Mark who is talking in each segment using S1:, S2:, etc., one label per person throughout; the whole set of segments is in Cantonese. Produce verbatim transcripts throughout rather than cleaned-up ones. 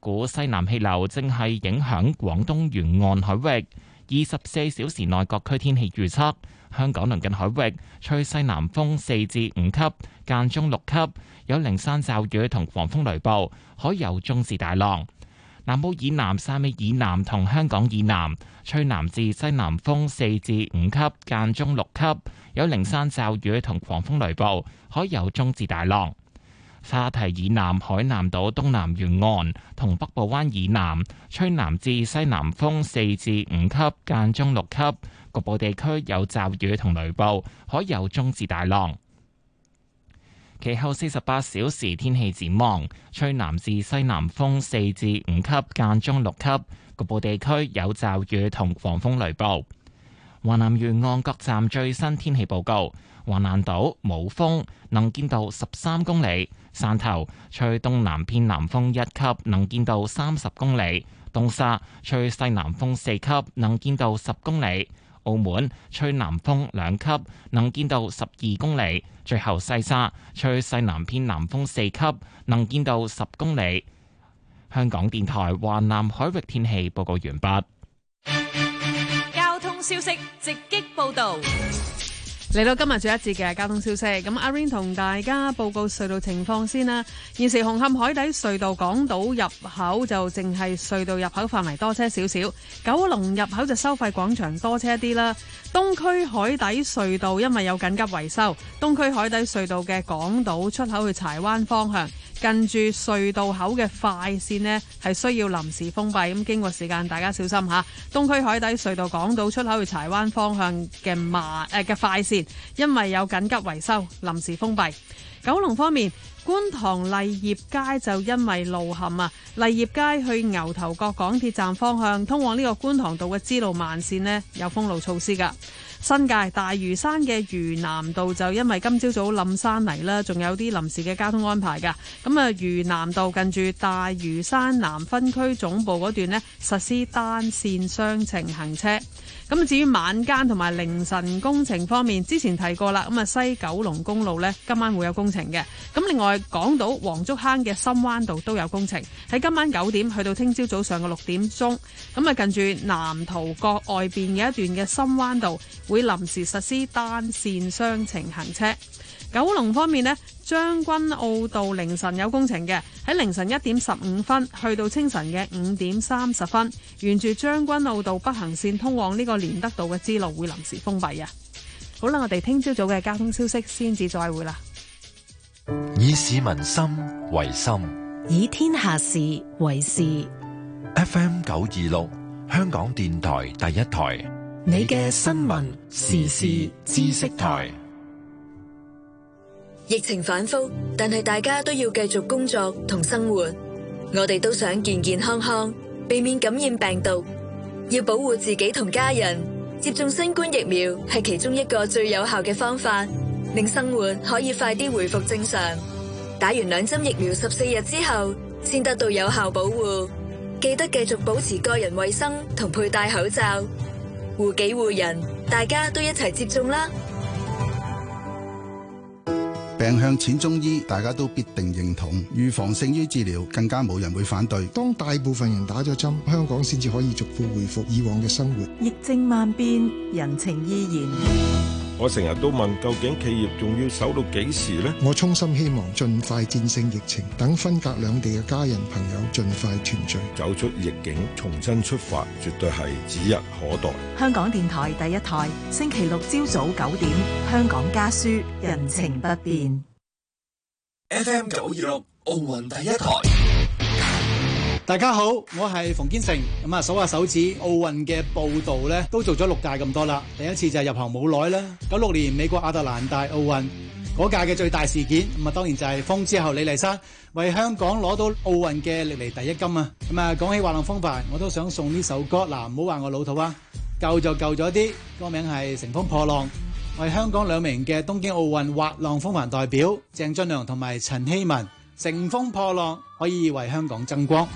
S1: 股西南氣流正係影響廣東沿岸海域。二十四小時內各區天氣預測：香港鄰近海域吹西南風四至五級，間中六級，有零散驟雨同狂風雷暴，海有中至大浪。南澳以南、汕尾以南同香港以南吹南至西南風四至五級，間中六級，有零散驟雨同狂風雷暴，海有中至大浪。沙堤以南、海南島東南沿岸同北部灣以南吹南至西南風四至五級，間中六級，局部地區有驟雨同雷暴，海有中至大浪。其後四十八小時天氣展望，吹南至西南風四至五級，間中六級，局部地區有驟雨同狂風雷暴。華南沿岸各站最新天氣報告：華南島冇風，能見度十三公里；汕頭吹東南偏南風一級，能見度三十公里；東沙吹西南風四級，能見度十公里；澳門吹南風兩級，能見度十二公里；最後西沙吹西南偏南風四級，能見度十公里。香港電台華南海域天氣報告完畢。
S2: 交通消息直擊報道。
S3: 嚟到今日最後一節嘅交通消息，咁阿 Rain 同大家報告隧道情況先啦。現時紅磡海底隧道港島入口就淨係隧道入口範圍多車少少，九龍入口就收費廣場多車一啲啦。東區海底隧道因為有緊急維修，東區海底隧道嘅港島出口去柴灣方向，近住隧道口嘅快線呢係需要臨時封閉，咁經過時間大家小心吓。東區海底隧道港島出口去柴灣方向嘅慢誒嘅快線，因為有緊急維修，臨時封閉。九龍方面，觀塘麗業街就因為路陷啊，麗業街去牛頭角港鐵站方向通往呢個觀塘道嘅支路慢線呢有封路措施噶。新界大嶼山嘅嶼南道就因為今朝早冧山泥啦，仲有啲臨時嘅交通安排噶。咁啊，嶼南道近住大嶼山南分區總部嗰段呢，實施單線雙程行車。咁至於晚間同埋凌晨工程方面，之前提過啦。咁啊，西九龍公路呢，今晚會有工程嘅。咁另外，港島黃竹坑嘅深灣道都有工程，喺今晚九點去到聽朝早上嘅六點鐘。咁啊，近住南圖角外邊嘅一段嘅深灣道會臨時實施單線雙程行車。九龍方面呢，將軍澳道凌晨有工程嘅，喺凌晨一點十五分去到清晨嘅五點三十分，沿住將軍澳道北行線通往呢個連德道嘅支路會臨時封閉啊！好啦，我哋聽朝早嘅交通消息先至再會啦。
S4: 以市民心為心，
S5: 以天下事為事。
S4: F M 九二六，香港電台第一台，
S5: 你嘅新聞時事知識台。
S6: 疫情反覆，但係大家都要繼續工作同生活。我哋都想健健康康，避免感染病毒。要保護自己同家人，接種新冠疫苗係其中一個最有效嘅方法，令生活可以快啲回復正常。打完兩針疫苗十四日之後，先得到有效保護。記得繼續保持個人衛生同佩戴口罩，護己護人，大家都一齊接種啦。
S7: 病向淺中醫，大家都必定認同。預防勝於治療，更加冇人會反對。
S8: 當大部分人打咗針，香港先至可以逐步恢復以往嘅生活。
S9: 疫症萬變，人情依然。
S10: 我成日都問，究竟企業仲要守到幾時呢？
S8: 我衷心希望盡快戰勝疫情，等分隔兩地嘅家人朋友盡快團聚，
S10: 走出逆境，重新出發，絕對係指日可待。
S9: 香港電台第一台，星期六朝早九點，香港家書，人情不變。
S11: F M 九二六奧運第一台。
S12: 大家好，我係馮堅成。咁啊，數下手指，奧運嘅報道咧都做咗六屆咁多啦。第一次就係入行冇耐啦，九六年美國亞特蘭大奧運嗰屆嘅最大事件，咁啊當然就係風之後李麗珊為香港攞到奧運嘅歷嚟第一金啊。咁啊，講起滑浪風帆，我都想送呢首歌，嗱唔好話我老土啊，舊就舊咗啲，歌名係乘風破浪，為香港兩名嘅東京奧運滑浪風帆代表鄭俊良同埋陳希文，乘風破浪可以為香港爭光。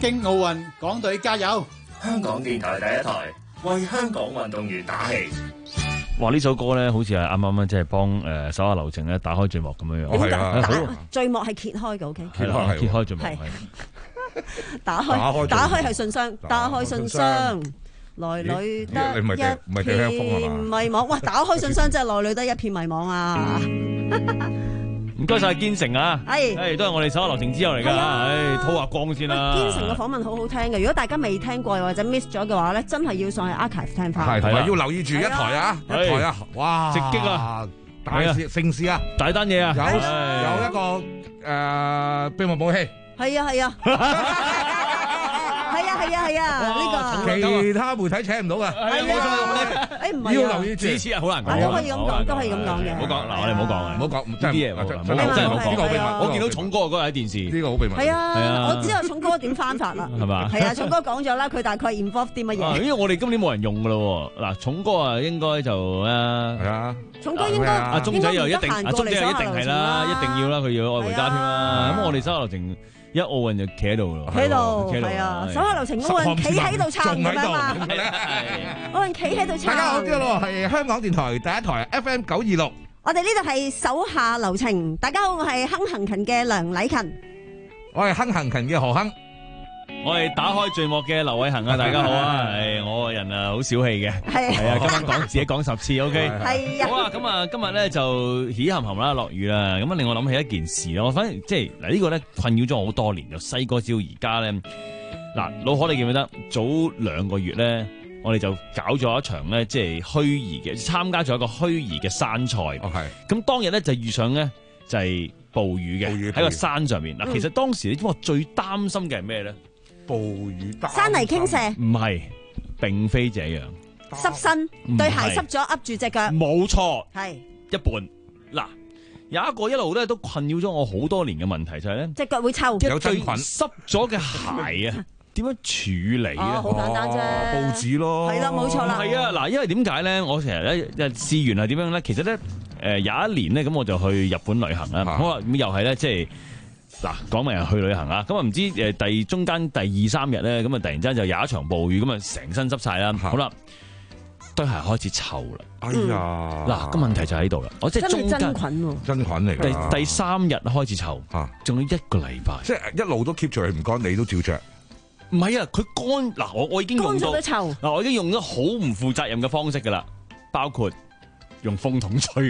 S12: 京奧運港隊加油！
S11: 香港電台第一台為香港運動員打氣。
S13: 哇！呢首歌咧，好似係啱啱即係幫誒手下留情咧打開序幕咁樣樣。
S14: 點解？
S13: 係啊，
S14: 序幕係揭開嘅 ，OK。
S13: 係啦，揭開序幕係。
S14: 打開，打開係信箱，打開信箱，內裏得一片迷茫。哇！打開信箱即係內裏得一片迷茫啊！
S13: 唔該晒堅城啊，係，誒都係我哋手下留情之後嚟噶，誒拖下光先啦。
S14: 堅城嘅訪問好好聽嘅，如果大家未聽過或者 miss 咗嘅話咧，真係要上去 archive 聽翻。
S15: 係，同埋要留意住一台啊，一台啊，哇！
S13: 直擊啊，
S15: 大事盛事啊，
S13: 大單嘢啊，
S15: 有有一個誒秘密武器。
S14: 係啊係啊。係啊係啊係啊！呢
S15: 個其他媒體請唔到噶，
S14: 係啊，誒唔係
S15: 要留意主持啊，好難講，
S14: 都可以咁講，都可以咁講嘅。
S13: 唔好講嗱，我哋唔好講啊，
S15: 唔好講，
S13: 呢啲嘢唔好講，真係唔好講。呢個好秘密，我見到重哥嗰個喺電視，
S15: 呢個好秘密。
S14: 係啊，我知道重哥點翻法啦，係嘛？係啊，重哥講咗啦，佢大概 involve 啲乜嘢？
S13: 因為我哋今年冇人用噶咯，嗱，重哥啊，應該就啊，
S15: 係啊，
S14: 重哥應該
S13: 阿鐘仔又一定，阿鐘仔又一定係啦，一定要啦，佢要愛回家添啦。咁我哋手下留情。一奧運就企喺度咯，
S14: 企喺度，係啊，手下留情奧運企喺度撐咁樣嘛，奧運企喺度撐。
S15: 大家好啲咯，係香港電台第一台 F M 九二六。
S14: 我哋呢度係手下留情，大家好，我係亨行勤嘅梁禮勤，
S15: 我係亨行勤嘅何亨。
S13: 我係打開序幕嘅劉偉恒啊，大家好啊！係我個人啊，好小氣嘅，係係啊，今晚講自己講十次 ，OK， 係啊。好啊，咁啊，今日咧就喜含含啦，落雨啦，咁啊令我諗起一件事咯。我反正即係嗱呢個咧困擾咗我好多年，由細個至到而家咧。嗱，老可你記唔記得？早兩個月咧，我哋就搞咗一場咧，即係虛擬嘅，參加咗一個虛擬嘅山賽。
S15: 哦，係。
S13: 咁當日咧就遇上咧就係暴雨嘅，喺個山上面。嗱，其實當時你知我最擔心嘅係咩咧？
S15: 暴雨
S14: 山泥傾瀉，
S13: 唔係，並非這樣。
S14: 濕身，對鞋濕咗，噏住隻腳。
S13: 冇錯，
S14: 係
S13: 一半。嗱，有一個一路咧都困擾咗我好多年嘅問題就係咧，
S14: 隻腳會臭，
S13: 有真菌。濕咗嘅鞋啊，點樣處理咧？
S14: 好簡單啫，
S15: 報紙咯。
S14: 係啦，冇錯啦。
S13: 係啊，嗱，因為點解咧？我成日咧試完係點樣咧？其實咧，誒有一年咧，咁我就去日本旅行啦。好啊，咁又係咧，即係。嗱，講明係去旅行啦，咁啊唔知誒第中間第二三日咧，咁啊突然之間就有一場暴雨，咁啊成身濕晒啦。好啦，對鞋開始臭啦。
S15: 哎呀，
S13: 嗱，個問題就喺度啦。我即係中間
S14: 真菌喎，
S15: 真菌嚟㗎。
S13: 第第三日開始臭，仲有一個禮拜，
S15: 即係一路都 keep 住佢唔乾，你都照着。
S13: 唔係啊，佢乾嗱，我我已經用到
S14: 乾咗都臭。
S13: 嗱，我已經用咗好唔負責任嘅方式㗎啦，包括用風筒吹。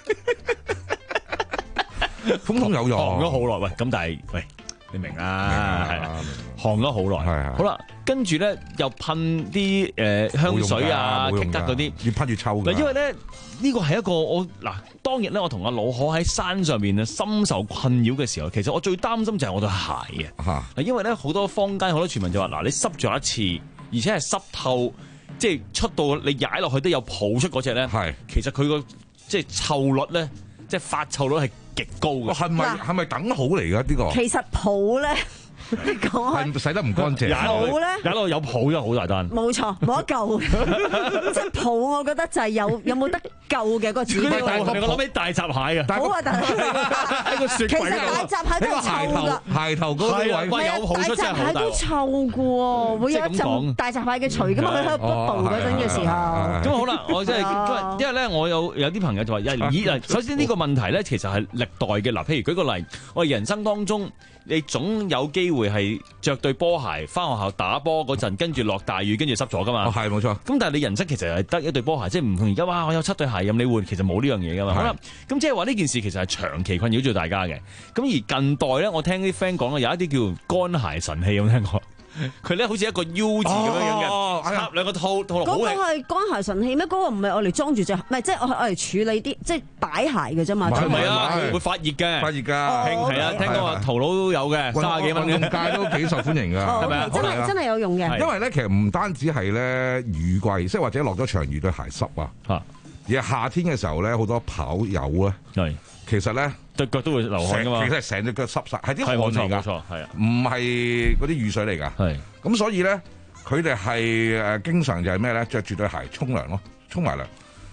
S15: 風筒有用，
S13: 寒咗好耐。喂，咁但係，喂，你明啦，係啊，寒咗好耐。係好啦，跟住咧又噴啲誒香水啊、其他嗰啲，
S15: 越噴越臭。
S13: 嗱，因為咧呢個係一個我嗱當日咧，我同阿老可喺山上面啊，深受困擾嘅時候，其實我最擔心就係我對鞋啊。嗱，因為咧好多坊間好多傳聞就話，嗱，你濕咗一次，而且係濕透，即係出到你踩落去都有泡出嗰隻咧。係，其實佢個即係臭率咧，即係發臭率係極高嘅，
S15: 係咪係咪等好嚟㗎呢個？
S14: 其實泡咧，你講
S15: 係洗得唔乾淨。
S14: 泡咧，
S13: 有度有泡咗好大單。
S14: 冇錯，冇得救。即係泡，我覺得就係有有冇得救嘅個指標。
S13: 我諗起大閘蟹啊，
S14: 好啊，大閘蟹
S13: 喺個雪櫃度。
S14: 其實大閘蟹都係臭㗎，
S15: 鞋頭嗰啲位
S14: 有泡出真係好大。大閘蟹都臭㗎喎，會有一陣大閘蟹嘅除㗎嘛，佢喺度卜布嗰陣嘅時候。
S13: 咁好啦，我真係因為咧，我有有啲朋友就話，咦，首先呢個問題咧，其實係歷代嘅嗱，譬如舉個例，我哋人生當中。你總有機會係着對波鞋翻學校打波嗰陣，跟住落大雨，跟住濕咗噶嘛？
S15: 哦，係冇錯。
S13: 咁但係你人生其實係得一對波鞋，即係唔同而家哇！我有七對鞋任你換，其實冇呢樣嘢噶嘛。好啦，咁即係話呢件事其實係長期困擾住大家嘅。咁而近代咧，我聽啲 friend 講有一啲叫乾鞋神器，有冇聽過？佢咧好似一個 U 字咁樣樣嘅，插兩個套套落好。
S14: 嗰個係乾鞋神器咩？嗰個唔係我嚟裝住隻，唔係即係我係我嚟處理啲即係擺鞋嘅啫嘛。
S13: 唔係啊，會發熱嘅，
S15: 發熱㗎。
S13: 係啊，聽講話淘佬都有嘅，三十幾蚊嘅，
S15: 運動界都幾受歡迎㗎，
S14: 係咪啊？真係真係有用嘅。
S15: 因為咧，其實唔單止係咧雨季，即係或者落咗場雨對鞋濕啊，而係夏天嘅時候咧，好多跑友咧，係其實咧。
S13: 對腳都會流汗噶嘛，
S15: 其實係成隻腳濕晒，係啲汗嚟㗎，
S13: 冇錯，係啊，
S15: 唔係嗰啲雨水嚟㗎，係。咁所以咧，佢哋係誒經常就係咩咧？着住對鞋沖涼咯，沖埋涼。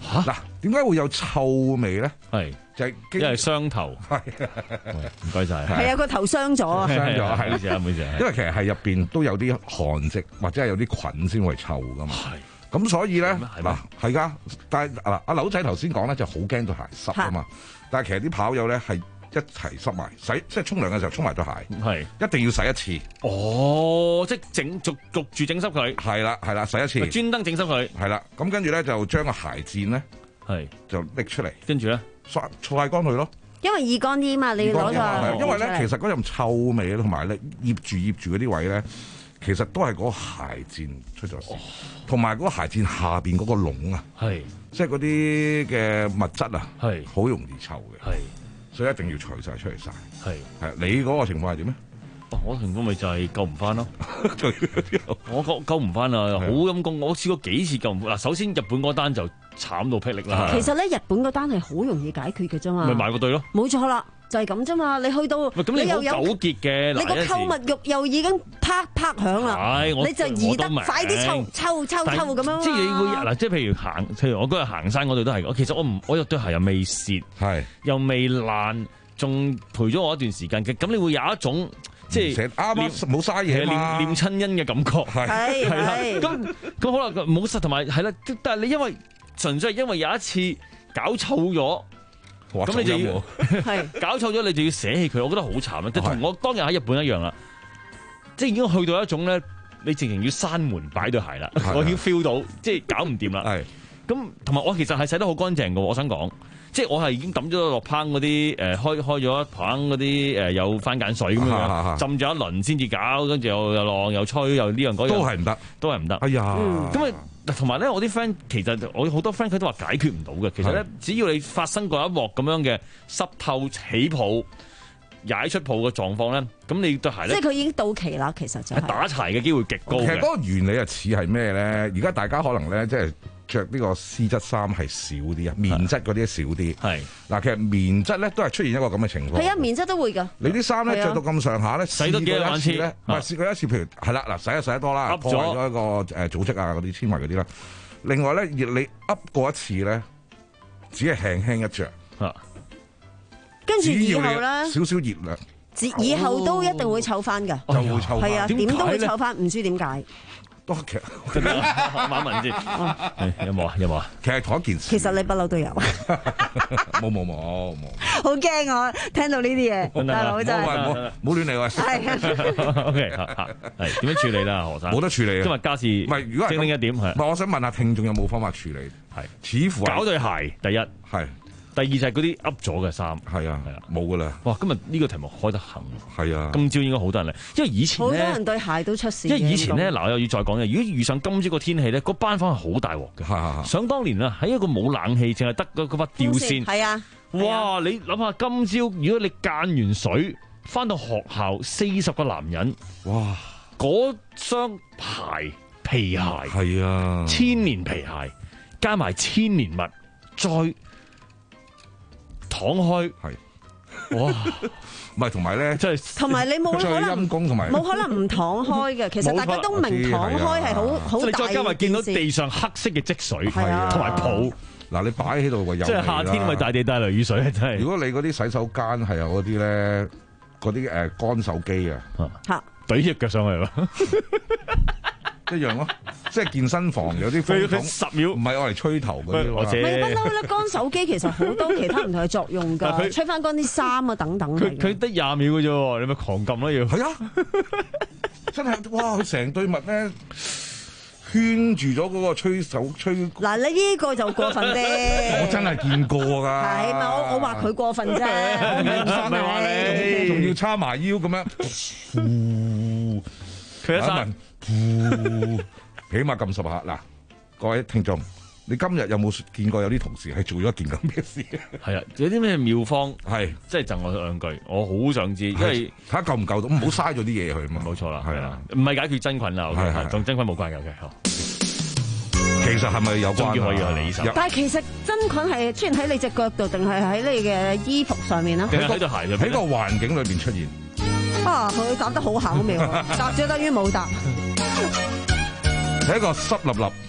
S15: 嗱，點解會有臭味咧？
S13: 係
S15: 就係
S13: 因為傷頭。係，唔該晒。
S14: 係啊，個頭傷咗啊！
S15: 傷咗係，
S13: 唔好意思啊，唔好意思。因
S15: 為其實係入邊都有啲汗漬或者係有啲菌先會臭噶嘛。係。咁所以咧嗱係㗎，但係嗱阿劉仔頭先講咧就好驚對鞋濕啊嘛。但係其實啲跑友咧係一齊濕埋洗，即係沖涼嘅時候沖埋對鞋，係一定要洗一次。
S13: 哦，即係整逐逐住整濕佢。係
S15: 啦係啦，洗一次。
S13: 專登整濕佢。
S15: 係啦，咁跟住咧就將個鞋墊咧係就拎出嚟，
S13: 跟住咧
S15: 刷曬乾佢咯。
S14: 因為易乾啲嘛，你攞個。
S15: 因為咧，其實嗰陣臭味同埋咧醃住醃住嗰啲位咧，其實都係嗰個鞋墊出咗事，同埋嗰個鞋墊下邊嗰個窿啊，係即係嗰啲嘅物質啊，係好容易臭嘅，係所以一定要除晒出嚟晒。係係你嗰個情況係點咧？
S13: 我情況咪就係救唔翻咯，我救救唔翻啊！好陰功，我試過幾次救唔翻。嗱，首先日本嗰單就慘到霹靂啦。
S14: 其實咧，日本嗰單係好容易解決嘅啫嘛。
S13: 咪買個對咯。冇
S14: 錯啦，就係咁啫嘛。你去到
S13: 咁你又有糾結嘅，
S14: 你個購物欲又已經啪啪響啦。你就移得快啲抽抽抽抽咁樣。
S13: 即係你會嗱，即係譬如行，譬如我嗰日行山嗰度都係。我其實我唔，我有對鞋又未蝕，係又未爛，仲陪咗我一段時間嘅。咁你會有一種。即係啱啱冇嘥嘢嘛，念念親恩嘅感覺係係啦。咁咁好啦，冇實同埋係啦。但係你因為純粹係因為有一次搞臭咗，咁你就要係搞臭咗，你就要捨棄佢。我覺得好慘啊！即係同我當日喺日本一樣啦，即係已經去到一種咧，你直情要閂門擺對鞋啦。我已經 feel 到，即係搞唔掂啦。係咁，同埋我其實係洗得好乾淨嘅。我想講。即係我係已經抌咗落烹嗰啲誒開開咗一棚嗰啲誒有番梘水咁樣，啊啊、浸咗一輪先至搞，跟住又又浪又吹又呢樣嗰樣，都係唔得，都係唔得。哎呀，咁啊同埋咧，我啲 friend 其實我好多 friend 佢都話解決唔到嘅。其實咧，只要你發生過一鑊咁樣嘅濕透起泡、踩出泡嘅狀況咧，咁你對鞋咧，
S14: 即係佢已經到期啦。其實就係
S13: 打柴嘅機會極高嘅。
S15: 其實嗰個原理啊似係咩咧？而家大家可能咧即係。着呢個絲質衫係少啲啊，棉質嗰啲少啲。係嗱，其實棉質咧都係出現一個咁嘅情況。
S14: 係啊，棉質都會㗎。
S15: 你啲衫咧着到咁上下咧，
S13: 洗多幾萬次咧，
S15: 唔係試過一次，譬如係啦，嗱洗一洗得多啦，破壞咗一個誒組織啊嗰啲纖維嗰啲啦。另外咧，你噏過一次咧，只係輕輕一着，
S14: 跟住以後咧
S15: 少少熱量，
S14: 以後都一定會臭翻㗎，
S15: 就會臭翻。
S14: 係啊，點都會臭翻，唔知點解。
S15: 多劇，
S13: 馬文先，有冇啊？有冇啊？
S15: 其實同一件事，
S14: 其實你不嬲都有，
S15: 冇冇冇冇，
S14: 好驚我聽到呢啲嘢，大佬真係
S15: 冇冇亂嚟喎。
S13: 係，OK，係點樣處理啦？何生冇
S15: 得處理，
S13: 今日家事唔係如果精靈一點係，
S15: 唔係我想問下聽眾有冇方法處理？係，似乎
S13: 搞對鞋第一係。第二就係嗰啲噏咗嘅衫，
S15: 係啊，係啊，冇噶啦。
S13: 哇，今日呢個題目開得行，
S15: 係啊，
S13: 今朝應該好多人嚟，因為以前
S14: 好多人對鞋都出事。
S13: 因為以前咧，嗱，我又要再講嘅，如果遇上今朝個天氣咧，嗰班房係好大鑊嘅。係係係。想當年啊，喺一個冇冷氣，淨係得嗰嗰把吊扇。
S14: 係啊。
S13: 哇！你諗下今朝，如果你間完水，翻到學校，四十個男人，哇！嗰雙鞋皮鞋
S15: 係啊，
S13: 千年皮鞋加埋千年襪，再。敞開係，哇！
S15: 唔係同埋咧，
S13: 即係
S14: 同埋你冇可能
S15: 陰公同埋
S14: 冇可能唔敞開嘅。其實大家都明敞開係好好大。
S13: 你再加埋見到地上黑色嘅積水，同埋泡。
S15: 嗱，你擺喺度個有
S13: 即係夏天為大地帶來雨水，真係。
S15: 如果你嗰啲洗手間係有嗰啲咧，嗰啲誒乾手機啊，
S14: 嚇，
S13: 懟隻腳上去咯。
S15: 一樣咯，即係健身房有啲風筒，
S13: 十秒唔
S15: 係我嚟吹頭嗰啲。
S14: 唔係不嬲咧，乾手機其實好多其他唔同嘅作用㗎，吹翻乾啲衫啊等等。
S13: 佢佢得廿秒嘅啫，你咪狂撳咯要。
S15: 係啊，真係哇！佢成對襪咧圈住咗嗰個吹手吹。
S14: 嗱，你呢個就過分啲。
S15: 我真係見過㗎。
S14: 係咪我我話佢過分啫？我唔係話
S15: 你，仲要叉埋腰咁樣。
S13: 佢一問。
S15: 起碼撳十下嗱，各位聽眾，你今日有冇見過有啲同事係做咗一件咁嘅事？
S13: 係啊，有啲咩妙方
S15: 係，
S13: 即係贈我兩句，我好想知，因為
S15: 睇下夠唔夠到，唔好嘥咗啲嘢去嘛。
S13: 冇錯啦，
S15: 係啊，
S13: 唔係解決真菌啦，係係同真菌冇關嘅。OK， 好。
S15: 其實係咪有關？
S13: 終於可以係你手。
S14: 但係其實真菌係出現喺你隻腳度，定係喺你嘅衣服上面啊？
S13: 定係喺對鞋入邊？
S15: 喺個環境裏邊出現。
S14: 啊，佢答得好巧妙，答咗等於冇答。
S15: 係一個濕立立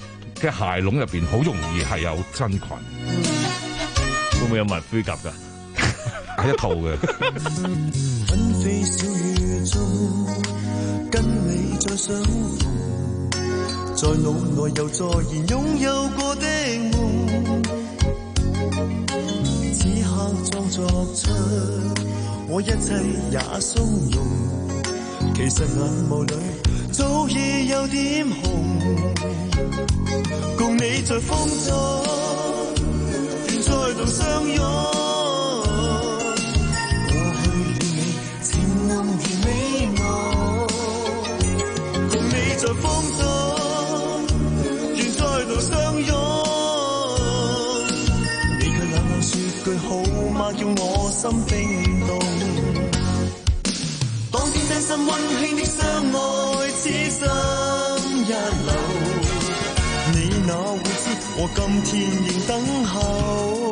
S15: 嘅鞋籠入邊好容易係有真菌。
S13: 會唔會有埋灰甲㗎？
S15: 係一套嘅。
S16: 紛飛小雨中，跟你再相逢，在腦內又再現擁有過的夢，此刻裝作出我一切也鬆容，其實眼眸裏早已有點紅，共你在風中願再度相擁，過去與你情濃如美夢，共你在風中願再度相擁，你卻冷冷說句好嗎，叫我心冰凍，當天真心溫馨的相愛，此心一流，你哪會知我今天仍等候，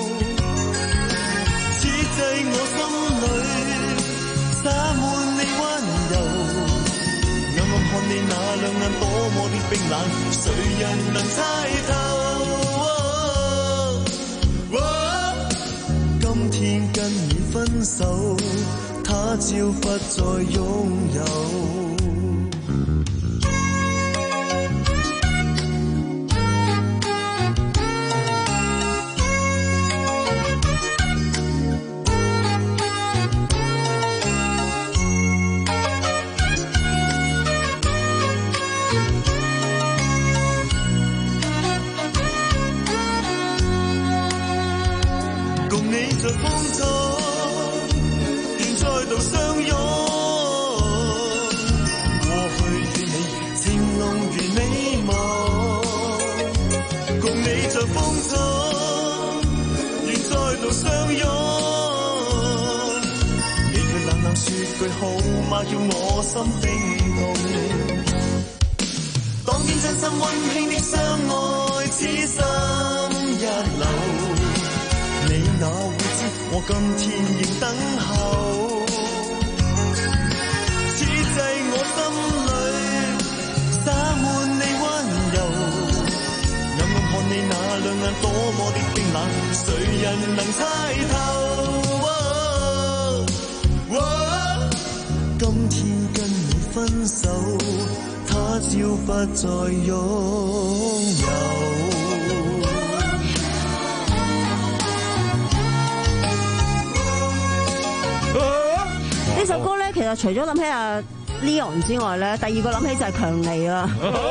S16: 此際我心裏灑滿你溫柔，暗暗看你那兩眼多麼的冰冷，誰人能猜透，哦哦，今天跟你分手，他朝不再擁有。共你在風中願再度相擁，過去與你情濃如美夢，共你在風中願再度相擁，你卻冷冷說句好嗎，叫我心冰凍，當天真心溫馨的相愛，此心一流，你哪會知我今天仍等候，此際我心裏灑滿你溫柔，暗暗看你那兩眼多麼的冰冷，誰人能猜透，哦哦，今天跟你分手，他朝不再擁有。
S14: 呢首歌咧，其實除咗諗起阿 Leon 之外咧，第二個諗起就係強尼啦。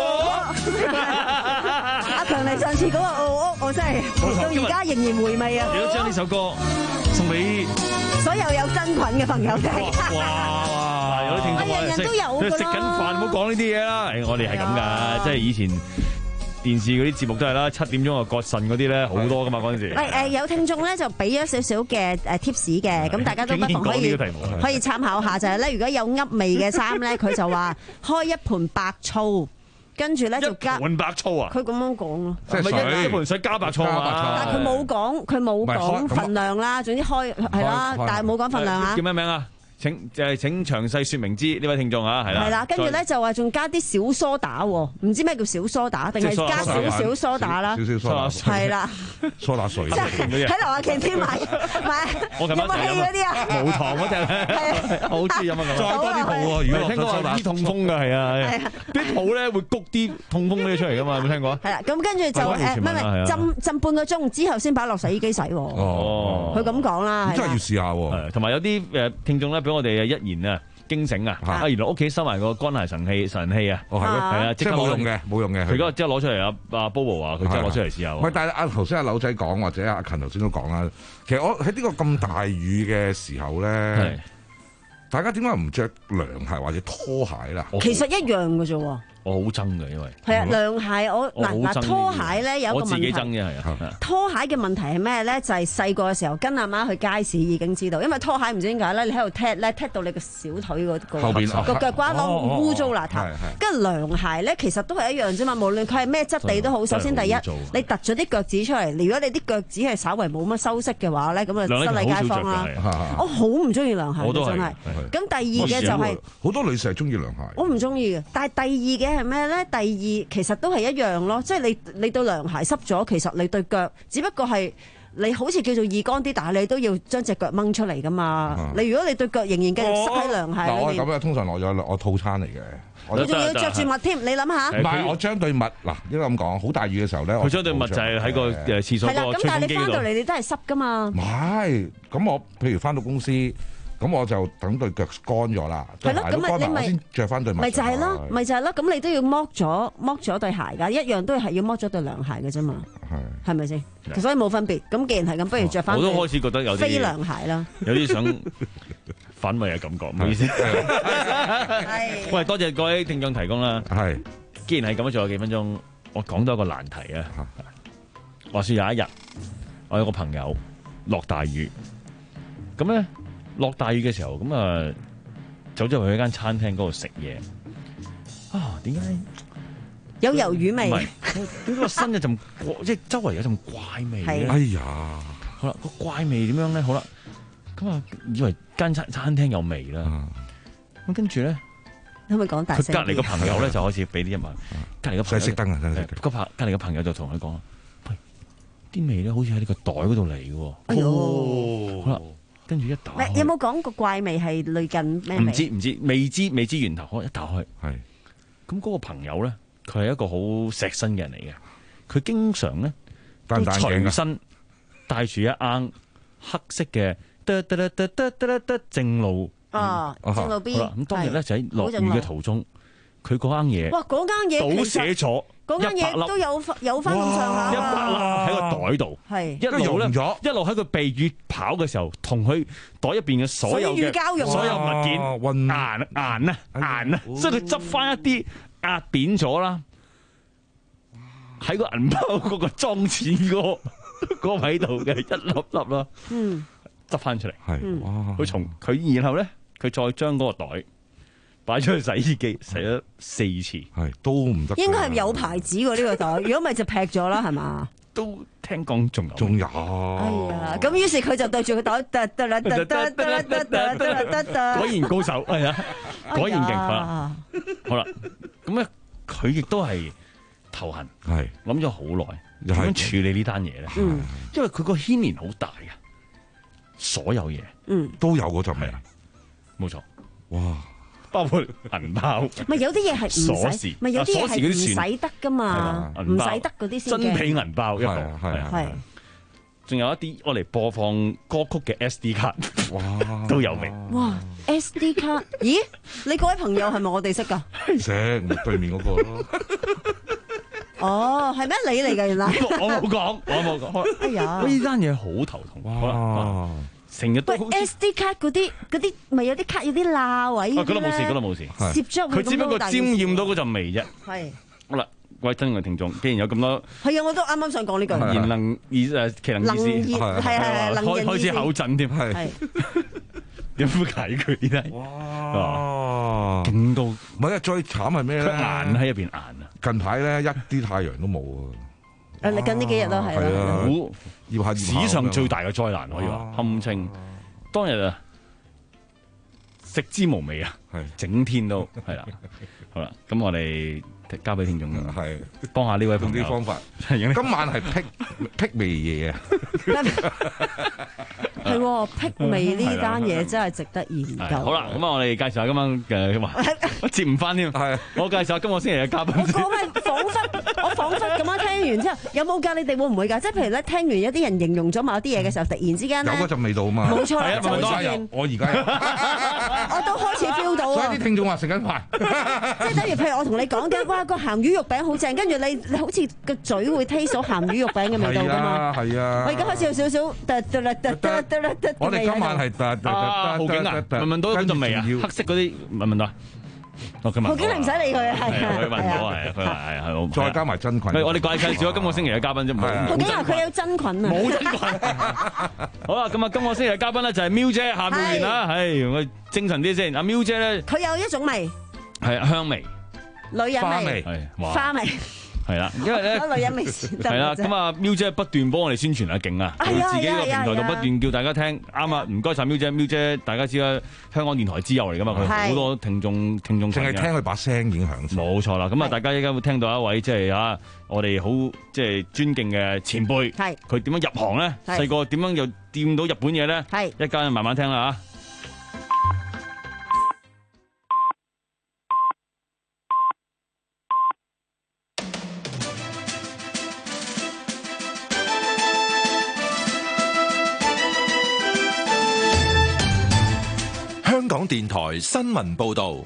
S14: 阿強尼上次嗰個我我真係到而家仍然回味啊！
S13: 亦都將呢首歌送俾
S14: 所有有真菌嘅朋友聽。
S13: 哇！有啲聽眾
S14: 人人都有㗎啦。
S13: 食緊飯唔好講呢啲嘢啦。誒，我哋係咁㗎，即係以前電視嗰啲節目都係啦，七點鐘啊割腎嗰啲咧好多㗎嘛嗰陣時。
S14: 誒誒，有聽眾咧就俾咗少少嘅誒 tips 嘅，咁大家都不妨可以可以參考下，就係咧，如果有噏味嘅衫咧，佢就話開一盤白醋，跟住咧就加。一盤白醋啊！佢咁樣講咯。
S15: 即係水一
S13: 盤水加白醋啊！
S14: 但係佢冇講，佢冇講份量啦。總之開係啦，但係冇講份量啊。
S13: 叫咩名啊？請就係請詳細説明知呢位聽眾啊，係啦。
S14: 係啦，跟住咧就話仲加啲小蘇打喎，唔知咩叫小蘇打，定係加少少蘇打啦？
S15: 少少蘇打水。係啦，蘇打水。
S14: 喺樓下擎天買買有冇氣嗰啲啊？
S13: 無糖嗰隻咧，好中意飲啊咁。再多啲泡喎，如果聽講話醫痛風㗎，係啊，啲泡咧會谷啲痛風呢出嚟㗎嘛？有冇聽過啊？
S14: 係啦，咁跟住就誒唔係唔係浸浸半個鐘之後先擺落洗衣機洗喎。哦，佢咁講啦，
S15: 真係要試下喎。
S13: 同埋有啲誒聽眾咧，俾我哋嘅一言啊驚醒啊！啊，原來屋企收埋個乾鞋神器神器啊！
S15: 哦，係咯，係啊，即係冇用嘅，冇用嘅。
S13: 佢嗰個即係攞出嚟啊！阿 Bobo 話佢即係攞出嚟試下。
S15: 喂，但係阿頭先阿柳仔講或者阿勤頭先都講啦，其實我喺呢個咁大雨嘅時候咧，大家點解唔着涼鞋或者拖鞋啦？
S14: 其實一樣嘅啫喎。
S13: 我好憎嘅，因為
S14: 係啊，涼鞋我嗱嗱拖鞋咧有一個問題，
S13: 我自己憎嘅係啊。
S14: 拖鞋嘅問題係咩咧？就係細個嘅時候跟阿媽去街市已經知道，因為拖鞋唔知點解咧，你喺度踢咧踢到你個小腿嗰個個腳瓜窿污糟邋遢。跟住涼鞋咧，其實都係一樣啫嘛，無論佢係咩質地都好。首先第一，你突咗啲腳趾出嚟，如果你啲腳趾係稍為冇乜修飾嘅話咧，咁啊失禮街坊啦。我好唔中意涼鞋，真係。咁第二嘅就係
S15: 好多女士係中意涼鞋，
S14: 我唔中意嘅。但係第二嘅係咩咧？第二其實都係一樣咯，即係你你對涼鞋濕咗，其實你對腳只不過係你好似叫做易乾啲，但係你都要將隻腳掹出嚟噶嘛。嗯、你如果你對腳仍然繼續濕喺涼鞋裏面，
S15: 我咁樣通常落咗我套餐嚟嘅。
S14: 你仲要着住襪添，你諗下？
S15: 唔係，我將對襪嗱，應該咁講，好大雨嘅時候咧，
S13: 佢將對襪就係喺個誒廁所嗰個吹風機度。係啦，咁但係你翻到嚟你都係濕噶嘛？
S15: 唔係，咁我譬如翻到公司，咁我就等對腳乾咗啦，對鞋都乾埋，我先着翻對襪。
S14: 咪就係咯，咪就係咯，咁你都要剝咗剝咗對鞋㗎，一樣都係要剝咗對涼鞋嘅啫嘛。係，係咪先？所以冇分別。咁既然係咁，不如着翻。
S13: 我都開始覺得有啲
S14: 非涼鞋啦，
S13: 有啲想反胃嘅感覺，唔好意思。喂，多謝各位聽眾提供啦。
S15: 係，
S13: 既然係咁，仲有幾分鐘，我講多一個難題啊。話說有一日，我有個朋友落大雨，咁咧落大雨嘅時候，咁啊走咗去一間餐廳嗰度食嘢。啊，點解
S14: 有魷魚味？
S13: 唔係，呢個身有陣，即係周圍有陣怪味咧。
S15: 哎呀，
S13: 好啦，個怪味點樣咧？好啦。咁啊，以為間餐餐廳有味啦，咁跟住咧，
S14: 可唔可以講大聲？
S13: 佢隔籬個朋友咧就開始俾啲人話，隔籬個朋友
S15: 熄燈啊！
S13: 個朋隔籬個朋友就同佢講：喂，啲味咧好似喺呢個袋嗰度嚟嘅。
S14: 哎呦，
S13: 好啦，跟住一打，
S14: 有冇講個怪味係類近咩味？
S13: 唔知唔知，未知未知源頭。我一打開，
S15: 係
S13: 咁嗰個朋友咧，佢係一個好錫身嘅人嚟嘅，佢經常咧都隨身帶住一罌黑色嘅。得得得得得得得正路
S14: 啊，正路 B。
S13: 咁當日咧就喺落雨嘅途中，佢嗰間嘢，
S14: 哇，嗰間嘢
S13: 倒瀉咗，
S14: 嗰間嘢都有有翻咁上下，
S13: 一百粒喺個袋度，
S14: 係
S13: 一路咧，一路喺佢避雨跑嘅時候，同佢袋入邊嘅所有嘅所有物件硬硬啊硬啊，所以佢執翻一啲壓扁咗啦，喺個銀包嗰個裝錢嗰嗰位度嘅一粒粒啦，嗯。執翻出嚟，係哇！佢從佢然後咧，佢再將嗰個袋擺出去洗衣機洗咗四次，
S15: 係都唔得。
S14: 應該係有牌子喎呢個袋，如果唔係就劈咗啦，係嘛？
S13: 都聽講仲有，
S15: 仲有。
S14: 哎呀，咁於是佢就對住個袋，得得啦，得得得得得得得得，
S13: 果然高手，係啊，果然勁啦。好啦，咁咧佢亦都係頭痕，係諗咗好耐，點樣處理呢單嘢咧？嗯，因為佢個牽連好大嘅。所有嘢，
S14: 嗯，
S15: 都有嗰陣味，
S13: 冇錯，
S15: 哇！
S13: 包括銀包，
S14: 咪有啲嘢係唔使，咪有啲嘢係唔使得噶嘛，唔使得嗰啲先嘅。
S13: 真皮銀包一個，係係，仲有一啲我嚟播放歌曲嘅 S D 卡，哇，都有味。
S14: 哇 ，S D 卡，咦？你嗰位朋友係咪我哋識噶？
S15: 識，對面嗰個咯。
S14: 哦，係咩？你嚟㗎原來？
S13: 我冇講，我冇講。
S14: 哎呀，
S13: 呢單嘢好頭痛。哇！成日都
S14: S D 卡嗰啲嗰啲，咪有啲卡有啲罅位嘅。
S13: 嗰度冇事，嗰度冇事。
S14: 攝咗
S13: 佢只不過沾染到嗰陣味啫。
S14: 係。
S13: 好啦，各位真嘅聽眾，既然有咁多，
S14: 係啊，我都啱啱想講呢句。
S13: 言能以誒其能意思，
S14: 係係係，
S13: 開開始口震添，係。點解佢呢單？
S15: 哇！
S13: 勁到，
S15: 唔係啊！最慘係咩咧？
S13: 硬喺入邊硬啊！
S15: 近排咧一啲太陽都冇啊！
S14: 誒，近呢幾日都係啦，
S15: 好要下
S13: 史上最大嘅災難可以話，堪稱當日啊食之無味啊，係整天都係啦。好啦，咁我哋交俾聽眾啦，係幫下呢位朋友
S15: 啲方法。今晚係辟辟味嘢啊！
S14: 係辟味呢單嘢真係值得研究。
S13: 好啦，咁啊，我哋介紹下今晚嘅話，我接唔翻添。係，我介紹下今個星期嘅嘉賓。
S14: 我咪彷彿，我彷彿咁樣聽完之後，有冇㗎？你哋會唔會㗎？即係譬如咧，聽完一啲人形容咗某啲嘢嘅時候，突然之間
S15: 有嗰陣味道啊嘛。
S14: 冇錯啦，
S15: 就出現。我而家
S14: 我都開始 feel 到啊。
S15: 所以啲聽眾話食緊飯。
S14: 即係等於譬如我同你講嘅，哇個鹹魚肉餅好正，跟住你你好似個嘴會 taste 到鹹魚肉餅嘅味道㗎嘛。
S15: 係啊。
S14: 我而家開始有少少。
S15: 我哋今晚係
S13: 啊，浩景啊，聞唔聞到嗰陣味啊？黑色嗰啲聞唔聞到啊？
S14: 浩景你唔使理佢啊，係啊，
S13: 佢聞到係，佢話係係好。
S15: 再加埋真菌。
S13: 我哋介紹咗今個星期嘅嘉賓啫，冇。
S14: 浩景話佢有真菌啊。
S13: 冇真菌。好啦，咁啊，今個星期嘅嘉賓咧就係喵姐夏妙蓮啦，係我精神啲先。阿喵姐咧，
S14: 佢有一種味，
S13: 係香味、
S14: 女人味、
S13: 係
S14: 花味。
S13: 係啦，因為咧
S14: 女人未先得。
S13: 係啦，咁啊，喵姐不斷幫我哋宣傳啊，勁啊！佢自己個平台度不斷叫大家聽，啱啊！唔該晒喵姐，喵姐大家知啦，香港電台之友嚟噶嘛，佢好多聽眾聽眾，
S15: 淨係聽佢把聲影響。
S13: 冇錯啦，咁啊，大家依家會聽到一位即係啊，我哋好即係尊敬嘅前輩，係佢點樣入行咧？細個點樣又掂到日本嘢咧？係一家人慢慢聽啦嚇。
S4: 香港電台新聞報道，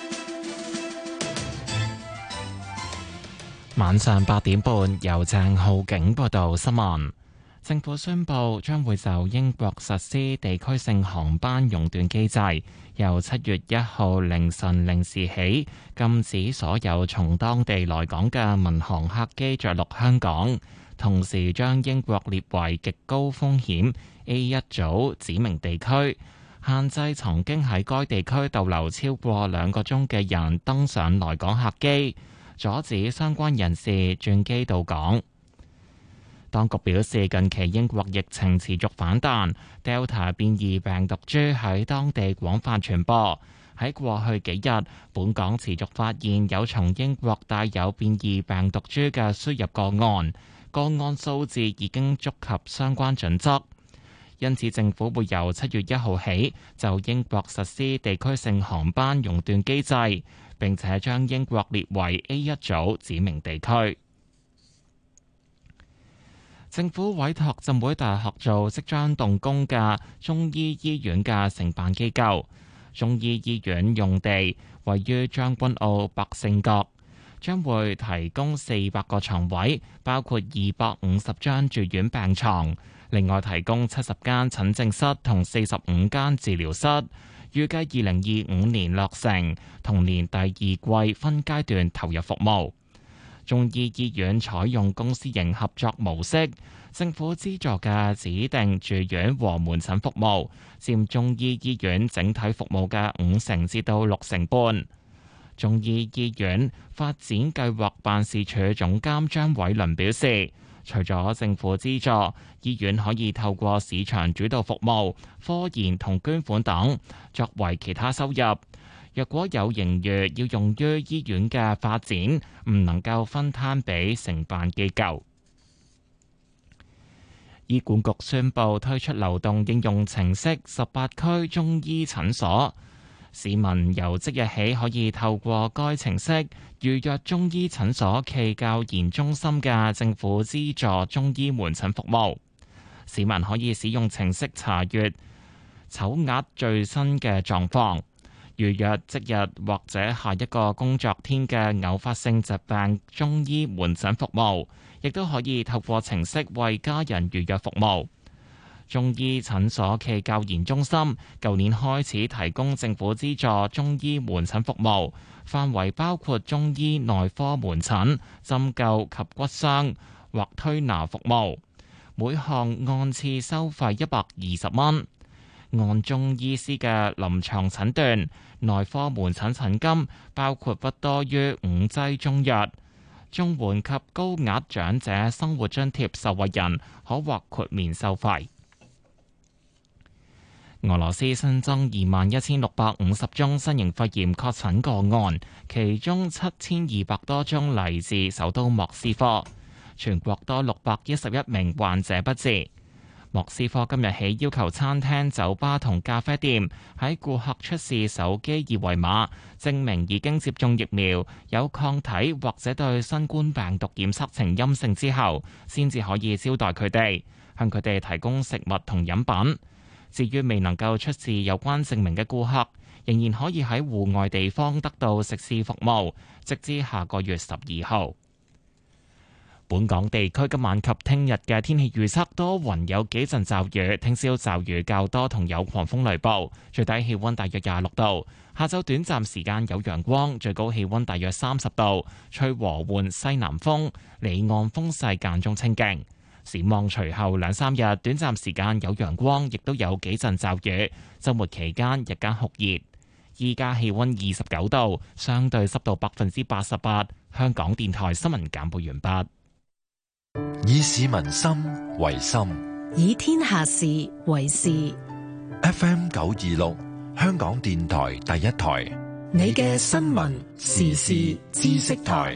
S1: 晚上八點半由鄭浩景報道新聞。政府宣布將會就英國實施地區性航班熔斷機制，由七月一號凌晨零時起，禁止所有從當地來港嘅民航客機着陸香港，同時將英國列為極高風險 A 一組指明地區。限制曾經喺該地區逗留超過兩個鐘嘅人登上來港客機，阻止相關人士轉機到港。當局表示，近期英國疫情持續反彈 ，Delta 變異病毒株喺當地廣泛傳播。喺過去幾日，本港持續發現有從英國帶有變異病毒株嘅輸入個案，個案數字已經觸及相關準則。因此，政府會由七月一號起就英國實施地區性航班熔斷機制，並且將英國列為 A 一組指明地區。政府委託浸會大學做即將動工嘅中醫醫院嘅承辦機構。中醫醫院用地位於將軍澳百勝角，將會提供四百個床位，包括二百五十張住院病床。另外提供七十間診症室同四十五間治療室，預計二零二五年落成，同年第二季分階段投入服務。中醫醫院採用公私營合作模式，政府資助嘅指定住院和門診服務佔中醫醫院整體服務嘅五成至到六成半。中醫醫院發展計劃辦事處總監張偉倫表示，除咗政府資助，醫院可以透過市場主導服務、科研同捐款等作為其他收入。若果有盈餘要用於醫院嘅發展，唔能夠分攤俾承辦機構。醫管局宣布推出流動應用程式十八區中醫診所，市民由即日起可以透過該程式預約中醫診所暨教研中心嘅政府資助中醫門診服務。市民可以使用程式查閱籌額最新嘅狀況，預約即日或者下一個工作天嘅偶發性疾病中醫門診服務，亦都可以透過程式為家人預約服務。中醫診所暨教研中心舊年開始提供政府資助中醫門診服務，範圍包括中醫內科門診、針灸及骨傷或推拿服務，每項按次收費一百二十蚊。按中醫師嘅臨床診斷，內科門診診金包括不多於五劑中藥。綜援及高額長者生活津貼受惠人可獲豁免收費。俄羅斯新增二萬一千六百五十宗新型肺炎確診個案，其中七千二百多宗嚟自首都莫斯科，全國多六百一十一名患者不治。莫斯科今日起要求餐廳、酒吧同咖啡店喺顧客出示手機二維碼，證明已經接種疫苗、有抗體或者對新冠病毒檢測呈陰性之後，先至可以招待佢哋，向佢哋提供食物同飲品。至於未能夠出示有關證明嘅顧客，仍然可以喺戶外地方得到食肆服務，直至下個月十二號。本港地區今晚及聽日嘅天氣預測多雲，有幾陣驟雨，聽朝驟雨較多同有狂風雷暴，最低氣溫大約廿六度。下晝短暫時間有陽光，最高氣溫大約三十度，吹和緩西南風，離岸風勢間中清勁。展望隨後兩三日，短暫時間有陽光，亦都有幾陣驟雨。週末期間日間酷熱。 依家氣溫二十九度，相對濕度百分之八十八。香港電台新聞簡報完畢。
S4: 以市民心為心，
S5: 以天下事為事。
S4: F M 九二六，香港電台第一台，
S5: 你嘅新聞時事知識台。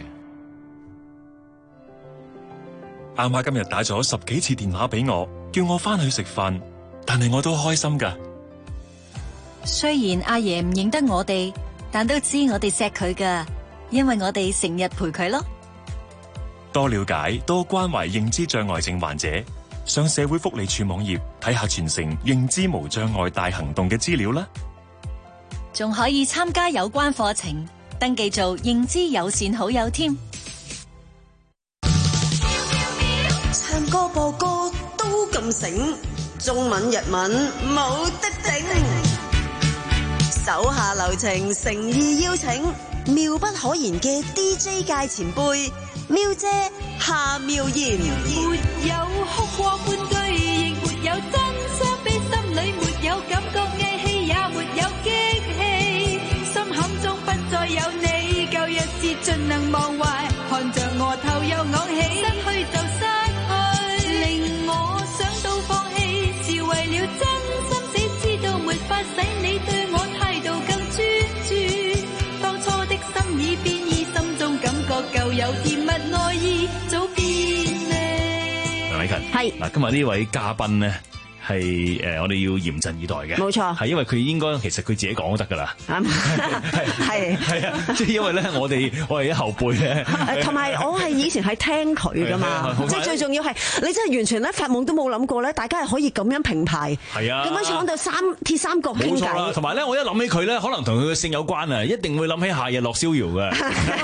S17: 阿媽今日打咗十幾次電話俾我，叫我翻去食飯，但係我都開心噶。
S18: 雖然阿爺唔認得我哋，但都知我哋錫佢噶，因為我哋成日陪佢咯。
S17: 多了解、多關懷認知障礙症患者，上社會福利署網頁睇下全城認知無障礙大行動嘅資料啦。
S18: 仲可以參加有關課程，登記做認知友善好友添。
S19: 唱歌播歌都咁醒，中文日文冇得頂。手下留情，誠意邀請，妙不可言嘅 D J 界前輩，喵姐夏妙妍。
S20: 沒有哭過半句，亦沒有真傷悲，心裏沒有感覺翳氣，也沒有激氣，心坎中不再有你，舊日是盡能忘懷，看着我頭又昂起，失去就失去，令我想到放棄，是為了真心死，知道沒法使你對我態度更專注，當初的心已變異，心中感覺舊有甜蜜愛意早變味。
S13: 梁禮勤係嗱，今日呢位嘉賓咧係誒，我哋要嚴陣以待嘅，
S14: 冇錯，
S13: 係因為佢應該其實佢自己講都得噶啦，
S14: 係
S13: 係啊，即係因為咧，我哋我係啲後輩咧，
S14: 同埋我係以前係聽佢噶嘛，即係最重要係你真係完全咧發夢都冇諗過咧，大家係可以咁樣平排，係啊，咁樣坐到三鐵三角傾偈，冇錯啦。同埋咧，我一諗起佢咧，可能同佢嘅姓有關啊，一定會諗起夏日樂逍遙嘅。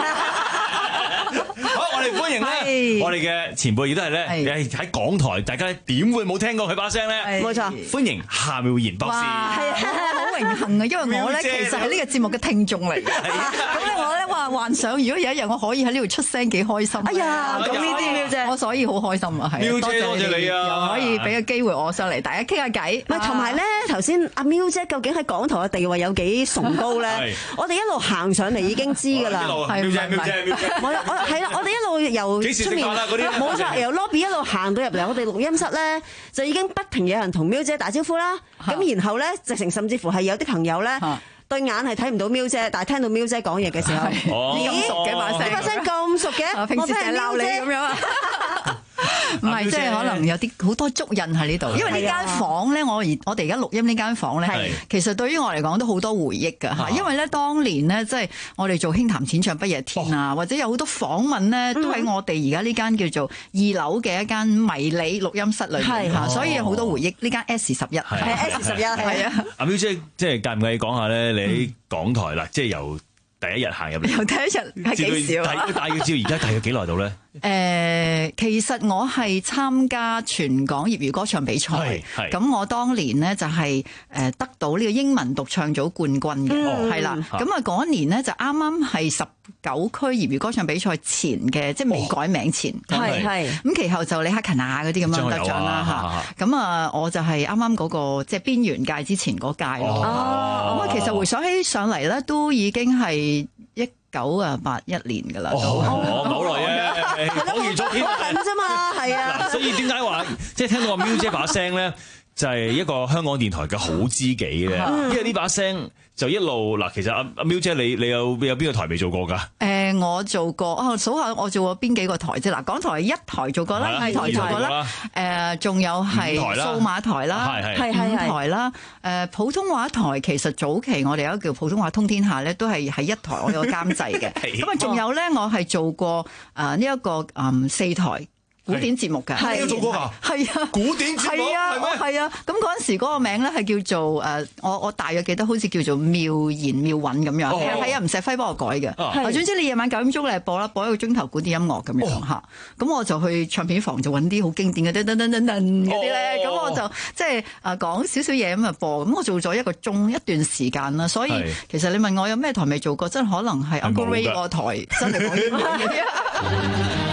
S14: 好，我哋歡迎咧，我哋嘅前輩亦都係咧，喺喺港台，大家點會冇聽過佢把聲咧？ 冇錯，
S13: 歡迎夏妙妍博士。
S21: 係啊，好榮幸啊，因為我咧其實係呢個節目嘅聽眾嚟嘅。咁咧我咧話幻想，如果有一日我可以喺呢度出聲，幾開心。哎呀，咁呢啲妙姐，我所以好開心啊，係。
S13: 妙姐，多謝你啊！
S21: 又可以俾個機會我上嚟，大家傾下偈。
S14: 唔係，同埋咧，頭先阿妙姐究竟喺港台嘅地位有幾崇高咧？我哋一路行上嚟已經知㗎啦。
S13: 妙姐，妙姐，妙姐。
S14: 我我係啦，我哋一路由出面冇錯，由 lobby 一路行到入嚟，我哋錄音室咧就已經不停有人同妙姐打招呼啦。咁然後咧，直情甚至乎係有啲朋友咧對眼係睇唔到妙姐，但係聽到妙姐講嘢嘅時候，
S21: 咁熟嘅把聲，
S14: 呢把聲咁熟嘅，
S21: 平時成日鬧你咁樣啊？唔係，即係可能有啲好多足印喺呢度，因為呢間房咧，我而我哋而家錄音呢間房咧，其實對於我嚟講都好多回憶㗎嚇。因為咧，當年咧，即係我哋做輕談淺唱不夜天啊，或者有好多訪問咧，都喺我哋而家呢間叫做二樓嘅一間迷你錄音室裏邊嚇，所以有好多回憶。呢間 S 十一係
S14: S 十一係啊。
S13: 阿妙姐，即係介唔介意講下咧？你喺港台啦，即係由第一日行入嚟，
S21: 由第一日係幾少啊？
S13: 大約照而家大約幾耐到咧？
S21: 誒，其實我係參加全港業餘歌唱比賽，咁我當年呢就係誒得到呢個英文獨唱組冠軍嘅，係啦。咁啊嗰年呢就啱啱係十九區業餘歌唱比賽前嘅，即係未改名前，係係。咁其後就李克勤啊嗰啲咁樣得獎啦嚇。咁啊我就係啱啱嗰個即係邊緣界之前嗰屆咯。咁啊其實回想起上嚟咧，都已經係一九啊八一年㗎啦。
S13: 哦，好耐啊！講完咗片
S14: 啫嘛，係啊。
S13: 所以點解話即係聽到個妙姐把聲咧，就係一個香港電台嘅好知己咧？因為呢把聲就一路嗱，其實阿阿妙姐你你有有邊個台未做過㗎？
S21: 誒，我做過啊，數下我做過邊幾個台啫？嗱，港台一台做過啦，二台做過啦，誒，仲有係數碼台啦，係係台啦，誒，普通話台其實早期我哋有一個叫普通話通天下咧，都係喺一台我有監製嘅。咁啊，仲有咧，我係做過誒呢一個誒四台古典節目㗎，
S13: 係都做過㗎，
S21: 係啊，
S13: 古典節目係
S21: 啊，係啊，咁嗰陣時嗰個名咧係叫做誒，我我大約記得好似叫做妙言妙韻咁樣，係啊，吳石輝幫我改嘅。係，總之你夜晚九點鐘你係播啦，播一個鐘頭古典音樂咁樣嚇，咁我就去唱片房就揾啲好經典嘅噔噔噔噔噔嗰啲咧，咁我就即係誒講少少嘢咁啊播，咁我做咗一個鐘一段時間啦，所以其實你問我有咩台未做過，真係可能係 Uncle Ray 個台真係講英文嘅。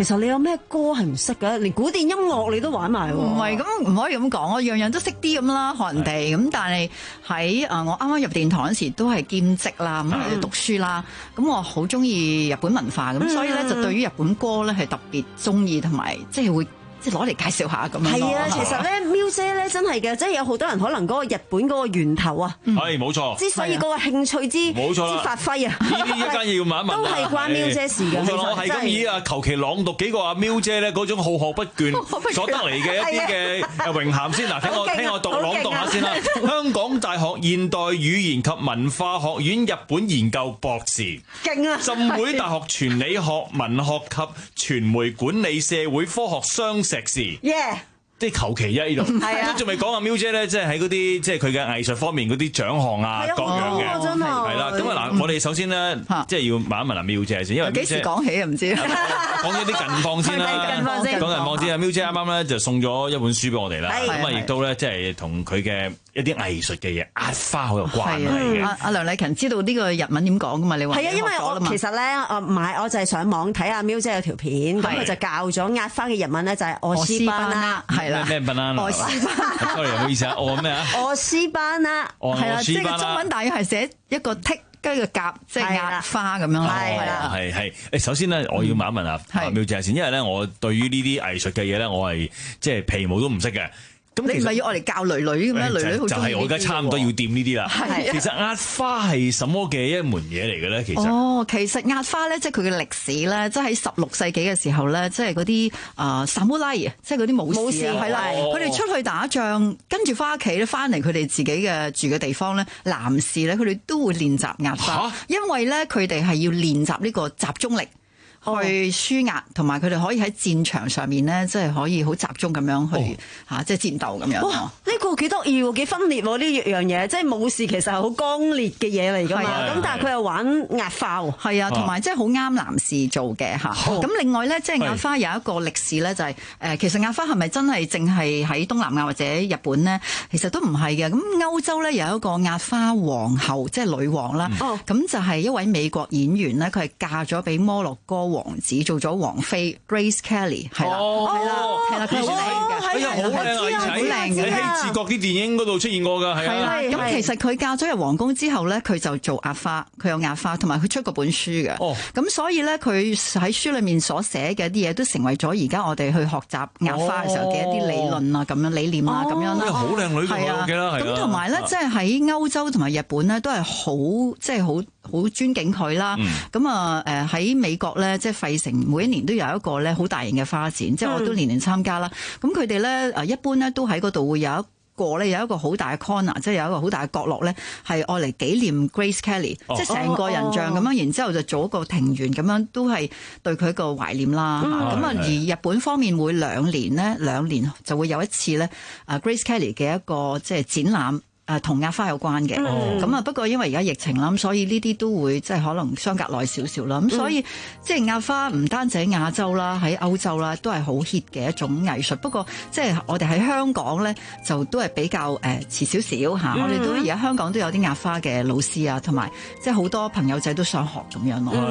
S14: 其實你有咩歌係唔識嘅？連古典音樂你都玩埋喎。
S21: 唔係咁，唔可以咁講，我樣樣都識啲咁啦，學人哋咁。但係喺誒我啱啱入電台嗰時都係兼職啦，咁嚟讀書啦。咁我好中意日本文化，咁所以咧就對於日本歌咧係特別中意，同埋即係會。即係攞嚟介紹下咁樣。
S14: 係啊，其實咧，喵姐咧真係嘅，即係有好多人可能嗰個日本嗰個源頭啊，
S13: 係冇錯。
S14: 之所以嗰個興趣之
S13: 冇錯
S14: 之發揮啊，
S13: 呢啲一間嘢要問一問
S14: 都係關喵姐事嘅。
S13: 冇錯，我係咁以啊，求其朗讀幾個阿喵姐咧嗰種好學不倦所得嚟嘅一啲嘅榮銜先。嗱，聽我聽我讀朗讀下先啦。香港大學現代語言及文化學院日本研究博士，
S14: 勁啊！
S13: 浸會大學傳理學、文學及傳媒管理社會科學雙碩士，
S14: 耶！
S13: 即係求其啫呢度，都仲未講阿喵姐咧，即係喺嗰啲即係佢嘅藝術方面嗰啲獎項啊各樣嘅，
S14: 真係
S13: 係啦。咁啊嗱，我哋首先咧，即係要問一問阿喵姐先，因為
S21: 幾時講起啊？唔知
S13: 講咗啲近況先啦，
S14: 近況先，
S13: 講近況先。阿喵姐啱啱咧就送咗一本書俾我哋啦，咁啊亦都咧即係同佢嘅一啲藝術嘅嘢壓花好有關係嘅。
S21: 阿阿梁麗勤知道呢個日文點講噶嘛？你話
S14: 係啊，因為我其實咧，我唔係我就係上網睇阿喵姐有條片，咁佢就教咗壓花嘅日文咧，就係俄斯班啦，
S21: 係啦，
S13: 咩班啦？俄斯班 ，sorry， 唔好意思啊，我咩啊？
S14: 俄斯班啦，
S21: 係啦，即係中文大約係寫一個剔跟住個甲，即係壓花咁樣。
S14: 係啦，
S13: 係係誒，首先咧，我要問一問啊，阿喵姐先，因為咧，我對於呢啲藝術嘅嘢咧，我係即係皮毛都唔識嘅。
S21: 咁你唔係要我嚟教女女嘅咩？女女好
S13: 就係我而家差唔多要掂呢啲啦。其實壓花係什麼嘅一門嘢嚟嘅咧？其實
S21: 哦，其實壓花咧，即係佢嘅歷史咧，即係喺十六世紀嘅時候咧，即係嗰啲啊薩姆拉，即係嗰啲武士係啦，佢哋出去打仗，跟住翻屋企咧，翻嚟佢哋自己嘅住嘅地方咧，男士咧，佢哋都會練習壓花，因為咧佢哋係要練習呢個集中力。去舒壓，同埋佢哋可以喺戰場上面咧，即係可以好集中咁樣去嚇，即係戰鬥咁樣。
S14: 哇！呢個幾得意喎，幾分裂喎呢樣嘢，即係武士其實係好剛烈嘅嘢嚟㗎嘛。咁但係佢又玩壓花喎。係
S21: 啊，同埋即係好啱男士做嘅嚇。咁另外咧，即係壓花有一個歷史咧，就係誒，其實壓花係咪真係淨係喺東南亞或者日本咧？其實都唔係嘅。咁歐洲咧有一個壓花皇后，即係女王啦。咁就係一位美國演員咧，佢係嫁咗俾摩洛哥王子做咗王妃 Grace Kelly 係啦，係啦，係啦，佢好靚嘅，
S13: 哎呀好靚啊！以前喺喺希治閣啲電影嗰度出現過㗎，係啊。
S21: 咁其實佢嫁咗入皇宮之後咧，佢就做壓花，佢有壓花，同埋佢出過本書嘅。哦，咁所以咧，佢喺書裏面所寫嘅一啲嘢都成為咗而家我哋去學習壓花嘅時候嘅一啲理論啊，咁樣理念啊，咁樣啦。
S13: 好靚女㗎，我記得係。
S21: 咁同埋咧，即係喺歐洲同埋日本咧，都係好即係好好尊敬佢啦。咁啊誒喺美國咧，即係費城每一年都有一個咧好大型嘅花展，即係我都年年參加啦。咁佢哋咧誒一般咧都喺嗰度會有一個咧有一個好大嘅 corner，即係有一個好大嘅角落咧，係愛嚟紀念 Grace Kelly，哦、即係成個人像咁樣，然之後就做一個庭園咁樣，都係對佢一個懷念啦。咁啊、嗯，而日本方面每兩年呢，兩年就會有一次咧，啊 Grace Kelly 嘅一個即係展覽。誒同壓花有關嘅，咁啊、嗯、不過因為而家疫情啦，咁所以呢啲都會即係可能相隔耐少少啦，咁、嗯、所以即係壓花唔單止喺亞洲啦，喺歐洲啦都係好 hit 嘅一種藝術。不過即係我哋喺香港咧，就都係比較誒遲少少嚇。我哋都而家香港都有啲壓花嘅老師啊，同埋即係好多朋友仔都想學咁樣咯。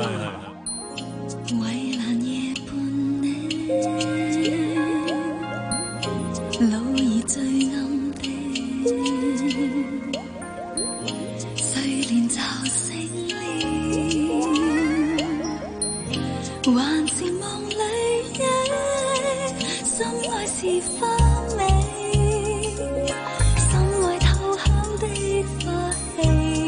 S20: 還是夢裏的心愛是花美，心愛偷香的花氣，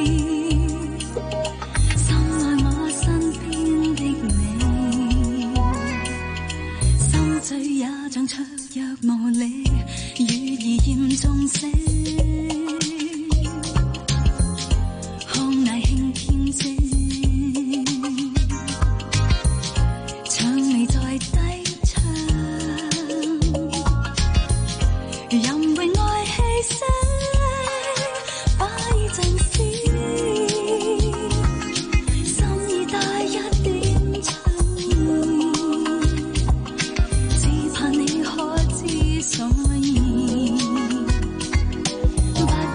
S20: 心愛我身邊的你，心醉也像灼若無理，雨兒嚴重死，康乃馨天際。只怕你可知所以。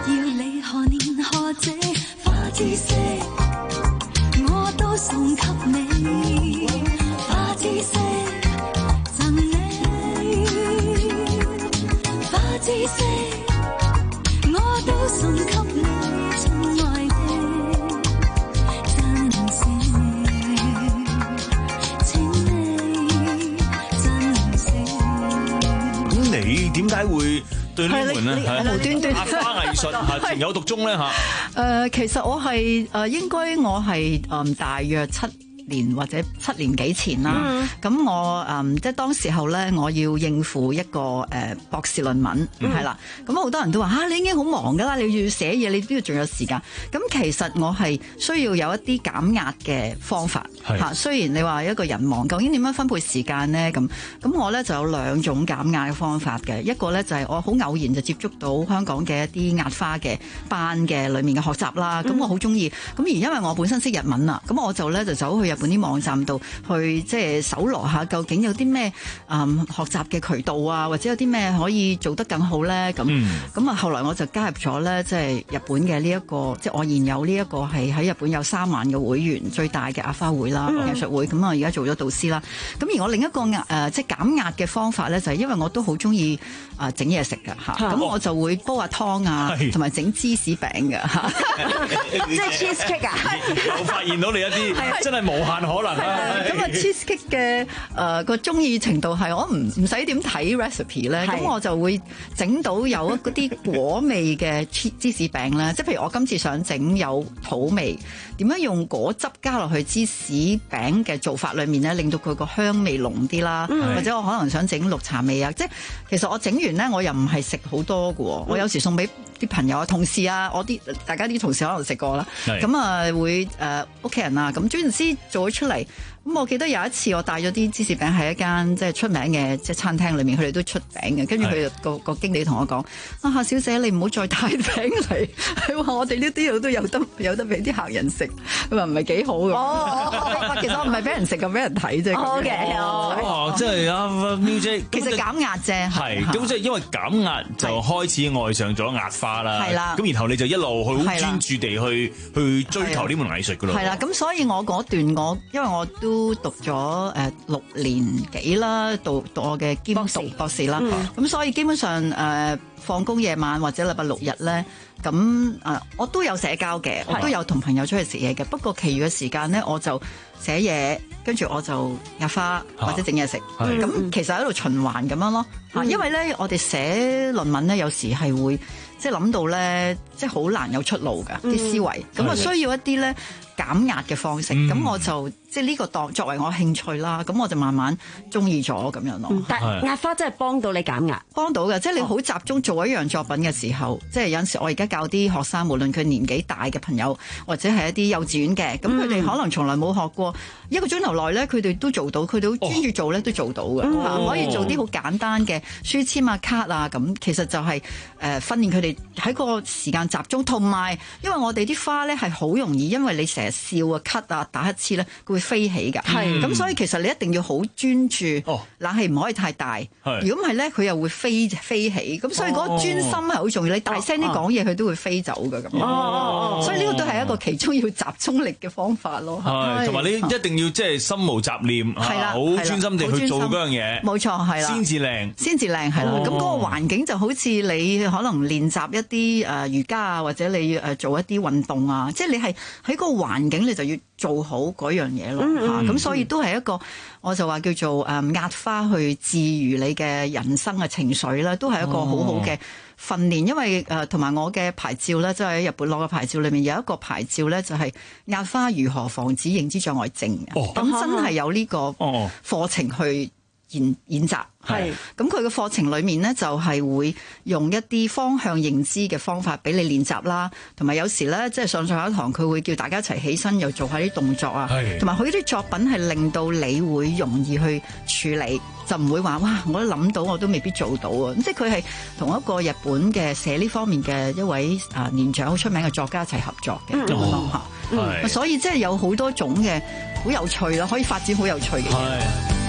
S13: 你點解會對呢門咧
S21: 無端端
S13: 壓花藝術係情有獨鐘咧嚇？
S21: 誒，其實我係誒應該我係誒大約七年或者七年幾前啦，咁、嗯、我誒、嗯、即係當時候咧，我要應付一個誒、呃、博士論文，係啦、嗯，咁好多人都話嚇、啊、你已經好忙㗎啦，你要寫嘢，你都要仲有時間。咁其實我係需要有一啲減壓嘅方法嚇。雖然你話一個人忙，究竟點樣分配時間咧？咁咁我咧就有兩種減壓嘅方法嘅，一個咧就係我好偶然就接觸到香港嘅一啲壓花嘅班嘅裡面嘅學習啦，咁、嗯、我好中意。咁而因為我本身識日文啊，咁我就咧就走去日本啲網站度去即係搜羅下究竟有啲咩誒學習嘅渠道啊，或者有啲咩可以做得更好咧？咁咁啊，後來我就加入咗咧，即係日本嘅呢一個，即係我現有呢一個係喺日本有三萬嘅會員最大嘅壓花會啦，藝術會。咁啊，而家做咗導師啦。咁而我另一個壓誒即係減壓嘅方法咧，就係因為我都好中意啊整嘢食㗎嚇，咁我就會煲下湯啊，同埋整芝士餅㗎嚇，
S14: 即係 cheese cake 啊！
S13: 我發現到你一啲真係無限可能。
S21: 咁啊 cheese cake 嘅誒個中意程度係我唔唔使點睇 recipe 咧，咁我就會整到有嗰啲果味嘅芝士餅咧。即係譬如我今次想整有土味，點樣用果汁加落去芝士餅嘅做法裏面咧，令到佢個香味濃啲啦。或者我可能想整綠茶味啊，即係其實我整完咧，我又唔係食好多㗎喎，我有時送俾啲朋友啊、同事啊，我啲大家啲同事可能食過啦，咁啊會誒屋企人啊，咁總言之做咗出嚟。咁我記得有一次我帶咗啲芝士餅喺一間即係出名嘅即係餐廳裏面，佢哋都出餅嘅。跟住佢個個經理同我講：啊，夏小姐，你唔好再帶餅嚟，佢話我哋呢啲都有得有得俾啲客人食，佢話唔係幾好嘅。哦，其實我唔係俾人食，咁俾人睇啫。
S14: O K，
S13: 哦，即係啊，Miu姐，
S21: 其實減壓啫。
S13: 係，咁即係因為減壓就開始愛上咗壓花啦。係啦。咁然後你就一路去好專注地去去追求呢門藝術㗎咯。
S21: 係啦，咁所以我嗰段我因為我都。都讀咗誒六年幾啦，讀讀我嘅兼讀博士啦，咁、嗯、所以基本上誒、呃、放工夜晚或者禮拜六日咧，咁誒、呃、我都有社交嘅，我都有同朋友出去食嘢嘅，不過其餘嘅時間咧我就寫嘢，跟住我就壓花或者整嘢食，咁、啊、其實喺度循環咁樣咯，嚇、嗯，因為咧我哋寫論文咧有時係會即係諗到咧，即係好難有出路㗎啲、嗯、思維，咁啊需要一啲咧減壓嘅方式，咁、嗯、我就即係呢個當作為我興趣啦，咁我就慢慢中意咗咁樣咯。
S14: 但壓花真係幫到你減壓，
S21: 幫到嘅，即係你好集中做一樣作品嘅時候，哦、即係有陣時我而家教啲學生，無論佢年紀大嘅朋友，或者係一啲幼稚園嘅，咁佢哋可能從來冇學過，一個鐘頭內咧，佢哋都做到，佢哋好專注做咧，都做到嘅、哦，可以做啲好簡單嘅書籤啊、卡啊，咁其實就係誒訓練佢哋喺個時間集中，同埋因為我哋啲花咧係好容易，因為你成日笑啊、咳啊、打乞嗤咧，佢會飛起㗎。係咁，所以其實你一定要好專注，哦、冷氣唔可以太大。如果唔係咧，佢又會飛飛起。咁所以嗰個專心係好重要。你大聲啲講嘢，佢都會飛走㗎咁。哦，所以呢個都係一個其中要集中力嘅方法咯。
S13: 係，同埋你一定要即係心無雜念，係啦，好專心地去做嗰樣嘢。冇錯，係啦，先至靚，先至靚係啦。咁嗰、哦、個環境就好似你可能練習一啲誒、呃、瑜伽啊，或者你誒做一啲運動啊，即係你係喺嗰個環境，你就要做好嗰樣嘢咯。嚇、嗯，咁、嗯、所以都係一個，我就話叫做誒壓花去治癒你嘅人生嘅情緒啦，都係一個好好嘅訓練。因為誒同埋我嘅牌照咧，即係喺日本攞嘅牌照裏面有一個牌照咧，就係壓花如何防止認知障礙症。哦，咁真係有呢個課程去演演習。係，咁佢嘅課程裏面呢，就係會用一啲方向認知嘅方法俾你練習啦，同埋有，有時咧即係上上一堂佢會叫大家一齊起身又做下啲動作啊，同埋佢啲作品係令到你會容易去處理，就唔會話哇我都諗到我都未必做到啊！即係佢係同一個日本嘅寫呢方面嘅一位啊年長好出名嘅作家一齊合作嘅咁咯嚇，嗯、所以即係有好多種嘅好有趣啦，可以發展好有趣嘅嘢。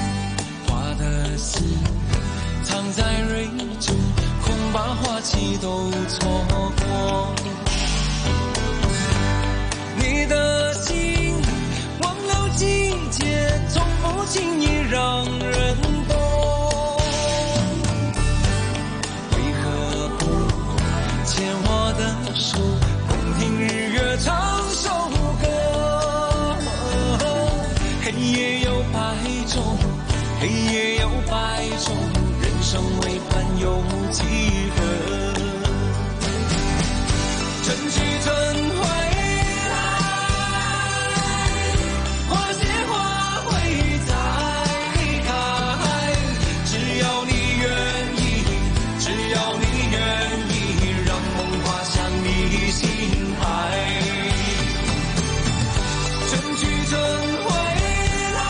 S16: 藏在蕊中，恐把花期都錯過。你的心忘了季節，從不輕易讓人懂。為何不牽我的手，共聽日月唱首歌？黑夜有百種，黑夜有百種。生為伴有几何？春去春回来，花谢花会再开。只要你愿意，只要你愿意，让梦滑向你心海。春去春回来，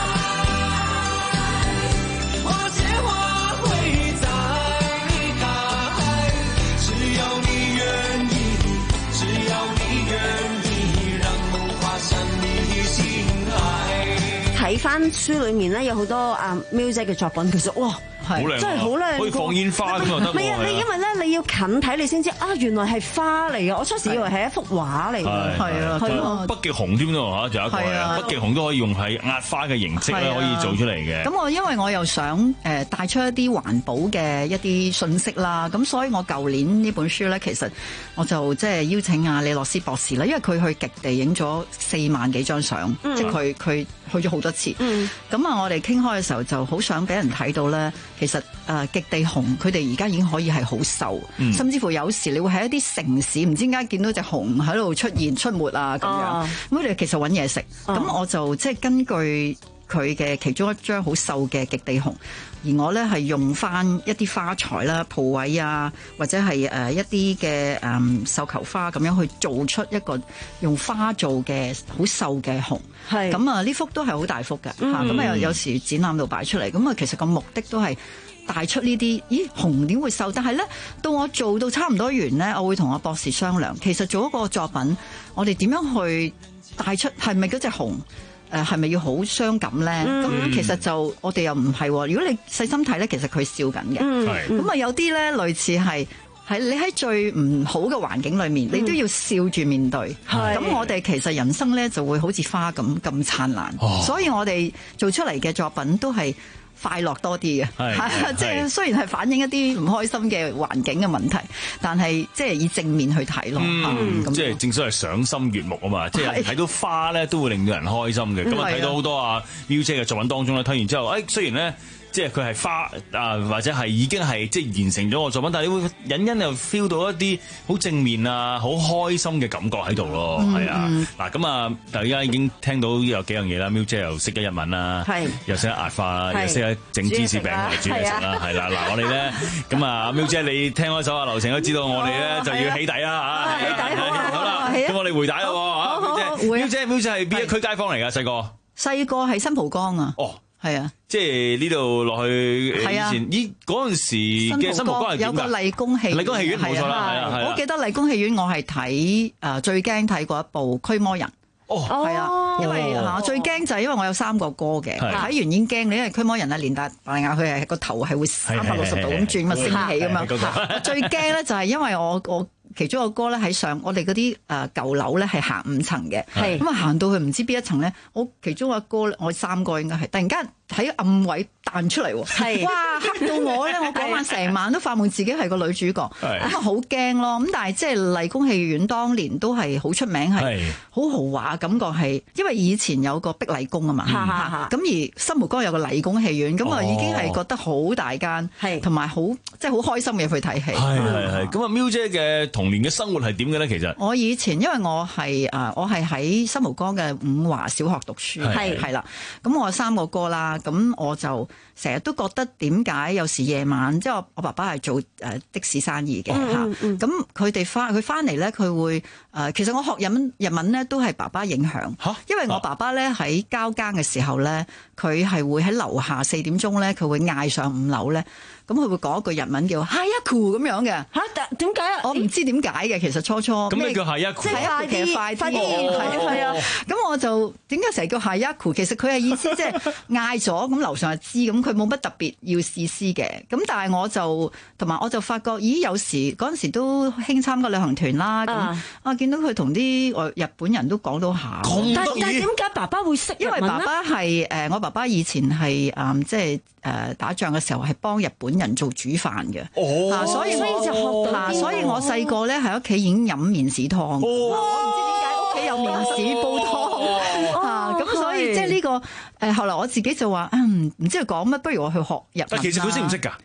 S16: 花谢花会再开。只要你愿意，只要你願意，讓夢滑向你心海。
S14: 睇翻書裏面咧，有好多啊 Miu 姐嘅作品，其實哇，
S13: 好靚，
S14: 真係好靚，
S13: 可以放煙花咁就得喎。
S14: 唔係啊，你因為咧你要近睇你先知啊，原來係花嚟嘅。我初時以為係一幅畫嚟嘅，
S13: 係啊，係啊，北極熊添咯嚇，仲有一個係北極熊都可以用係壓花嘅形式咧，可以做出嚟嘅。
S21: 咁我因為我又想誒帶出一啲環保嘅一啲信息啦，咁所以我舊年呢本書咧，其實我就即係邀請阿李洛斯博士啦，因為佢去極地影咗四萬幾張相，嗯、即係佢佢去咗好多次。咁啊、嗯，我哋傾開嘅時候就好想俾人睇到咧，其實誒、呃、極地熊佢哋而家已經可以係好瘦，嗯、甚至乎有時你會喺一啲城市唔知點解見到隻熊喺度出現出沒啊咁樣，咁佢哋其實揾嘢食，咁、哦、我就即係根據佢嘅其中一張好瘦嘅極地熊，而我咧係用翻一啲花材啦、蒲葦啊，或者係誒一啲嘅誒繡球花咁樣去做出一個用花做嘅好瘦嘅熊。係咁啊！呢幅都係好大幅嘅嚇，咁啊有有時展覽度擺出嚟，咁啊其實個目的都係帶出呢啲，咦熊點會瘦？但係咧到我做到差唔多完咧，我會同阿博士商量，其實做一個作品，我哋點樣去帶出係咪嗰隻熊？誒係咪要好傷感咧？咁、嗯、其實就我哋又唔係喎。如果你細心睇咧，其實佢笑緊嘅。咁啊、嗯、有啲咧類似係喺你喺最唔好嘅環境裏面，嗯、你都要笑住面對。咁、嗯、我哋其實人生咧就會好似花咁咁燦爛。哦、所以我哋做出嚟嘅作品都係快樂多啲嘅，即係雖然係反映一啲唔開心嘅環境嘅問題，但係即係以正面去睇咯。
S13: 嗯，即係正所謂賞心悅目啊嘛，即係睇到花咧都會令到人開心嘅。咁啊睇到好多啊 Miu 姐嘅作品當中咧，睇完之後，誒雖然咧。即係佢係花啊，或者係已經係即係完成咗個作品，但係你會隱隱又 feel 到一啲好正面啊、好開心嘅感覺喺度咯，係、嗯、啊。嗱咁啊，大家已經聽到有幾樣嘢啦 Miu 姐又識得日文啦，是又識得壓花啦，是又識得整芝士餅嚟煮嘢食啦，係啦。嗱、啊、我哋咧咁啊 Miu 姐你聽開手下流程都知道我哋咧就要起底啦嚇，起底好啦，咁我哋回帶咯嚇 Miu 姐 Miu 姐係邊一區街坊嚟㗎？細個
S21: 細個係新蒲崗啊。哦。係啊，
S13: 即係呢度落去以前，咦嗰陣時嘅新蒲崗係點㗎？
S21: 有個麗宮戲院，
S13: 麗宮戲院冇錯啦，係啊，
S21: 我記得麗宮戲院我係睇誒最驚睇過一部驅魔人。哦，係啊，因為嚇最驚就係因為我有三個哥嘅，睇完已經驚你，因為驅魔人啊連大大眼佢係個頭係會三百六十度咁轉，咪升起咁樣。最驚咧就係因為我我。其中一個歌咧喺上，我哋嗰啲誒舊樓咧係行五層嘅，咁啊行到去唔知邊一層咧，我其中一個我三個應該係突然間喺暗位彈出嚟喎，係哇嚇到我咧！我嗰晚成晚都發夢自己係個女主角，咁啊好驚咯！咁但係即係麗宮戲院當年都係好出名，係好豪華感覺係，因為以前有個碧麗宮啊嘛，咁而新蒲崗有個麗宮戲院，咁啊已經係覺得好大間，同埋好即係好開心嘅去睇戲。係係係。咁啊 Miu 姐嘅童年嘅生活係點嘅咧？其實我以前因為我係誒我係喺新蒲崗嘅伍華小學讀書，係係啦。咁我有三個哥啦，咁我就成日都覺得點解有時夜晚即係我我爸爸係做誒的士生意嘅嚇，咁佢哋翻佢翻嚟咧，佢會誒其實我學日文日文咧都係爸爸影響，因為我爸爸咧喺交更嘅時候咧，佢係會喺樓下四點鐘咧，佢會嗌上五樓咧。咁佢會講一句日文叫 Hayaku 咁樣嘅嚇，點解啊？我唔知點解嘅，其實初初咁咩叫 Hayaku？即係快啲，快啲，係啊！咁我就點解成日叫 Hayaku？其實佢係意思即係嗌咗，咁樓上就知，咁佢冇乜特別要試詩嘅。咁但係我就同埋我就發覺，咦？有時嗰陣時都興參加旅行團啦，咁啊見到佢同啲外日本人都講到下。但係點解爸爸會識日文咧？因為爸爸係誒，我爸爸以前係誒，即係誒打仗嘅時候係幫日本人做煮飯嘅，哦，所以所以就學到，所以我細個咧喺屋企已經飲麵豉湯，我唔知點解屋企有麵豉煲湯，嚇咁所以即係呢個誒後來我自己就話，嗯，唔知佢講乜，不如我去學日文。但其實佢識唔識㗎？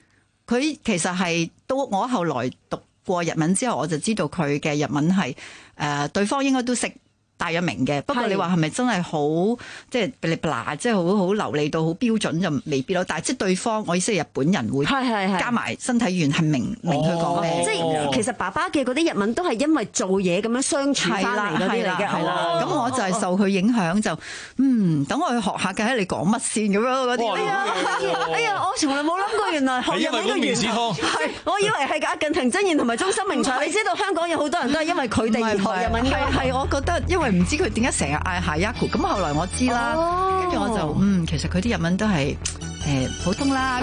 S21: 佢其實係到我後來讀過日文之後，我就知道佢嘅日文係誒、呃、對方應該都識。大約明嘅，不過你話係咪真係好即係噼哩啪啦，即係好好流利到好標準就未必咯。但係即係對方，我意思係日本人會加埋身體語言係明明佢講咩。
S14: 即係其實爸爸嘅嗰啲日文都係因為做嘢咁樣相處翻嚟嗰啲嚟嘅。
S21: 係啦，咁我就係受佢影響就嗯，等我去學下，梗係你講乜先咁樣嗰啲。
S14: 哎呀，哎呀，我從來冇諗過原來學日文嘅源頭係，我以為係阿近藤真彥同埋中森明菜。你知道香港有好多人都係因為佢哋而學日文嘅。
S21: 係我覺得因為唔知佢點解成日嗌下一句，咁後來我知啦，跟住、oh. 我就嗯，其實佢啲日文都係誒、呃、普通啦。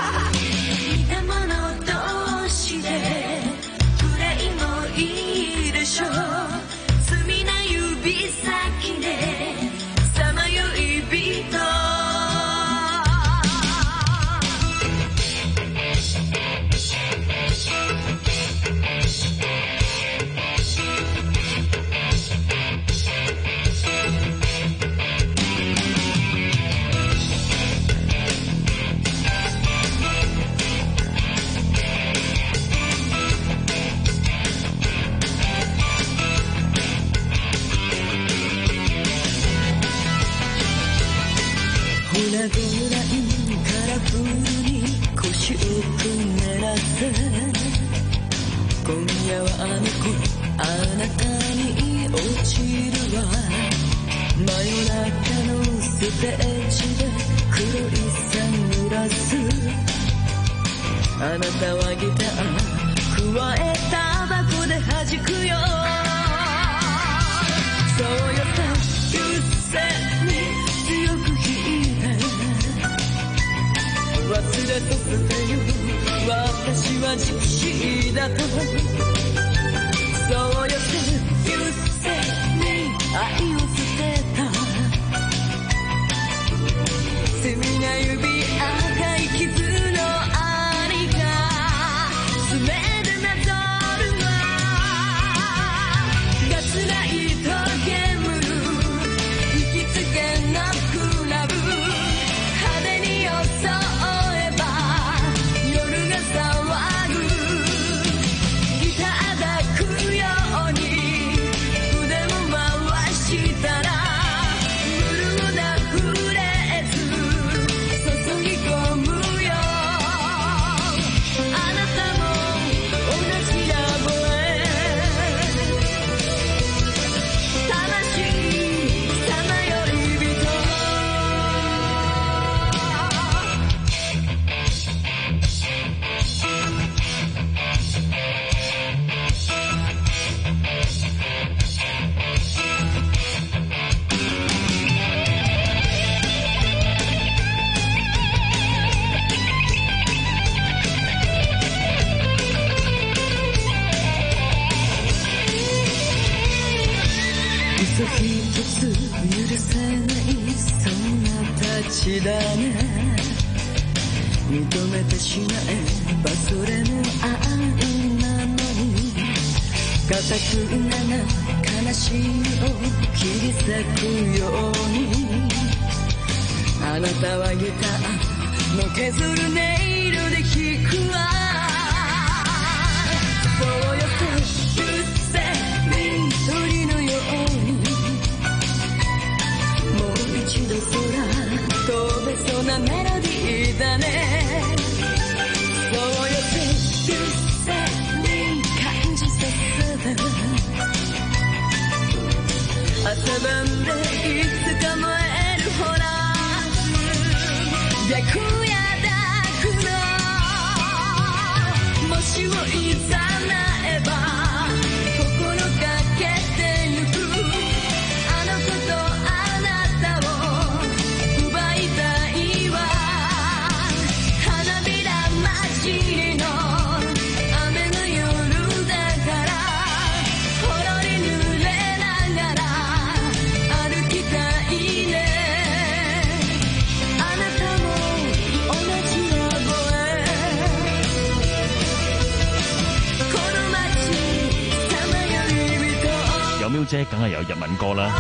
S13: 姐梗係有日文歌啦，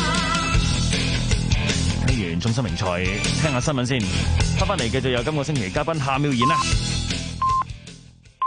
S13: 聽完中森明菜，聽下新聞先，翻返嚟繼續有今個星期嘉賓夏妙然啦。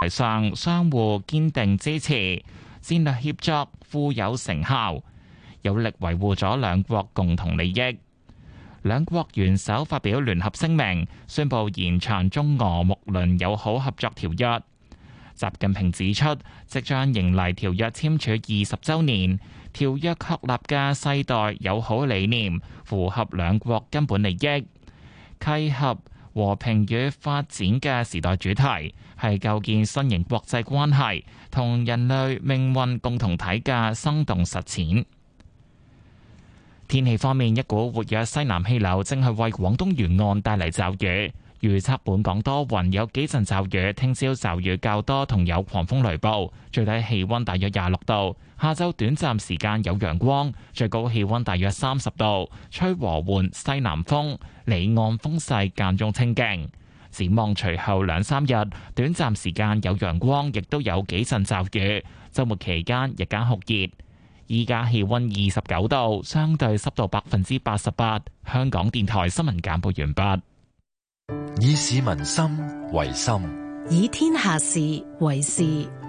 S1: 台上相互堅定支持，戰略協作富有成效，有力維護咗兩國共同利益。兩國元首發表聯合聲明，宣布延長中俄睦鄰友好合作條約。習近平指出，即將迎嚟條約簽署二十週年，條約確立嘅世代友好理念符合兩國根本利益，契合和平與發展嘅時代主題，係構建新型國際關係同人類命運共同體嘅生動實踐。天氣方面，一股活躍西南氣流正係為廣東沿岸帶嚟驟雨。預測本港多雲，有幾陣驟雨，聽朝驟雨較多，同有狂風雷暴，最低氣溫大約廿六度。下晝短暫時間有陽光，最高氣溫大約三十度，吹和緩西南風，離岸風勢間中清勁。展望隨後兩三日，短暫時間有陽光，亦都有幾陣驟雨。週末期間日間酷熱，依家氣溫二十九度，相對濕度百分之八十八。香港電台新聞簡報完畢。
S4: 以市民心為心，
S5: 以天下事為事。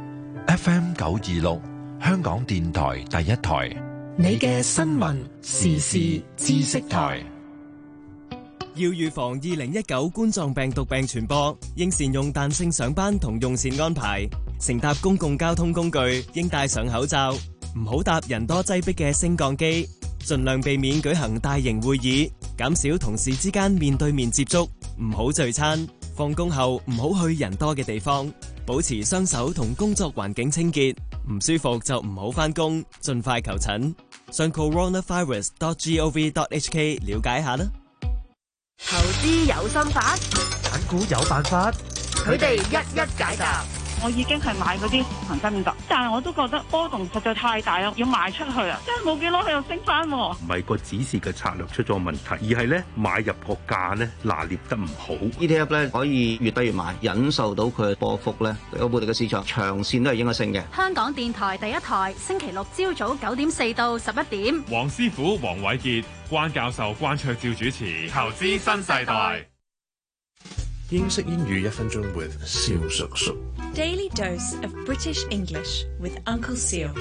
S4: F M 九二六，香港電台第一台，
S5: 你嘅新聞時事知識台。
S2: 要預防二零一九冠狀病毒病傳播，應善用彈性上班同用膳安排。乘搭公共交通工具應戴上口罩，唔好搭人多擠迫嘅升降機。盡量避免舉行大型會議，減少同事之間面對面接觸，唔好聚餐。放工後唔好去人多嘅地方，保持雙手同工作環境清潔。唔舒服就唔好返工，盡快求診。上 coronavirus dot gov dot hk 了解下啦。
S22: 投資有心法，
S23: 揀股有辦法，
S22: 佢哋一一解答。
S24: 我已經係買嗰啲恒生㗎，但係我都覺得波動實在太大啦，要賣出去啊！真係冇幾耐佢又升翻。
S23: 唔係個指示嘅策略出咗問題，而係咧買入個價咧拿捏得唔好。
S25: E T F 咧可以越低越買，忍受到佢嘅波幅咧，我哋嘅市場長線都係應該升嘅。
S26: 香港電台第一台，星期六朝早九點四到十一點，
S27: 黃師傅黃偉傑、關教授關卓照主持《投資新世代》。
S28: 英式英語一分鐘 with 蕭叔叔。
S29: Daily dose of British English with Uncle Seal。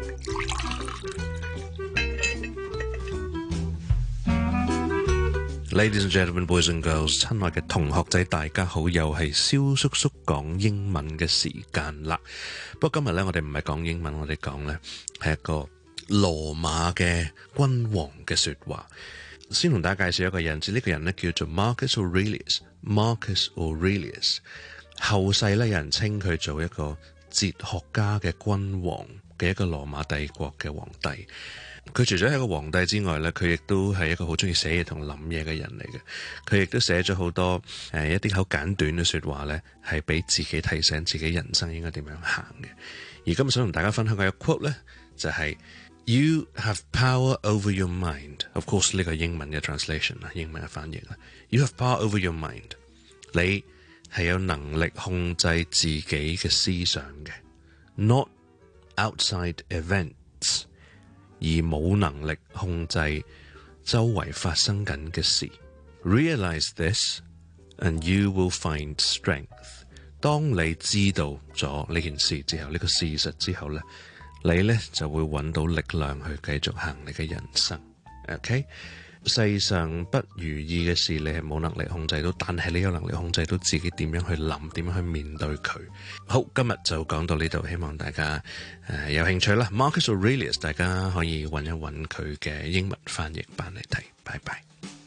S28: Ladies and gentlemen, boys and girls， 親愛嘅同學仔，大家好，又係蕭叔叔講英文嘅時間啦。不過今日咧，我哋唔係講英文，我哋講咧係一個羅馬嘅君王嘅說話。先同大家介紹一個人，呢、這個人咧叫做 Marcus Aurelius。Marcus Aurelius 後世咧，有人稱佢做一個哲學家嘅君王嘅一個羅馬帝國嘅皇帝。佢除咗係一個皇帝之外咧，佢亦都係一個好中意寫嘢同諗嘢嘅人嚟嘅。佢亦都寫咗好多誒、呃、一啲好簡短嘅說話咧，係俾自己提醒自己人生應該點樣行嘅。而今日想同大家分享嘅一個 quote 咧，就係、是、You have power over your mind。 Of course 呢個係英文嘅 translation 啦，英文嘅翻譯啦。You have power over your mind。 你係有能力控制自己嘅思想嘅 ，not outside events， 而冇能力控制周圍發生緊嘅事。Realize this and you will find strength。 當你知道咗呢件事之後，呢、呢個事實之後咧，你咧就會揾到力量去繼續行你嘅人生。OK， 世上不如意嘅事你係冇能力控制到，但係你有能力控制到自己點樣去諗，點樣去面對佢。好，今日就講到呢度，希望大家誒、呃、有興趣啦。Marcus Aurelius， 大家可以揾一揾佢嘅英文翻譯版嚟睇。拜拜。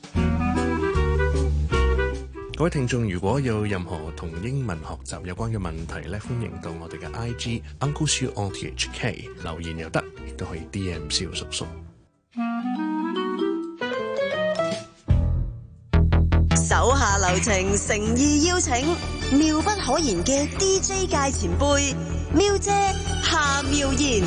S28: 各位聽眾，如果有任何同英文學習有關嘅問題咧，歡迎到我哋嘅 I G Uncle Siu O T H K 留言又得，亦都可以 D M 蕭叔叔。
S19: 手下留情，誠意邀請妙不可言嘅 D J 界前輩妙姐夏妙妍。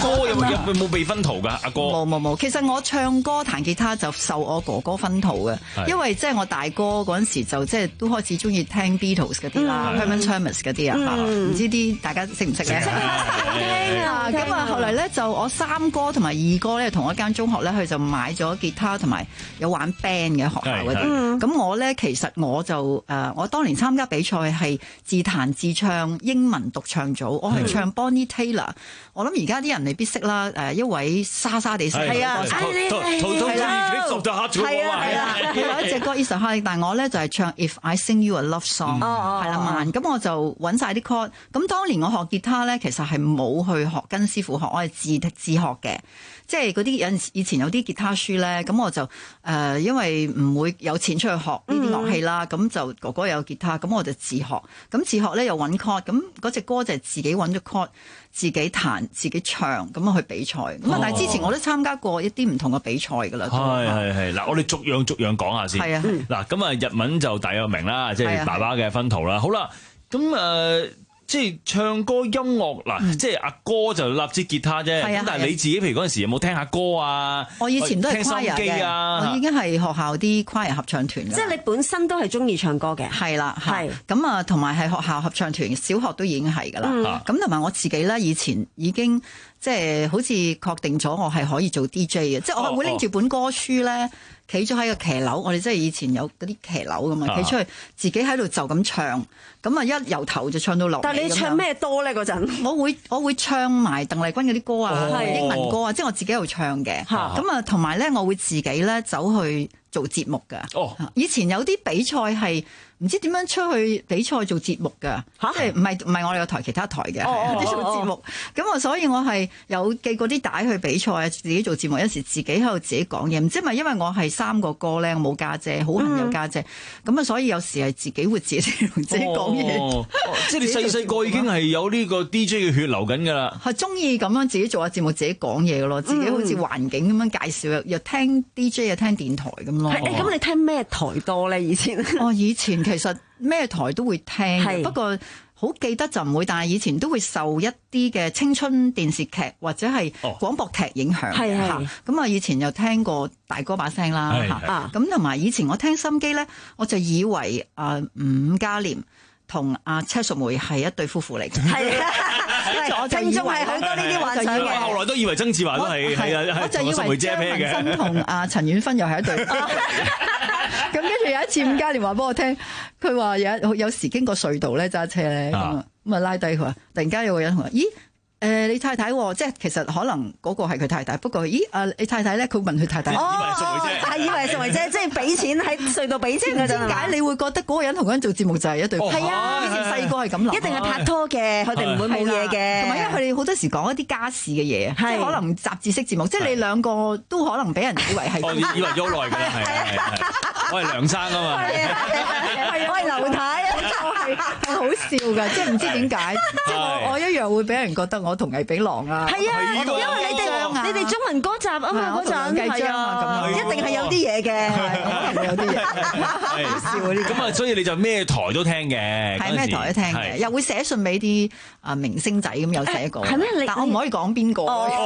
S13: 歌有冇有冇被薰陶㗎？阿哥
S21: 冇冇冇，其實我唱歌彈吉他就受我哥哥薰陶嘅，因為即係我大哥嗰陣時就即係都開始中意聽 Beatles 嗰啲啦 Herman Hermits 嗰啲啊，唔知啲大家識唔識咧？聽啊！咁啊，後嚟咧就我三哥同埋二哥咧同一間中學咧，佢就買咗吉他同埋有玩 band 嘅學校嗰啲。咁我咧其實我就誒，我當年參加比賽係自彈自唱英文獨唱組，我係唱 Bonnie Taylor。我諗而家啲人未必識啦，誒一位沙沙地聲嘅歌手，係啦，係啦，有一隻歌 It's a Heartache，但係我咧就係唱 If I Sing You a Love Song，係啦慢，咁我就揾晒啲 chord。咁當年我學吉他咧，其實係冇去學跟師傅學，我係自自學嘅。即係嗰啲有陣時以前有啲吉他書咧，咁我就誒、呃、因為唔會有錢出去學呢啲樂器啦，咁、嗯、就哥哥有吉他，咁我就自學。咁自學咧又揾 chord，咁嗰隻歌就係自己揾咗 chord，自己彈自己唱，咁去比賽。咁啊、哦，但係之前我都參加過一啲唔同嘅比賽㗎啦。係係係，嗱我哋逐樣逐樣講下先。係啊，嗱咁啊日文就大有名啦，即係爸爸嘅薰陶啦。好啦，咁誒。呃即係唱歌音樂嗱，嗯、即係阿哥就立支吉他啫。咁、啊、但係你自己譬如嗰陣時有冇聽下歌啊？我以前都係 choir 嘅，我已經係學校啲 choir 合唱團。即係你本身都係中意唱歌嘅。係啦，係。咁啊，同埋係學校合唱團，小學都已經係㗎啦。咁同埋我自己咧，以前已經即係好似確定咗我係可以做 D J 嘅，即係我係會拎住本歌書咧。企咗喺個騎樓，我哋即係以前有嗰啲騎樓咁嘛，企出去自己喺度就咁唱，咁啊一由頭就唱到落。但係你唱咩多咧嗰陣？我會我會唱埋鄧麗君嗰啲歌啊，哦、英文歌啊，即係我自己喺度唱嘅。咁啊，同埋咧，我會自己咧走去做節目㗎。哦，以前有啲比賽係。唔知點樣出去比賽做節目㗎，即係唔係唔係我哋個台其他台嘅，啲做節目。咁啊，所以我係有寄過啲帶去比賽，自己做節目。有時自己喺度自己講嘢，唔知係咪因為我係三個哥咧，我冇家姐，好恨有家姐。咁啊，所以有時係自己會自己同自己講嘢。
S13: 即係你細細個已經係有呢個 D J 嘅血流緊㗎啦。係中意咁樣自己做下節目，自己講嘢㗎咯，自己好似環境咁樣介紹，又又聽 D J 又聽電台咁咯。咁你聽咩台多咧？以前哦，以前。其實咩台都會聽，是不過好記得就唔會。但係以前都會受一啲嘅青春電視劇或者係廣播劇影響嘅。咁啊，以前又聽過大哥把聲啦嚇。咁同埋以前我聽心機咧，我就以為啊伍嘉廉同阿車淑梅係一對夫婦嚟嘅。係啊，我聽眾係好多呢啲幻想嘅。 後來都以為曾志華都係係啊，同淑梅姐嘅。張文新同阿陳婉芬又係一對。咁跟住有一次伍嘉廉話俾我聽，佢話有有時經過隧道咧揸車咧，咁啊咁啊拉低佢話，突然間有個人同佢話：咦，誒、呃、你太太喎，即係其實可能嗰個係佢太太，不過咦啊你太太咧，佢問佢太太，以為係淑梅姐，係以為係淑梅姐，即係俾錢喺隧道俾錢㗎咋？點解你會覺得嗰個人同嗰人做節目就係一對？係啊，以前細個係咁諗，一定係拍拖嘅，佢哋唔會冇嘢嘅。同埋因為佢哋好多時講一啲家事嘅嘢，即係可能雜誌式節目，即係你兩個都可能俾人以為係。我以為咗好耐㗎啦，係係。我係梁生啊嘛，係啊係啊，我係劉太啊，係係好笑㗎，即係唔知點解，即係我我一樣會俾人覺得我同魏炳郎啊，係啊，因為你哋你哋中文歌集啊嘛嗰陣係啊，一定係有啲嘢嘅，可能有啲嘢，好笑嗰啲。咁啊，所以你就咩台都聽嘅，係咩台都聽嘅，又會寫信俾啲啊明星仔咁有寫過，係咩？但我唔可以講邊個。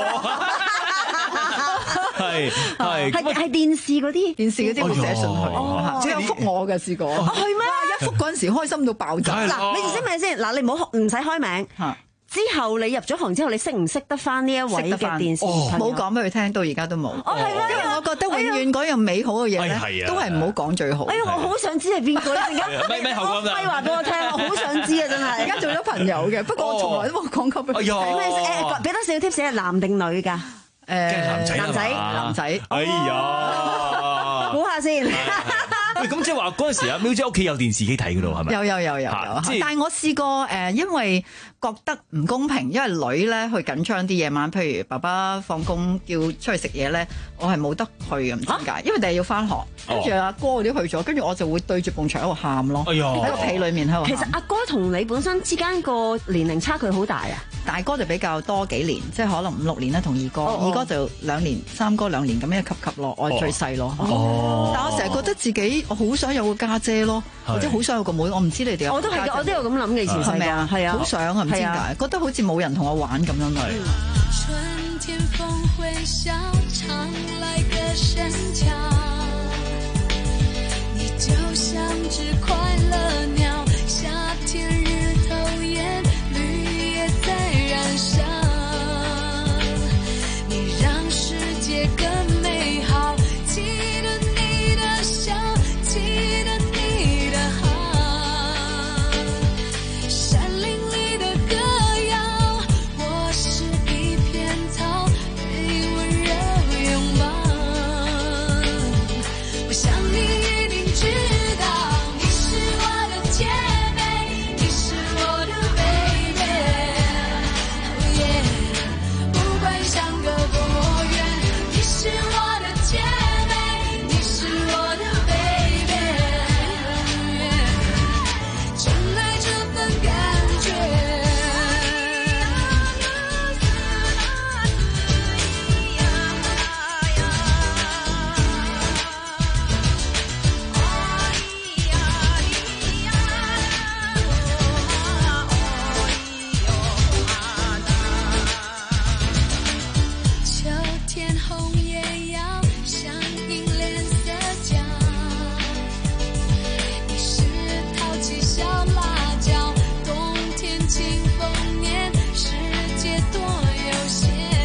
S13: 係係係係電視嗰啲，電視嗰啲會寫信去，即係有覆我嘅試過。係咩？一覆嗰陣時開心到爆炸。嗱，你識咩先？嗱，你唔好唔使開名。之後你入咗行之後，你識唔識得翻呢一位嘅電視？冇講俾佢聽，到而家都冇。哦，係咩？因為我覺得永遠嗰樣美好嘅嘢咧，都係唔好講最好。哎呀，我好想知係邊個，而家咪咪後講啦。咪話俾我聽，我好想知啊！真係。而家做咗朋友嘅，不過我從來都冇講過俾佢聽。誒，俾多少 tips 係男定女㗎？誒男仔男仔男仔，哎呀，估下先。喂，咁即係話嗰陣時阿苗姐屋企有電視機睇㗎咯，係咪？有有有有有。但係我試過誒，因為覺得唔公平，因為女咧去緊張啲夜晚，譬如爸爸放工叫出去食嘢咧，我係冇得去嘅，唔知點解，因為第日要翻學，跟住阿哥嗰啲去咗，跟住我就會對住埲牆喺度喊咯，喺個被裡面喺度。其實阿哥同你本身之間個年齡差距好大啊！大哥就比較多幾年，即係可能五六年啦，同二哥，二哥就兩年，三哥兩年咁樣一級級咯，我係最細咯。哦，但我成日覺得自己我好想有個家姐咯，或者好想有個妹，我唔知你哋有。我都係，我都有咁諗嘅，以前係咪啊？係啊，好想啊，唔知點解，覺得好似冇人同我玩咁樣。
S20: 春天風會笑，常來個深橋，你就像隻快樂鳥，夏天日頭炎，綠葉在燃燒，你讓世界更美好，記得你的笑，記得你的好，山林裡的歌謠，我是一片草，被溫柔擁抱，我想你一定知道，你是我的姐妹，你是我的 baby， oh yeah， 不管相隔多遠，你是我的姐妹，你是我的 baby， oh yeah， 真愛這份感覺。秋天紅葉搖，像銀蓮色腳，你是淘氣小辣椒，冬天清風年，世界多悠閒，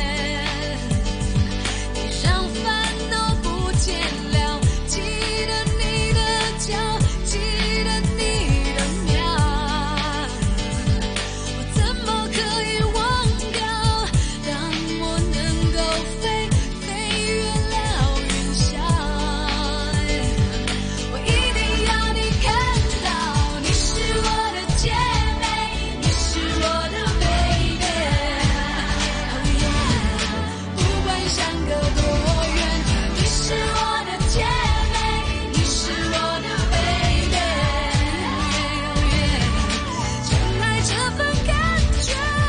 S20: 你讓煩惱不見了，記得你的腳，記得你的秒，我怎麼可以忘掉，讓我能夠飛，飛越了雲霄，我一定要你看到，你是我的姐妹，你是我的 baby， oh yeah， 不管相隔多遠，你是我的姐妹，你是我的 baby， oh yeah， 真愛這份感覺。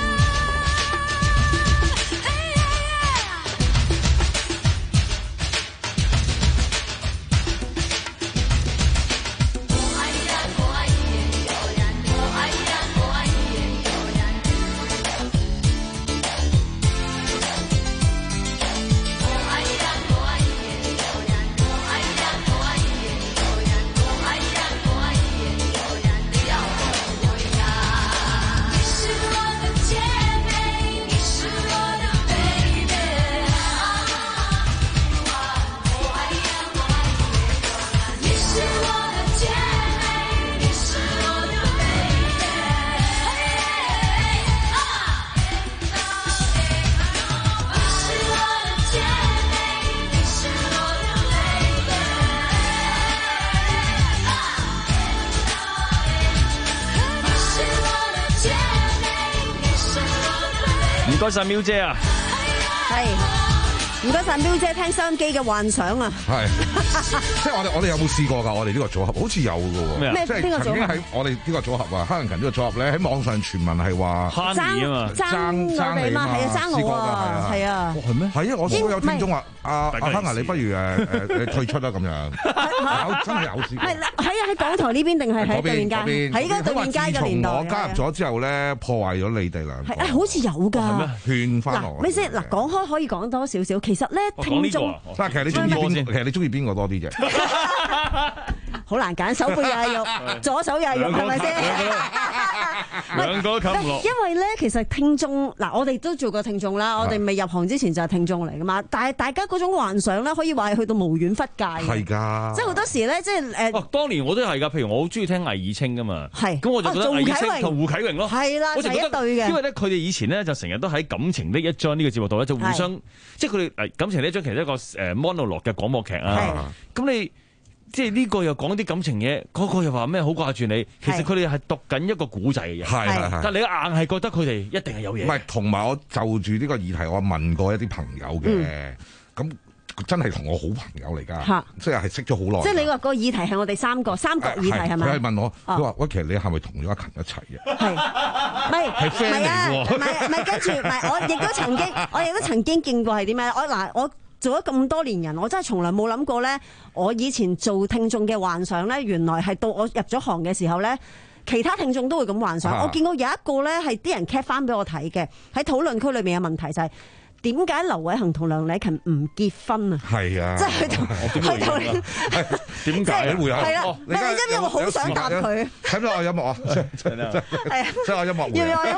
S20: 你是我的姐妹，你是我的 baby， 你是我的姐妹，你是我的 baby， 你是我的姐妹，你是我的 baby， 你是我的姐妹，你是我的 baby。
S13: 唔該晒喵姐啊！
S14: 係，唔該晒喵姐聽收音機嘅幻想啊！
S3: 係，即係我哋我哋有冇試過㗎？我哋呢個組合好似有嘅喎，
S13: 咩啊
S3: 即係
S14: 邊個組合
S3: 曾經喺我哋呢個組合啊，黑人勤呢個組合咧喺網上傳聞係話
S13: 慳啊嘛，
S14: 爭我哋嘛，係啊，爭我啊，係啊，
S3: 係咩？係啊，我都有聽眾話阿阿黑人，你不如誒誒你退出啦咁樣，有真係有試過。
S14: 係係啊，喺港台呢邊定係喺對面街？喺依家對面街嘅年代。
S3: 我加入咗之後咧，破壞咗你哋兩個。
S14: 係啊，好似有㗎。
S3: 勸翻我。
S14: 嗱，咪先嗱，講開可以講多少少。其實咧，聽眾，
S3: 但係其實你中意邊？其實你中意邊個多啲啫？
S14: 好難揀，手背又係肉，左手又係肉，係咪先？
S13: 兩個都冚唔落。
S14: 因為咧，其實聽眾嗱，我哋都做過聽眾啦，我哋未入行之前就係聽眾嚟噶嘛。但係大家嗰種幻想咧，可以話係去到無遠弗屆。
S3: 係㗎。即
S14: 係好多時咧，即係誒。
S13: 哦，當年我都係㗎。譬如我好中意聽魏以清㗎嘛。
S14: 係。
S13: 咁我就覺得魏以清同胡啟榮咯。
S14: 係啦，就係一對嘅。
S13: 因為咧，佢哋以前咧就成日都喺感情的一章呢個節目度咧，就互相即係佢哋誒感情呢一章其實一個誒 monologue 嘅廣播劇啊。咁你。即係呢個又講啲感情嘢，嗰、嗰個又話咩好掛住你。其實佢哋係讀緊一個古仔嘅嘢，
S3: 係係係，
S13: 但你硬係覺得佢哋一定係有嘢。
S3: 唔係，同埋我就住呢個議題，我問過一啲朋友嘅，咁、嗯、真係同我好朋友嚟㗎，即係係識咗好耐。
S14: 即係你話個議題係我哋三個三角議題係咪？
S3: 佢係問我，佢話：喂，其實你係咪同咗阿勤一齊嘅？
S14: 係，唔係
S3: 係 friend 嚟㗎喎。
S14: 唔係唔係，跟住唔係，我亦都曾經，我亦都曾經見過係點樣？我嗱我。做咗咁多年人，我真係從來冇諗過咧。我以前做聽眾嘅幻想咧，原來係到我入咗行嘅時候咧， 其他聽眾都會咁幻想。我見過有一個咧係啲人 cap 翻俾我睇嘅，喺討論區裏面嘅問題就係。點解劉偉恒同梁禮勤唔結婚啊？
S3: 係啊，
S14: 即係佢同佢同
S3: 點解會有？
S14: 係啦，你知唔知我好想答佢？
S3: 睇唔睇我音樂啊？係啊，即係我音樂。
S14: 要唔要我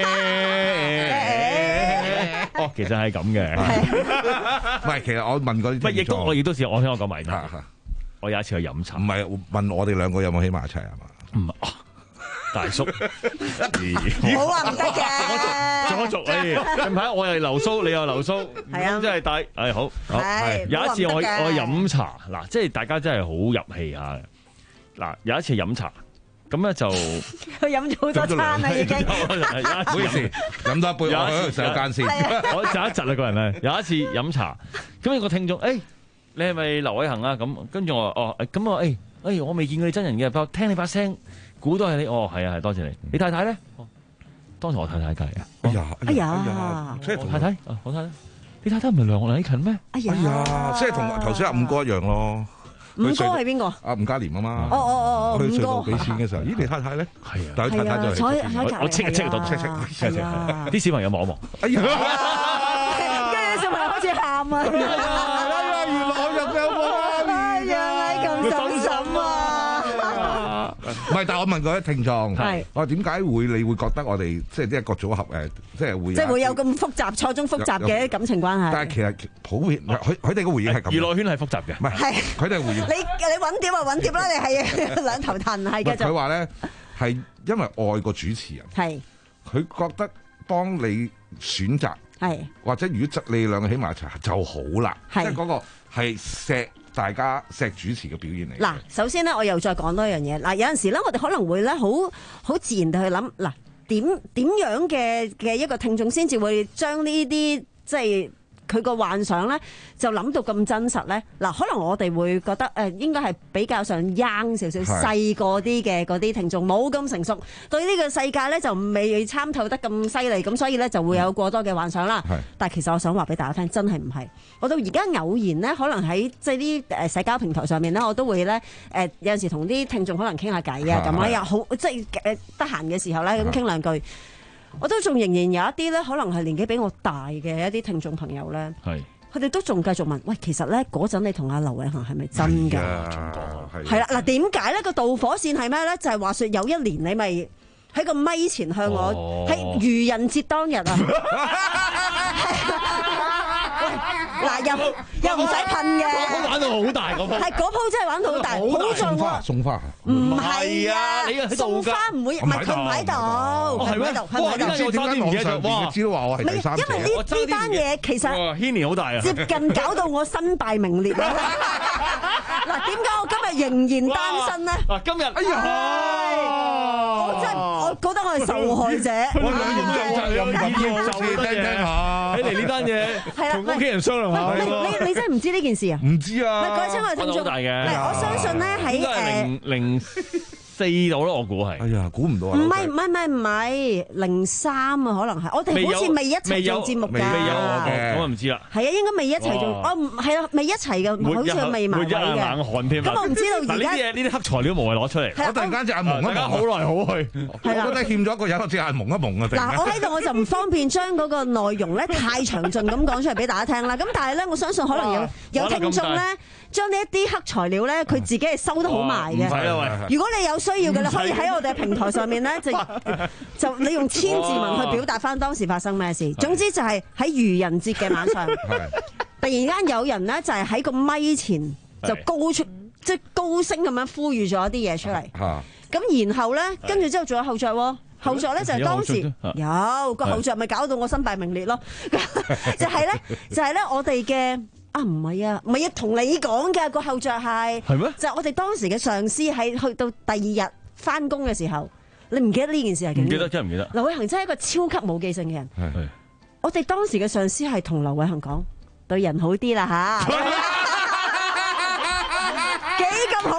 S14: 音樂？
S13: 哦，其實係咁嘅。
S3: 唔係，其實我問過啲。
S13: 唔係，亦都我亦都試，我聽我講埋先。我有一次去飲茶。
S3: 唔係問我哋兩個有冇起埋一齊係嘛？
S13: 唔。大叔，
S14: 好話唔得嘅，
S13: 做一做，誒，近排我又留鬚，你又留鬚，
S14: 係啊，
S13: 真係大，誒好，好，有一次我我飲茶，嗱，即係大家真係好入戲下嘅，嗱，有一次飲茶，咁咧就
S14: 佢飲咗好多餐啦已經，
S3: 唔好意思，飲多一杯，我喺度上間先，
S13: 我窒一窒啦個人咧，有一次飲茶，咁有個聽眾，誒，你係咪劉偉恒啊？咁跟住我話，哦，咁我誒，誒，我未見過你真人嘅，不過聽你把聲。估到係你哦，係啊，係多謝你。你太太咧？當時我太太隔離啊。
S3: 哎呀，
S14: 哎呀，
S3: 即係
S13: 太太，我太太，你太太唔係梁禮勤咩？
S14: 哎呀，
S3: 即係同頭先阿五哥一樣咯。
S14: 五哥係邊個？
S3: 阿吳嘉廉啊嘛。
S14: 哦哦哦，
S3: 去隧道俾錢嘅時候，咦？你太太咧？
S13: 係啊，
S3: 但係太太就
S14: 坐喺坐喺隔離。
S13: 我清清到清清清清，啲小朋友望一望。
S3: 哎呀，
S14: 跟住小朋友開始喊啊！哎
S3: 呀，原來我入有冇啊？
S14: 梁禮勤受審啊！
S3: 唔係，但係我問過啲聽眾，
S14: 係
S3: 我話點解會你會覺得我哋即係呢一個組合誒，即係會
S14: 即係會有咁複雜、錯綜複雜嘅感情關係。
S3: 但係其實普遍，佢佢哋嘅回應係咁。
S13: 娛樂圈係複雜嘅，
S3: 唔係佢哋回應。
S14: 你你揾碟啊揾碟啦！你係兩頭騰係嘅。
S3: 佢話咧係因為愛個主持人，
S14: 係
S3: 佢覺得當你選擇
S14: 係或
S3: 者如果你兩個起埋一齊就好啦，即係嗰個係錫。大家錫主持嘅表現嚟。
S14: 嗱，首先咧，我又再講多一樣嘢。嗱，有陣時咧，我哋可能會咧，好好自然地去諗，嗱，點點樣嘅嘅一個聽眾先至會將呢啲即係佢個幻想咧，就諗到咁真實咧。嗱，可能我哋會覺得誒、呃，應該係比較上 young 少少、細個啲嘅嗰啲聽眾，冇咁成熟，對呢個世界咧就未參透得咁犀利，咁所以咧就會有過多嘅幻想啦。但係其實我想話俾大家聽，真係唔係。我到而家偶然咧，可能喺即係啲誒社交平台上面咧，我都會咧誒、呃、有陣時同啲聽眾可能傾下偈啊，咁啊又好即係誒得閒嘅時候咧，咁傾兩句。我都仲仍然有一啲咧，可能係年紀比我大嘅一啲聽眾朋友咧，佢哋都仲繼續問：喂，其實咧嗰陣你同阿劉偉恒係咪真㗎？係啦，嗱點解咧個導火線係咩咧？就係、是、話説有一年你咪喺個咪前向我喺、哦、愚人節當日啊！嗱，又又唔使噴嘅，
S13: 嗰鋪玩到好大嗰鋪，
S14: 係嗰鋪真係玩到好大，好
S3: 送花送花，
S14: 唔係啊，你送花唔會，唔係佢唔喺度，佢唔喺度，佢唔喺度。
S3: 知點解網上邊知都話我係第三者？
S14: 因為呢呢單嘢其實
S13: 牽連好大啊，
S14: 接近搞到我身敗名裂啦。嗱，點解我今日仍然單身咧？
S13: 嗱，今日哎呀，
S14: 我真係我覺得我係受害者。
S3: 我兩年冇責任感，就聽聽下。
S13: 睇嚟呢單嘢同屋企人商量下。
S14: 你你真係唔知呢件事啊？
S3: 唔知啊！
S14: 唔係，各位親愛聽眾，我相信咧喺誒
S13: 零零四度咯，我估係。
S3: 哎呀，估唔到啊！
S14: 唔係唔係唔係唔係零三啊，可能係我哋好似未一齊做節目㗎。
S13: 未有嘅，我唔知啦。
S14: 係啊，應該未一齊做。哦，唔係啊，未一齊嘅，好似未埋位嘅。
S13: 冷汗添。
S14: 咁我唔知道而家
S13: 呢啲嘢呢啲黑材料無謂攞出嚟。
S3: 我突然間隻眼蒙一蒙，
S13: 大家好來好去。
S3: 我覺得欠咗一個人，我隻眼蒙一蒙啊！
S14: 嗱，我喺度我就唔方便將嗰個內容咧太詳盡咁講出嚟俾大家聽啦。咁但係咧，我相信可能有有聽眾咧，將呢一啲黑材料咧，佢自己係收得好埋嘅。如果你有需要嘅，你可以喺我哋嘅平台上面咧，就就你用千字文去表達翻當時發生咩事。總之就係喺愚人節嘅晚上，突然間有人咧就係喺個咪前就高出即係高聲咁樣呼籲咗一啲嘢出嚟。咁然後咧，跟住之後仲有後著喎。後著咧就係當時有個後著咪搞到我身敗名裂咯。就係咧，就係咧，我哋嘅。啊，唔係啊，唔係啊，同你講嘅個後著係，係咩？就係我哋當時嘅上司喺去到第二日翻工嘅時候，你唔記得呢件事係點？
S13: 唔記得，真係唔記得。
S14: 劉偉恒真係一個超級冇記性嘅人。係，我哋當時嘅上司係同劉偉恒講，對人好啲啦吓，幾咁恐怖啊！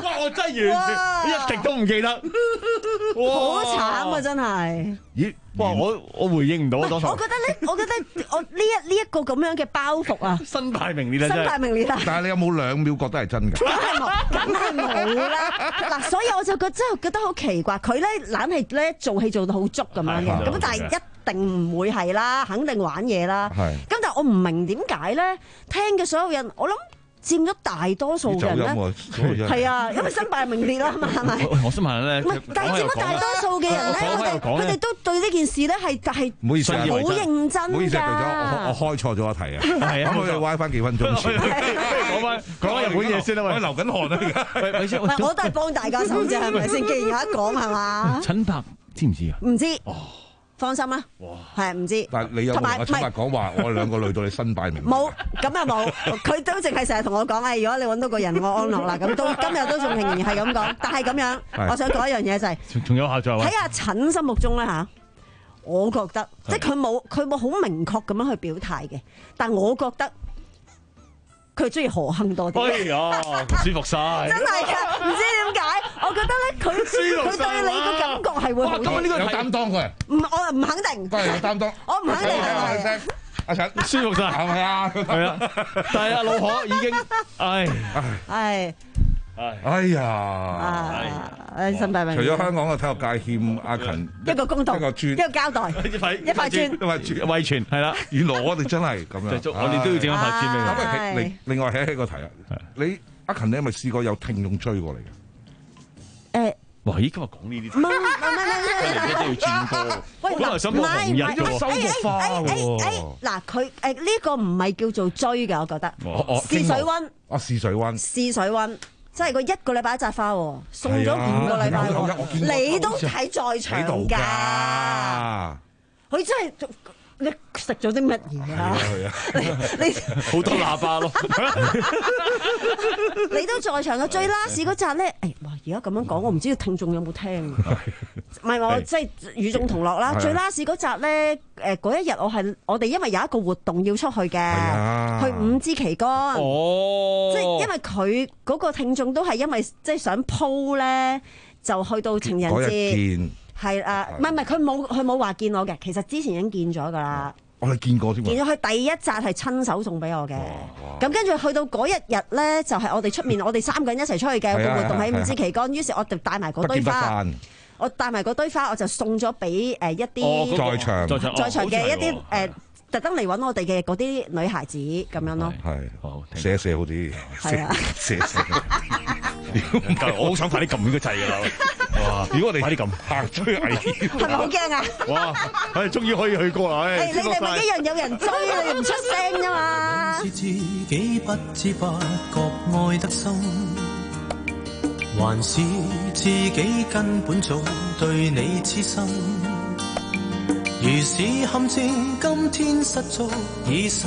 S13: 哇！我真係完全一滴都唔記得，
S14: 好慘啊！真係。
S13: 咦？哇！我我回應唔到啊，當時。
S14: 我覺得咧，我覺得我呢一呢一個咁樣嘅包袱啊，
S13: 身敗名裂啊！
S14: 身敗名裂啊！
S3: 但係你有冇兩秒覺得係真㗎？
S14: 梗係冇，梗係冇啦！嗱，所以我就覺得真係覺得好奇怪，佢咧懶係咧做戲做到好足咁樣嘅，咁但係一定唔會係啦，肯定玩嘢啦。係。咁但係我唔明點解咧，聽嘅所有人，我諗。佔咗大多數嘅人咧，係啊，因為身敗名裂啦嘛，係咪？
S13: 我想問咧，
S14: 但係佔咗大多數嘅人咧，佢哋佢哋都對呢件事咧係係
S3: 唔好意思，
S14: 好認真㗎。
S3: 唔好意思，我我開錯咗一題啊，係啊，可唔可以歪翻幾分鐘先？
S13: 講翻講翻日本嘢先啦，喂，
S3: 流緊汗啊而家。
S14: 唔係，我都係幫大家手啫，係咪先？既然有一講係嘛？
S13: 陳伯知唔知啊？
S14: 唔知。放心啦，係唔知。
S3: 但係你有冇同阿陳伯講話？我哋兩個累到你身敗名裂。
S14: 冇，咁又冇。佢都淨係成日同我講啊，如果你揾到個人，我安樂啦。咁到今日都仲仍然係咁講。但係咁樣，我想講一樣嘢就係，
S13: 仲有下載喎。
S14: 喺阿陳心目中咧嚇，我覺得即係佢冇佢冇好明確咁樣去表態嘅，但係我覺得。佢中意何幸多啲。
S13: 哎呀，舒服晒！
S14: 真係㗎，唔知點解，我覺得咧佢佢對你個感覺係會好啲。
S3: 咁呢個有擔當佢。
S14: 唔，我又唔肯定。
S3: 都係有擔當。
S14: 我唔肯定係咪？
S3: 阿陳
S13: 舒服晒係咪啊？係啊，但係阿老可已經，唉
S14: 唉。
S3: 哎呀！
S14: 唉，身敗名裂。
S3: 除咗香港嘅體育界欠阿勤
S14: 一個公道，
S3: 一個磚，
S14: 一個交代，
S13: 一塊
S14: 一塊磚，
S3: 一塊磚
S13: 遺傳係啦。
S3: 原來我哋真係咁樣，
S13: 我哋都要整一塊磚俾佢。
S3: 咁另另外起起個題啊，你阿勤你係咪試過有聽眾追過嚟嘅？
S14: 誒，
S13: 哇！咦，今日講呢啲，
S14: 唔唔唔唔，
S13: 一定要轉播。
S14: 喂，
S13: 本來想播紅日嘅喎，
S3: 收咗花喎。
S14: 嗱，佢誒呢個唔係叫做追嘅，我覺得。試水溫。
S3: 啊，試水溫。
S14: 試水溫。即係佢一個禮拜一扎花，送咗五個禮拜喎，你都喺在場㗎，佢真係你食咗啲乜嘢啊？你
S13: 好多喇叭咯，
S14: 你都在場嘅。最 last 嗰集咧，誒哇！而家咁樣講，我唔知聽眾有冇聽。唔係我即係與眾同樂啦。最 last 嗰集咧，誒嗰一日我係我哋因為有一個活動要出去嘅，去五支旗杆。哦，即係因為佢嗰個聽眾都係因為即係想鋪咧，就去到情人節。係啊，唔係唔係，佢冇佢冇話見我嘅，其實之前已經見咗㗎啦。
S3: 我哋見過添。
S14: 見咗佢第一紮係親手送俾我嘅，咁跟住去到嗰一日咧，就係、是、我哋出面，我哋三個人一齊出去嘅個活動喺五支旗杆，於是我就帶埋嗰堆花，我帶埋嗰堆花，我就送咗俾誒一啲
S3: 在場
S14: 在場嘅一啲誒。特登嚟揾我哋嘅嗰啲女孩子咁樣咯，
S3: 係好寫寫好啲，
S14: 係啊，
S3: 寫寫。
S13: 我好想快啲撳呢個掣㗎啦！哇，如果我哋快啲撳，嚇追危險，
S14: 係咪好驚啊？
S13: 哇！唉，終於可以去過啦！唉，
S14: 你哋咪一樣有人追你唔出聲啫嘛？
S16: 是自己不知不覺愛得深，還是自己根本早對你痴心？如是陷阱，今天失足已深，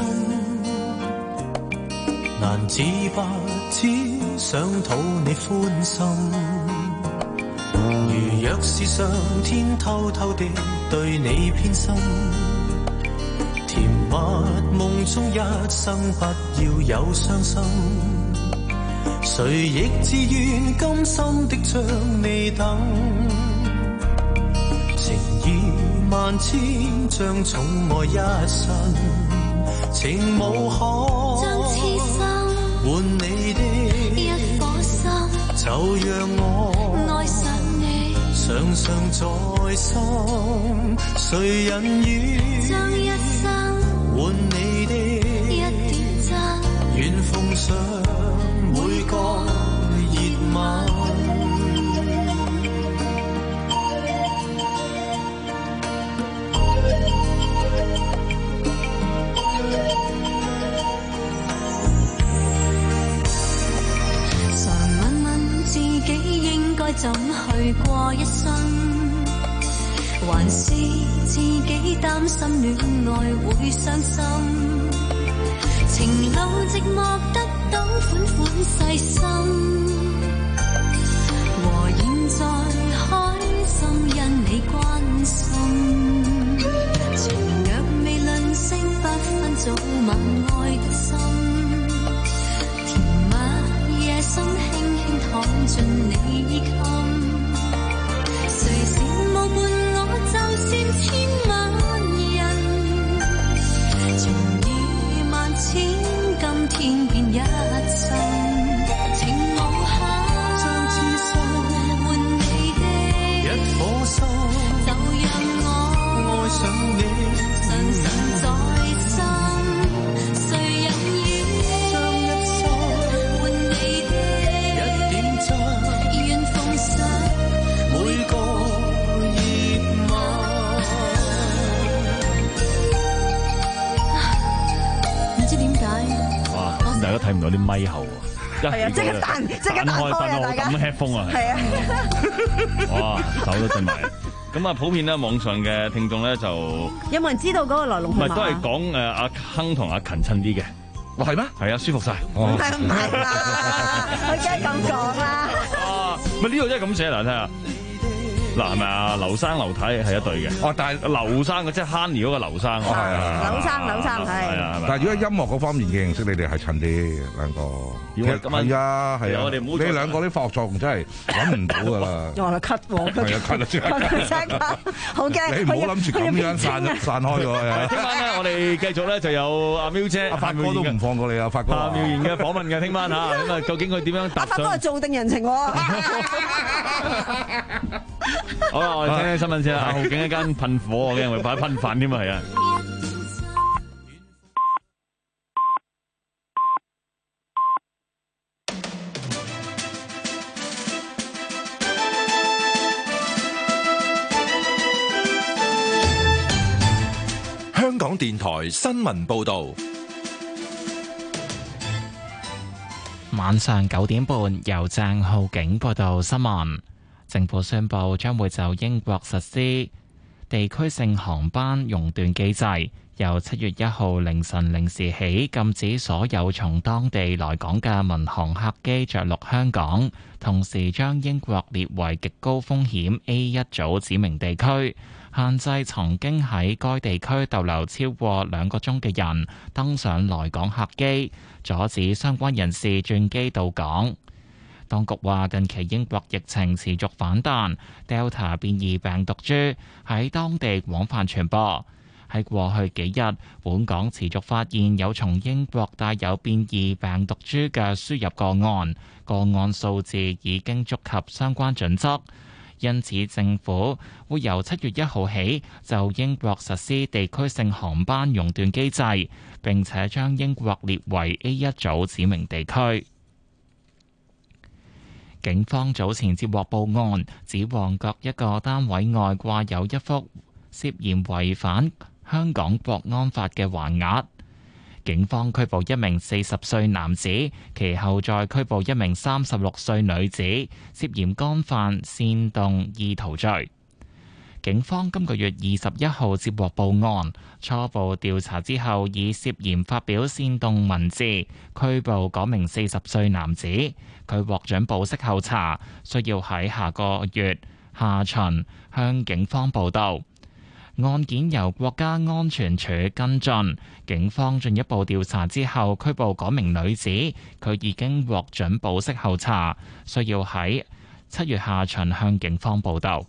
S16: 難自拔，只想討你歡心。如若是上天偷偷地對你偏心，甜蜜夢中一生不要有傷心。誰亦自願甘心的將你等，情意萬千將寵愛一生，情無可
S20: 將痴心
S16: 換你的
S20: 一顆心，
S16: 就讓我
S20: 愛上你，
S16: 常常在心。誰人願
S20: 將一生
S16: 換你的
S20: 一點真，
S16: 願奉上每個熱吻。
S20: 怎去過一生，還是自己擔心戀愛會傷心，情路寂寞得到款款細心，和現在開心因你關心，情若未論聲不分早晚愛得深，甜蜜夜深輕輕躺進
S13: 唔到啲咪後喎。
S14: 係啊，即刻彈，即刻彈開啊！大家
S13: 咁 headphone 啊，
S14: 係啊，
S13: 哇，手都震埋。咁啊，普遍咧網上嘅聽眾咧就
S14: 有冇人知道嗰個來龍去脈？
S13: 唔係都係講誒阿亨同阿勤親啲嘅。
S3: 哇，係咩？
S13: 係啊，舒服晒。
S14: 唔係唔係啦，佢梗係咁講啦。
S13: 啊，咪呢度真係咁寫嗱，睇下。嗱，係咪啊？劉生劉太係一對嘅。
S3: 哦，但係
S13: 劉生嘅即係 Honey 嗰個劉生。
S3: 哦，係啊。
S14: 劉生劉生係。
S3: 但係如果音樂嗰方面嘅認識，你哋係襯啲兩個。係啊係啊。我哋唔好。你兩個啲化學作用真係揾唔到㗎啦。
S14: 我話咳喎。係啊咳啊真係。好驚。
S3: 你唔好諗住咁樣散散開咗。
S13: 聽晚咧，我哋繼續咧就有阿苗姐、
S3: 阿發哥都唔放過你啊，發哥。
S13: 阿苗賢嘅訪問嘅，聽晚嚇咁啊，究竟佢點樣踏上？
S14: 阿發哥係做定人情喎。
S13: 好啦，我哋聽聽新聞先啦。浩景一間噴火，我驚會擺噴飯添啊，係啊！
S4: 香港電台新聞報導，
S1: 晚上九點半由鄭浩景報道新聞。政府宣布將會就英國實施地區性航班熔斷機制，由七月一號凌晨零時起禁止所有從當地來港嘅民航客機着陸香港，同時將英國列為極高風險 A 一組指明地區，限制曾經喺該地區逗留超過兩個鐘嘅人登上來港客機，阻止相關人士轉機到港。當局話，近期英國疫情持續反彈 ，Delta 變異病毒株喺當地廣泛傳播。喺過去幾日，本港持續發現有從英國帶有變異病毒株嘅輸入個案，個案數字已經觸及相關準則。因此，政府會由七月一號起就英國實施地區性航班熔斷機制，並且將英國列為 A 一組指明地區。警方早前接獲報案，指旺角一個單位外掛有一幅涉嫌違反香港國安法嘅橫額。警方拘捕一名四十歲男子，其後再拘捕一名三十六歲女子，涉嫌干犯煽動意圖罪。警方今個月二十一號接獲報案，初步調查之後，以涉嫌發表煽動文字拘捕嗰名四十歲男子。佢獲准保釋候查，需要喺下個月下旬向警方報到。案件由國家安全處跟進，警方進一步調查之後拘捕嗰名女子，佢已經獲准保釋候查，需要喺七月下旬向警方報到。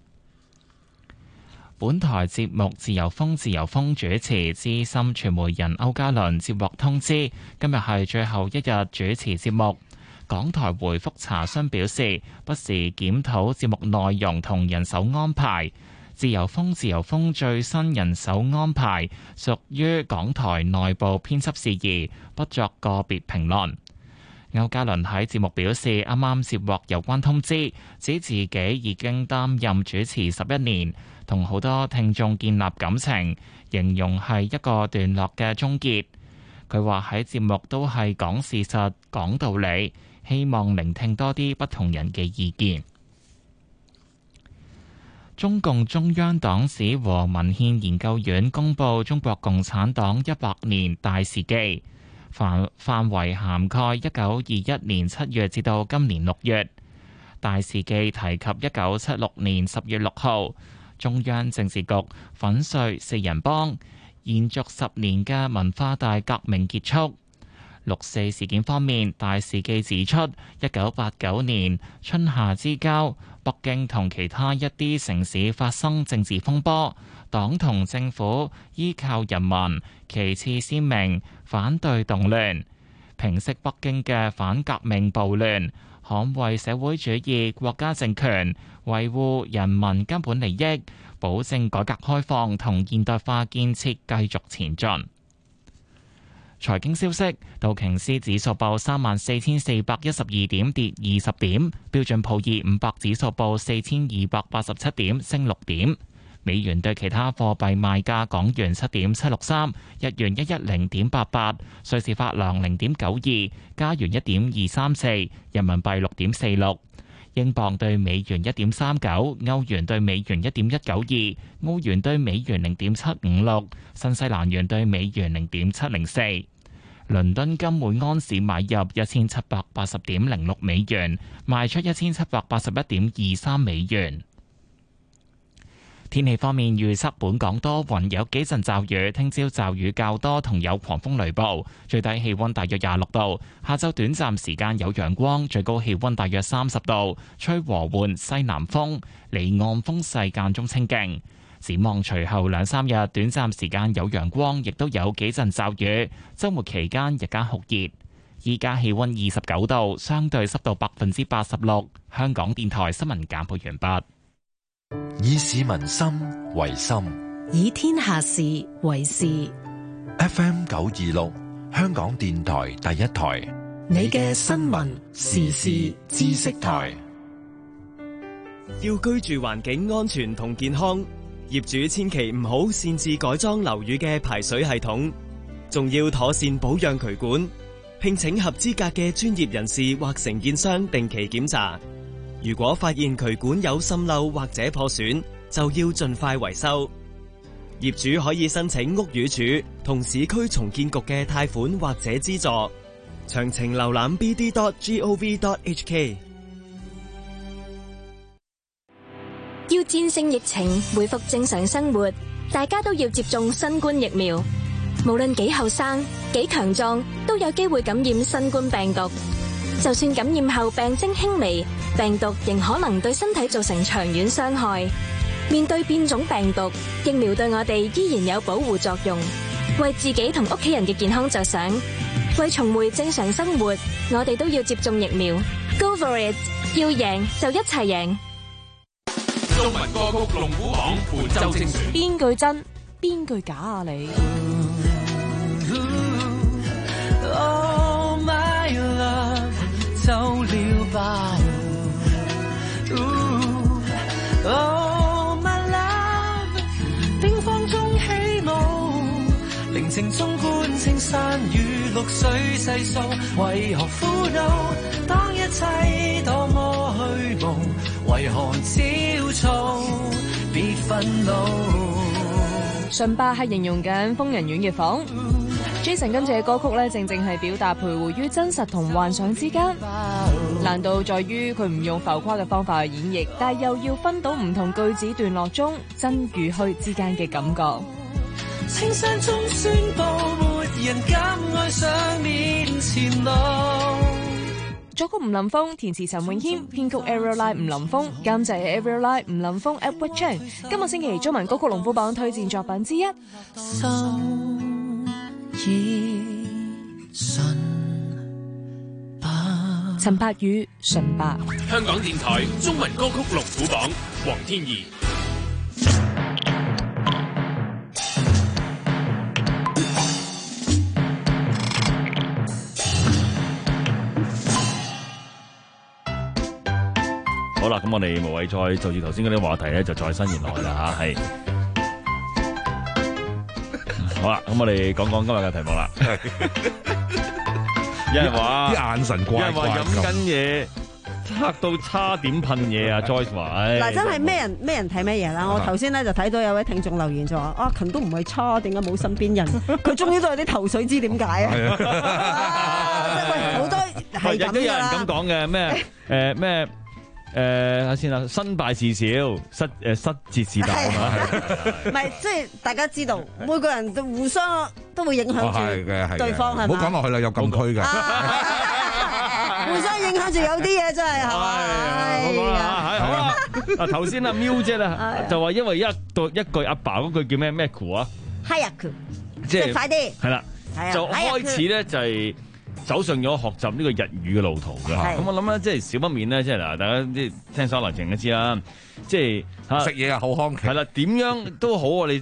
S1: 本台節目《自由風》自由風主持資深傳媒人歐嘉倫接獲通知，今日係最後一日主持節目。港台回覆查詢表示，不時檢討節目內容同人手安排。自由風自由風最新人手安排屬於港台內部編輯事宜，不作個別評論。歐嘉倫喺節目表示，啱啱接獲有關通知，指自己已經擔任主持十一年，同好多聽眾建立感情，形容係一個段落嘅終結。佢話喺節目都係講事實、講道理，希望聆聽多啲不同人嘅意見。中共中央黨史和文獻研究院公布中國共產黨一百年大事記，範範圍涵蓋一九二一年七月至到今年六月。大事記提及一九七六年十月六號，中央政治局粉碎四人幫，延續十年嘅文化大革命結束。六四事件方面，大事記指出，一九八九年春夏之交，北京同其他一啲城市發生政治風波，黨同政府依靠人民，旗幟鮮明反對動亂，平息北京嘅反革命暴亂，捍衛社會主義國家政權，維護人民根本利益，保證改革開放同現代化建設繼續前進。財經消息，道瓊斯指數報三萬四千四百一十二點，跌二十點；標準普爾五百指數報四千二百八十七點，升六點。 美元對其他貨幣賣價：港元七點七六三，日元一一零點八八，瑞士法郎零點九二，加元一點二三四，人民幣六點四六，英鎊對美元一點三九，歐元對美元一點一九二，澳元對美元零點七五六，新西蘭元對美元零點七零四。倫敦金每安士買入一千七百八十點零六美元，賣出一千七百八十一點二三美元。天氣方面預測，本港多雲，有幾陣驟雨，聽朝驟雨較多，同有狂風雷暴，最低氣溫大約廿六度。下晝短暫時間有陽光，最高氣溫大約三十度，吹和緩西南風，離岸風勢間中清勁。展望隨後兩三日，短暫時間有陽光，亦都有幾陣驟雨。週末期間日間酷熱。依家氣溫二十九度，相對濕度百分之八十六。香港電台新聞簡報完畢。
S4: 以市民心為心，
S5: 以天下事為事。
S4: F M 九二六，香港電台第一台，
S5: 你嘅新聞時事知識台。
S2: 要居住環境安全同健康，業主千祈唔好擅自改裝樓宇嘅排水系統，仲要妥善保養渠管，聘請合資格嘅專業人士或承建商定期檢查。如果發現渠管有滲漏或者破損，就要盡快維修。業主可以申請屋宇署同市區重建局嘅貸款或者資助。詳情瀏覽 b d dot gov dot h k。
S6: 要戰勝疫情，恢復正常生活，大家都要接種新冠疫苗。無論幾後生、幾強壯，都有機會感染新冠病毒。就算感染後病徵輕微，病毒仍可能對身體造成長遠傷害。面對變種病毒，疫苗對我哋依然有保護作用。為自己同屋企人嘅健康着想，為重回正常生活，我哋都要接種疫苗。Go for it！ 要贏就一齊贏。
S27: 中文歌曲龍虎榜本周精選，
S7: 邊句真邊句假啊你
S16: ？Oh my love， 走了吧。Oh my love， 冰荒中起舞，寧靜中觀青山與綠水細數，為何苦惱？當一切多麼虛無，為何焦躁？別憤怒。
S7: 順巴係形容緊瘋人院嘅房。Jason 今次嘅歌曲咧，正正係表達徘徊於真實同幻想之間。難度在於佢唔用浮誇嘅方法去演繹，但又要分到唔同句子段落中真與虛之間嘅感覺。
S16: 青山中宣布，沒人敢愛上面前路。
S7: 作曲吳林峰，填詞陳詠謙，編曲 Ariel Line 吳林峰，監製 Ariel Line 吳林峰 Edward Chan。今個星期中文歌曲龍虎榜推薦作品之一。陳柏宇純白。
S27: 香港電台中文歌曲龍虎榜，黃天怡。
S13: 好啦，咁我哋無謂再就住頭先嗰啲話題咧，就再伸延落去啦吓，係。好啦，咁我哋講講今日嘅題目啦。有人話
S3: 啲眼神怪怪，
S13: 有人話飲緊嘢，黑到差點噴嘢啊 ！Joyce 話：，
S14: 嗱，真係咩人咩人睇咩嘢啦！我頭先咧就睇到有位聽眾留言就話：，阿勤都唔係差，點解冇身邊人？佢終於都有啲頭緒，知點解啊？好多係咁噶啦。
S13: 有人咁講嘅咩？誒咩？誒，睇下先啦，身敗事小，失誒失節是大啊嘛。
S14: 唔係，即係大家知道，每個人都互相都會影響住對方，係嘛？
S3: 唔好講落去啦，有禁區㗎。
S14: 互相影響住有啲嘢真係係嘛？
S13: 係啊，好啦，嗱頭先阿喵姐啦，就話因為一對一句阿爸嗰句叫咩咩酷啊？
S14: 係啊，即係快啲。
S13: 係啦，就開始咧就係。走上咗學習呢個日語嘅路途嘅，咁我諗咧，即係少不免咧，即係嗱，大家即係聽首流程都知啦，即係
S3: 食嘢啊，好康，
S13: 係啦，點樣都好，我哋即係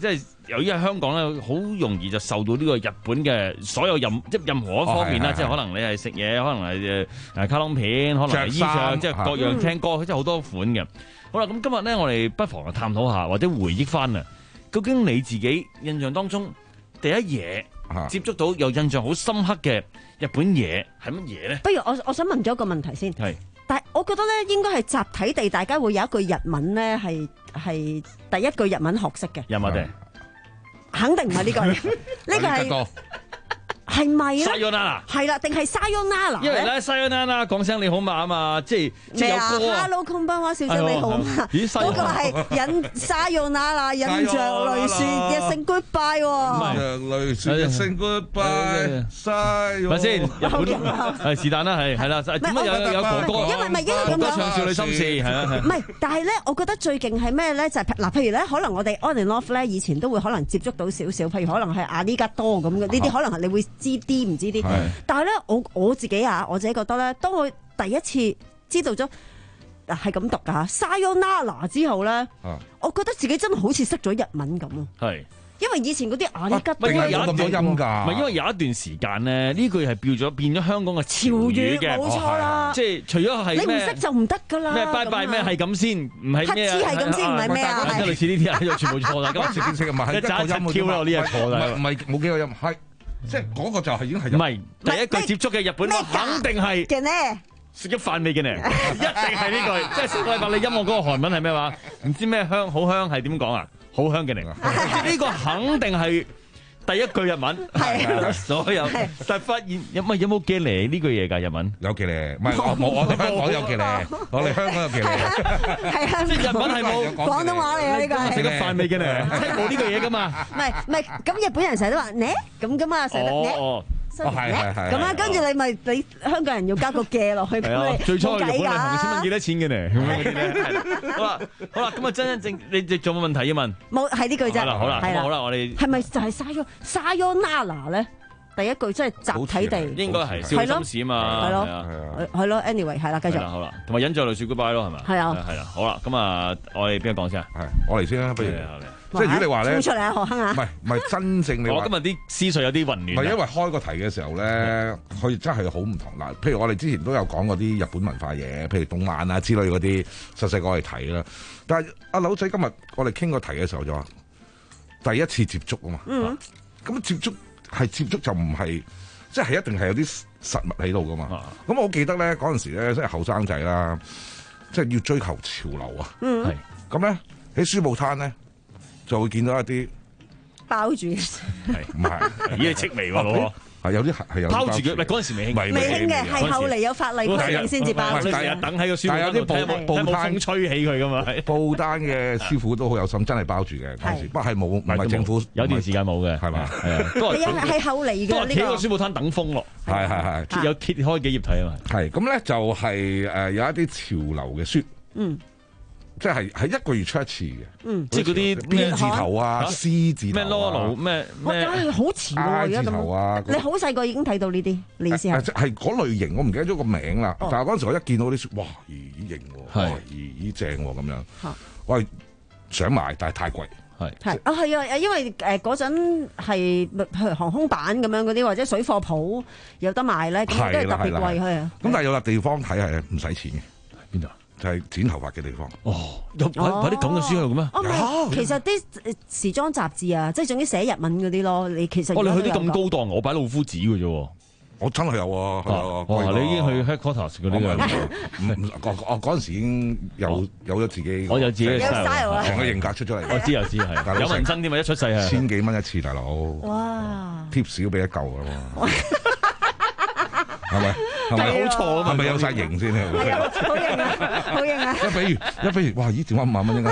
S13: 由於喺香港咧，好容易就受到呢個日本嘅所有任即係任何一方面啦，即係可能你係食嘢，可能係誒卡通片，可能係衣裳，即係各樣聽歌，即係好多款嘅。好啦，咁今日咧，我哋不妨就探討下或者回憶翻啊，究竟你自己印象當中第一嘢接觸到有印象好深刻嘅日本嘢係乜嘢咧？
S14: 不如我我想問咗一個問題先。係。但係我覺得咧，應該係集體地，大家會有一句日文咧，係係第一句日文學識嘅。
S13: 有冇定？
S14: 肯定唔係呢個，呢個係係咪咧？
S13: Sayonara
S14: 係啦，定係 Sayonara？
S13: 因為咧 Sayonara 講聲你好嘛啊嘛，即係即係有歌啊
S14: Hello Konbanwa 小姐你好嘛？嗰個係引 Sayonara 引着淚說一聲 goodbye 喎。
S3: 引着淚說一聲 goodbye。
S13: 咪先？日本係是但啦，係係啦。點解有有哥哥？
S14: 因為咪應該咁樣
S13: 唱少女心事係啊係。
S14: 唔係，但係咧，我覺得最勁係咩咧？就係嗱，譬如咧，可能我哋 on and off 咧，以前都會可能接觸到少少，譬如可能係阿呢家多咁嘅，呢啲可能係你會知啲唔知啲。但係咧，我我自己啊，我自己覺得咧，當我第一次知道咗嗱係咁讀噶 Sayonara 之後咧，我覺得自己真係好似識咗日文咁啊。係。因為以前嗰啲阿呢家多
S13: 有一段音㗎，唔係因為有一段時間咧，呢句係變咗變咗香港嘅潮語嘅，
S14: 冇錯啦。
S13: 即係除咗係
S14: 你唔識就唔得㗎啦。
S13: 咩拜拜咩係咁先，唔係咩？
S14: 黑字係咁先，唔係咩啊？
S13: 類似呢啲啊，全部錯啦。咁
S3: 正正唔係一個音
S13: Q 咯，呢係錯啦。
S3: 唔係冇幾個音，係即係嗰個就係已經係
S13: 唔係第一句接觸嘅日本話，肯定係
S14: 嘅呢。
S13: 食咗飯未嘅呢？一定係呢句。即係上個禮拜你音樂嗰個韓文係咩話？唔知咩香好香係點講啊？好香嘅嚟，呢個肯定係第一句日文，係所有。但係發現有乜有冇嘅嚟呢句嘢㗎？日文
S3: 有嘅嚟，唔係我我我哋香港有嘅嚟，我哋香港有嘅嚟，
S14: 係啊，
S13: 即係日文係冇
S14: 廣東話嚟嘅呢個。
S13: 食咗飯未嘅嚟，冇呢個嘢㗎嘛。
S14: 唔係唔係，咁日本人成日都話呢咁㗎嘛，成日呢。
S3: 哦，係係係。
S14: 咁啊，跟住你咪你香港人要加個嘅落去，咁你
S13: 最初日本人
S14: 冇計㗎。
S13: 同佢請問幾多錢嘅呢？咁樣嗰啲咧。好啦好啦，咁啊真真正你你仲有冇問題要問？
S14: 冇，係呢句啫。
S13: 好啦好啦，好啦，我哋
S14: 係咪就係 Sayo Sayonara 咧？第一句真係集體地，
S13: 應該係少心事啊嘛。
S14: 係咯係咯 anyway 係啦，繼續。
S13: 好啦，同埋忍在淚說 goodbye 咯，係咪？
S14: 係啊
S13: 係啦，好啦，咁啊，我哋邊個講先啊？
S3: 係我嚟先啦，不如。即係如果你話咧，
S14: 出嚟啊何亨啊！
S3: 唔係唔係真正你話，
S13: 我今日啲思緒有啲混亂。
S3: 唔係因為開個題嘅時候咧，佢真係好唔同嗱。譬如我哋之前都有講過啲日本文化嘢，譬如動漫啊之類嗰啲，細細個嚟睇啦。但係阿柳仔今日我哋傾個題嘅時候就話，第一次接觸啊嘛。嗯。咁接觸係接觸就唔係，即係一定係有啲實物喺度噶嘛。咁、啊、我記得咧嗰陣時咧，即係後生仔啦，即係要追求潮流啊。嗯。係。咁咧喺書報攤咧。就會見到一啲
S14: 包住，
S3: 係唔係？
S13: 咦，戚眉喎，老
S3: 係有啲係有
S13: 包住嘅，唔係嗰陣時未興，
S14: 未興嘅，係後嚟有法例規定先至包住。
S13: 成日等喺個書鋪度睇冇風吹起佢噶嘛。
S3: 報單嘅師傅都好有心，真係包住嘅嗰陣時，不過係冇唔係政府
S13: 有段時間冇嘅，係嘛？係啊，都係
S14: 係後嚟嘅呢個。
S13: 企個書鋪攤等風落，係係係，有揭開幾頁睇啊嘛。
S3: 係咁咧，就係誒有一啲潮流嘅書，嗯。即係係一個月出一次嘅，
S14: 嗯，
S3: 即係嗰啲 B 字頭啊、C 字頭
S13: 咩 Lolo 咩咩，
S14: 好遲喎而家咁。你好細個已經睇到呢啲，你意思係？
S3: 係嗰類型，我唔記得咗個名啦。但係嗰陣時我一見到啲書，哇，咦型喎，哇，咦正喎咁樣。我係想買，但係太貴。
S13: 係
S14: 係啊，係啊，因為誒嗰陣係譬如航空版咁樣嗰啲，或者水貨鋪有得賣咧，咁都係特別貴係啊。
S3: 咁但係有笪地方睇係唔使錢嘅，邊度？就係剪頭髮嘅地方。
S13: 哦，有有啲咁嘅書喺度嘅咩？
S14: 哦，其實啲時裝雜誌啊，即係總之寫日文嗰啲咯。你其實
S13: 哦，你去啲咁高檔，我擺老夫子嘅啫。
S3: 我真係有啊，
S13: 哇！你已經去 headquarters 嗰啲嘅。
S3: 我我嗰陣時已經有有咗自己，
S13: 我有自己嘅
S14: style，
S3: 成個型格出咗嚟。
S13: 我知又知係，有紋身添嘛？一出世係
S3: 千幾蚊一次，大佬。
S14: 哇
S3: ！tips 都俾一嚿㗎喎。係咪？係咪
S14: 好
S3: 錯啊？係咪有晒型先啊？
S14: 好型啊！好型啊！
S3: 一比如，一比如，哇！咦，點解五萬蚊應該？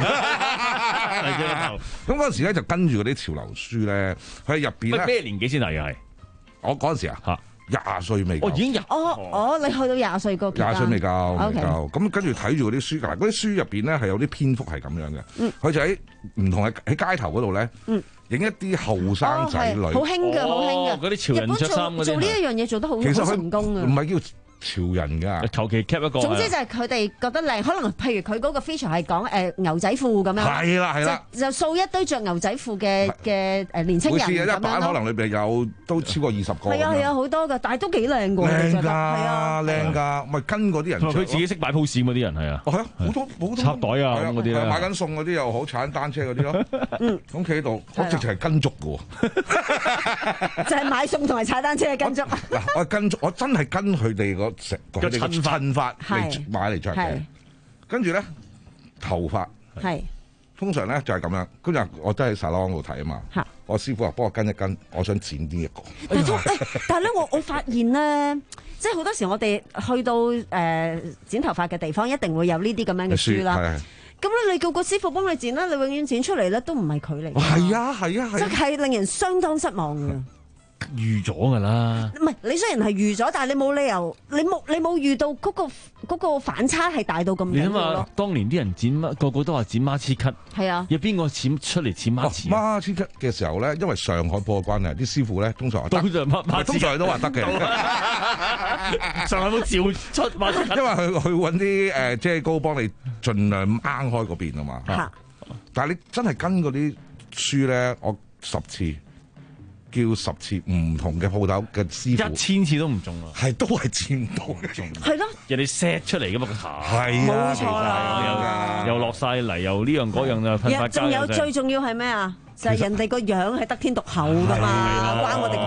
S3: 咁嗰陣時咧就跟住嗰啲潮流書咧，佢入邊咧
S13: 咩年紀先嚟嘅係？
S3: 我嗰陣時啊，嚇廿歲未夠。
S13: 我已經廿
S14: 哦哦，你去到廿歲個
S3: 廿歲未夠，未夠。咁跟住睇住嗰啲書，嗱嗰啲書入邊咧係有啲篇幅係咁樣嘅。佢就喺唔同嘅喺街頭嗰度咧。影一啲後生仔女，
S14: 好興嘅，好興嘅。
S13: 嗰啲潮人着衫嗰啲，
S14: 做呢一樣嘢做得好成功啊！
S3: 唔係叫潮人㗎，
S13: 求其 cap 一個。
S14: 總之就係佢哋覺得靚，可能譬如佢嗰個 feature 係講誒牛仔褲咁樣。
S3: 係啦係啦，
S14: 就就掃一堆着牛仔褲嘅嘅誒年青人咁樣咯。
S3: 每次一版可能裏邊有都超過二十個。
S14: 係啊係啊，好多㗎，但係都幾靚㗎。
S3: 靚㗎，
S14: 係啊，
S3: 靚㗎，咪跟嗰啲人。
S13: 佢自己識擺 pose 嗰啲人係啊。
S3: 係啊，好多好多。
S13: 插袋啊咁嗰啲啦，
S3: 買緊餸嗰啲又好，踩緊單車嗰啲咯。嗯，咁企喺度，我直情係跟足㗎喎。
S14: 就係買餸同埋踩單車嘅跟足。
S3: 嗱，我跟足，我真係跟佢哋個成佢哋個襯法嚟買嚟着嘅。跟住咧頭髮係通常咧就係咁樣。跟住我真係喺沙龍度睇啊嘛。我師傅話幫我跟一跟，我想剪邊一個。
S14: 但係咧，我我發現咧。即係好多時我哋去到誒、呃、剪頭髮嘅地方，一定會有呢啲咁樣嘅書啦。咁咧，你叫個師傅幫你剪啦，你永遠剪出嚟咧都唔係佢嚟。
S3: 係啊係啊係。
S14: 即係令人相當失望嘅。
S13: 預咗㗎啦。唔
S14: 係你雖然係預咗，但係你冇理由，你冇你冇遇到嗰、嗰個嗰個反差係大到咁緊要咯。
S13: 你諗下，當年啲人剪乜個個都話剪孖黐咳。係啊。有邊個剪出嚟剪孖黐？
S3: 孖黐咳嘅時候咧，因為上海鋪嘅關係，啲師傅咧通常
S13: 通常孖孖
S3: 通常都話得嘅。
S13: 上海都照出孖黐咳。
S3: 因為佢佢揾啲誒遮膏幫你盡量掹開嗰邊啊嘛。
S14: 啊
S3: 但係你真係跟嗰啲書咧，我十次。叫十次唔同嘅鋪頭嘅師傅，
S13: 一千次都唔中啊！
S3: 係都係剪唔到嘅，
S14: 係咯，
S13: 人哋 set 出嚟噶嘛個頭，
S3: 係啊，
S14: 冇錯啦，
S13: 又又落晒泥，又呢樣嗰樣啊，噴發膠。
S14: 仲有最重要係咩啊？就係人哋個樣係得天獨厚噶嘛，關我哋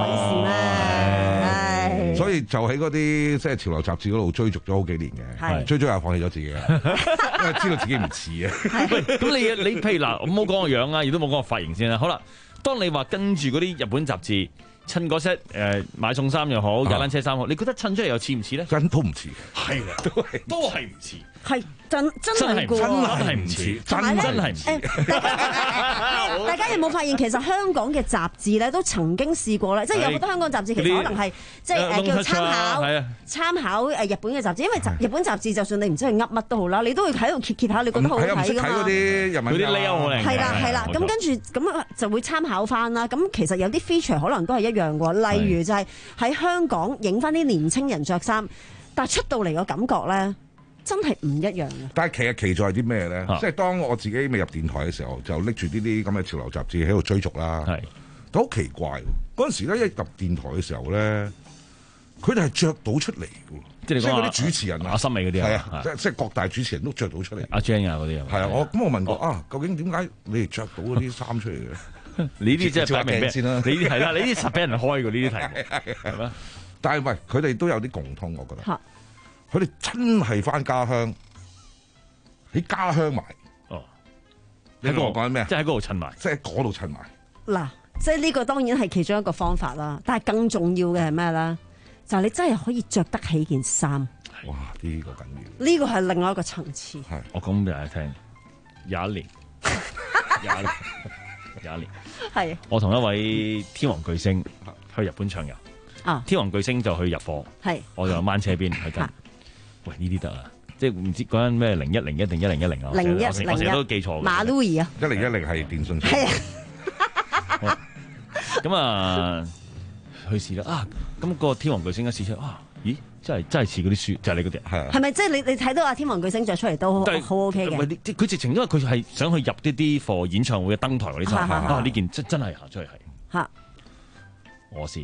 S14: 鬼事咩？
S3: 所以就喺嗰啲即係潮流雜誌嗰度追逐咗好幾年嘅，追追下放棄咗自己，因為知道自己唔似啊。
S13: 喂，咁你你譬如嗱，我冇講個樣啊，亦都冇講個髮型先啦。好啦。當你話跟住嗰啲日本雜誌襯嗰 set 誒買餸衫又好，踩單車衫好，你覺得襯出嚟又似唔似咧？
S3: 真都唔似，
S13: 係啦，都係都係唔似，
S14: 係真真係
S3: 真係唔似，
S14: 真真係唔似。大家有冇發現其實香港嘅雜誌咧都曾經試過咧，即係有好多香港雜誌其實可能係即係誒叫參考參考誒日本嘅雜誌，因為日本雜誌就算你唔知係噏乜都好啦，你都會喺度揭揭下，你覺得好好睇㗎嘛？
S3: 睇嗰啲日文
S13: 嗰啲 layout 好靚。
S14: 係啦係啦，咁跟住咁就會參考翻啦。咁其實有啲 feature 可能都係一樣喎，例如就係喺香港影翻啲年青人着衫，但係出到嚟個感覺咧。真係唔一樣嘅。
S3: 但係其實奇在係啲咩咧？啊、即係當我自己未入電台嘅時候，就拎住呢啲咁嘅潮流雜誌喺度追逐啦。係，都好奇怪。嗰陣時咧，一入電台嘅時候咧，佢哋係着到出嚟嘅。即係嗰啲主持人啊，
S13: 阿森美嗰啲
S3: 係啊，即係即係各大主持人都着到出嚟。
S13: 阿 Jane 啊嗰啲
S3: 係啊，我咁我問過啊，究竟點解你哋着到嗰啲衫出嚟嘅？
S13: 你呢啲即係擺明先啦。你呢啲係啦，你呢啲實俾人開嘅呢啲題目係咩？
S3: 但係喂，佢哋都有啲共通，我覺得。佢哋真係翻家鄉，喺家鄉買。哦，你同我講緊咩啊？
S13: 即係喺嗰度襯埋，
S3: 即係喺嗰度襯埋。
S14: 嗱，即係呢個當然係其中一個方法啦。但係更重要嘅係咩咧？就係你真係可以着得起件衫。
S3: 哇！呢個緊要。
S14: 呢個係另外一個層次。
S3: 係，
S13: 我講俾大家聽，有一年，有一年，有一年，係。我同一位天王巨星去日本暢遊。啊！天王巨星就去入貨，係。我就掹車邊去跟。喂，呢啲得啊！即係唔知嗰陣咩零一零一定一零一零啊？
S14: 零一零一，
S13: 我成日都記錯。
S14: 馬路易啊！
S3: 一零一零係電信。
S14: 係
S13: 啊。咁啊，去試啦啊！咁個天王巨星一試出，啊，咦，真係真係似嗰啲書，就係你嗰啲係啊。
S14: 係咪即係你你睇到阿天王巨星着出嚟都好 OK 嘅？
S13: 唔係，佢直情因為佢係想去入啲啲貨演唱會嘅登台嗰啲衫啊！呢件真真係行出嚟係嚇，我試。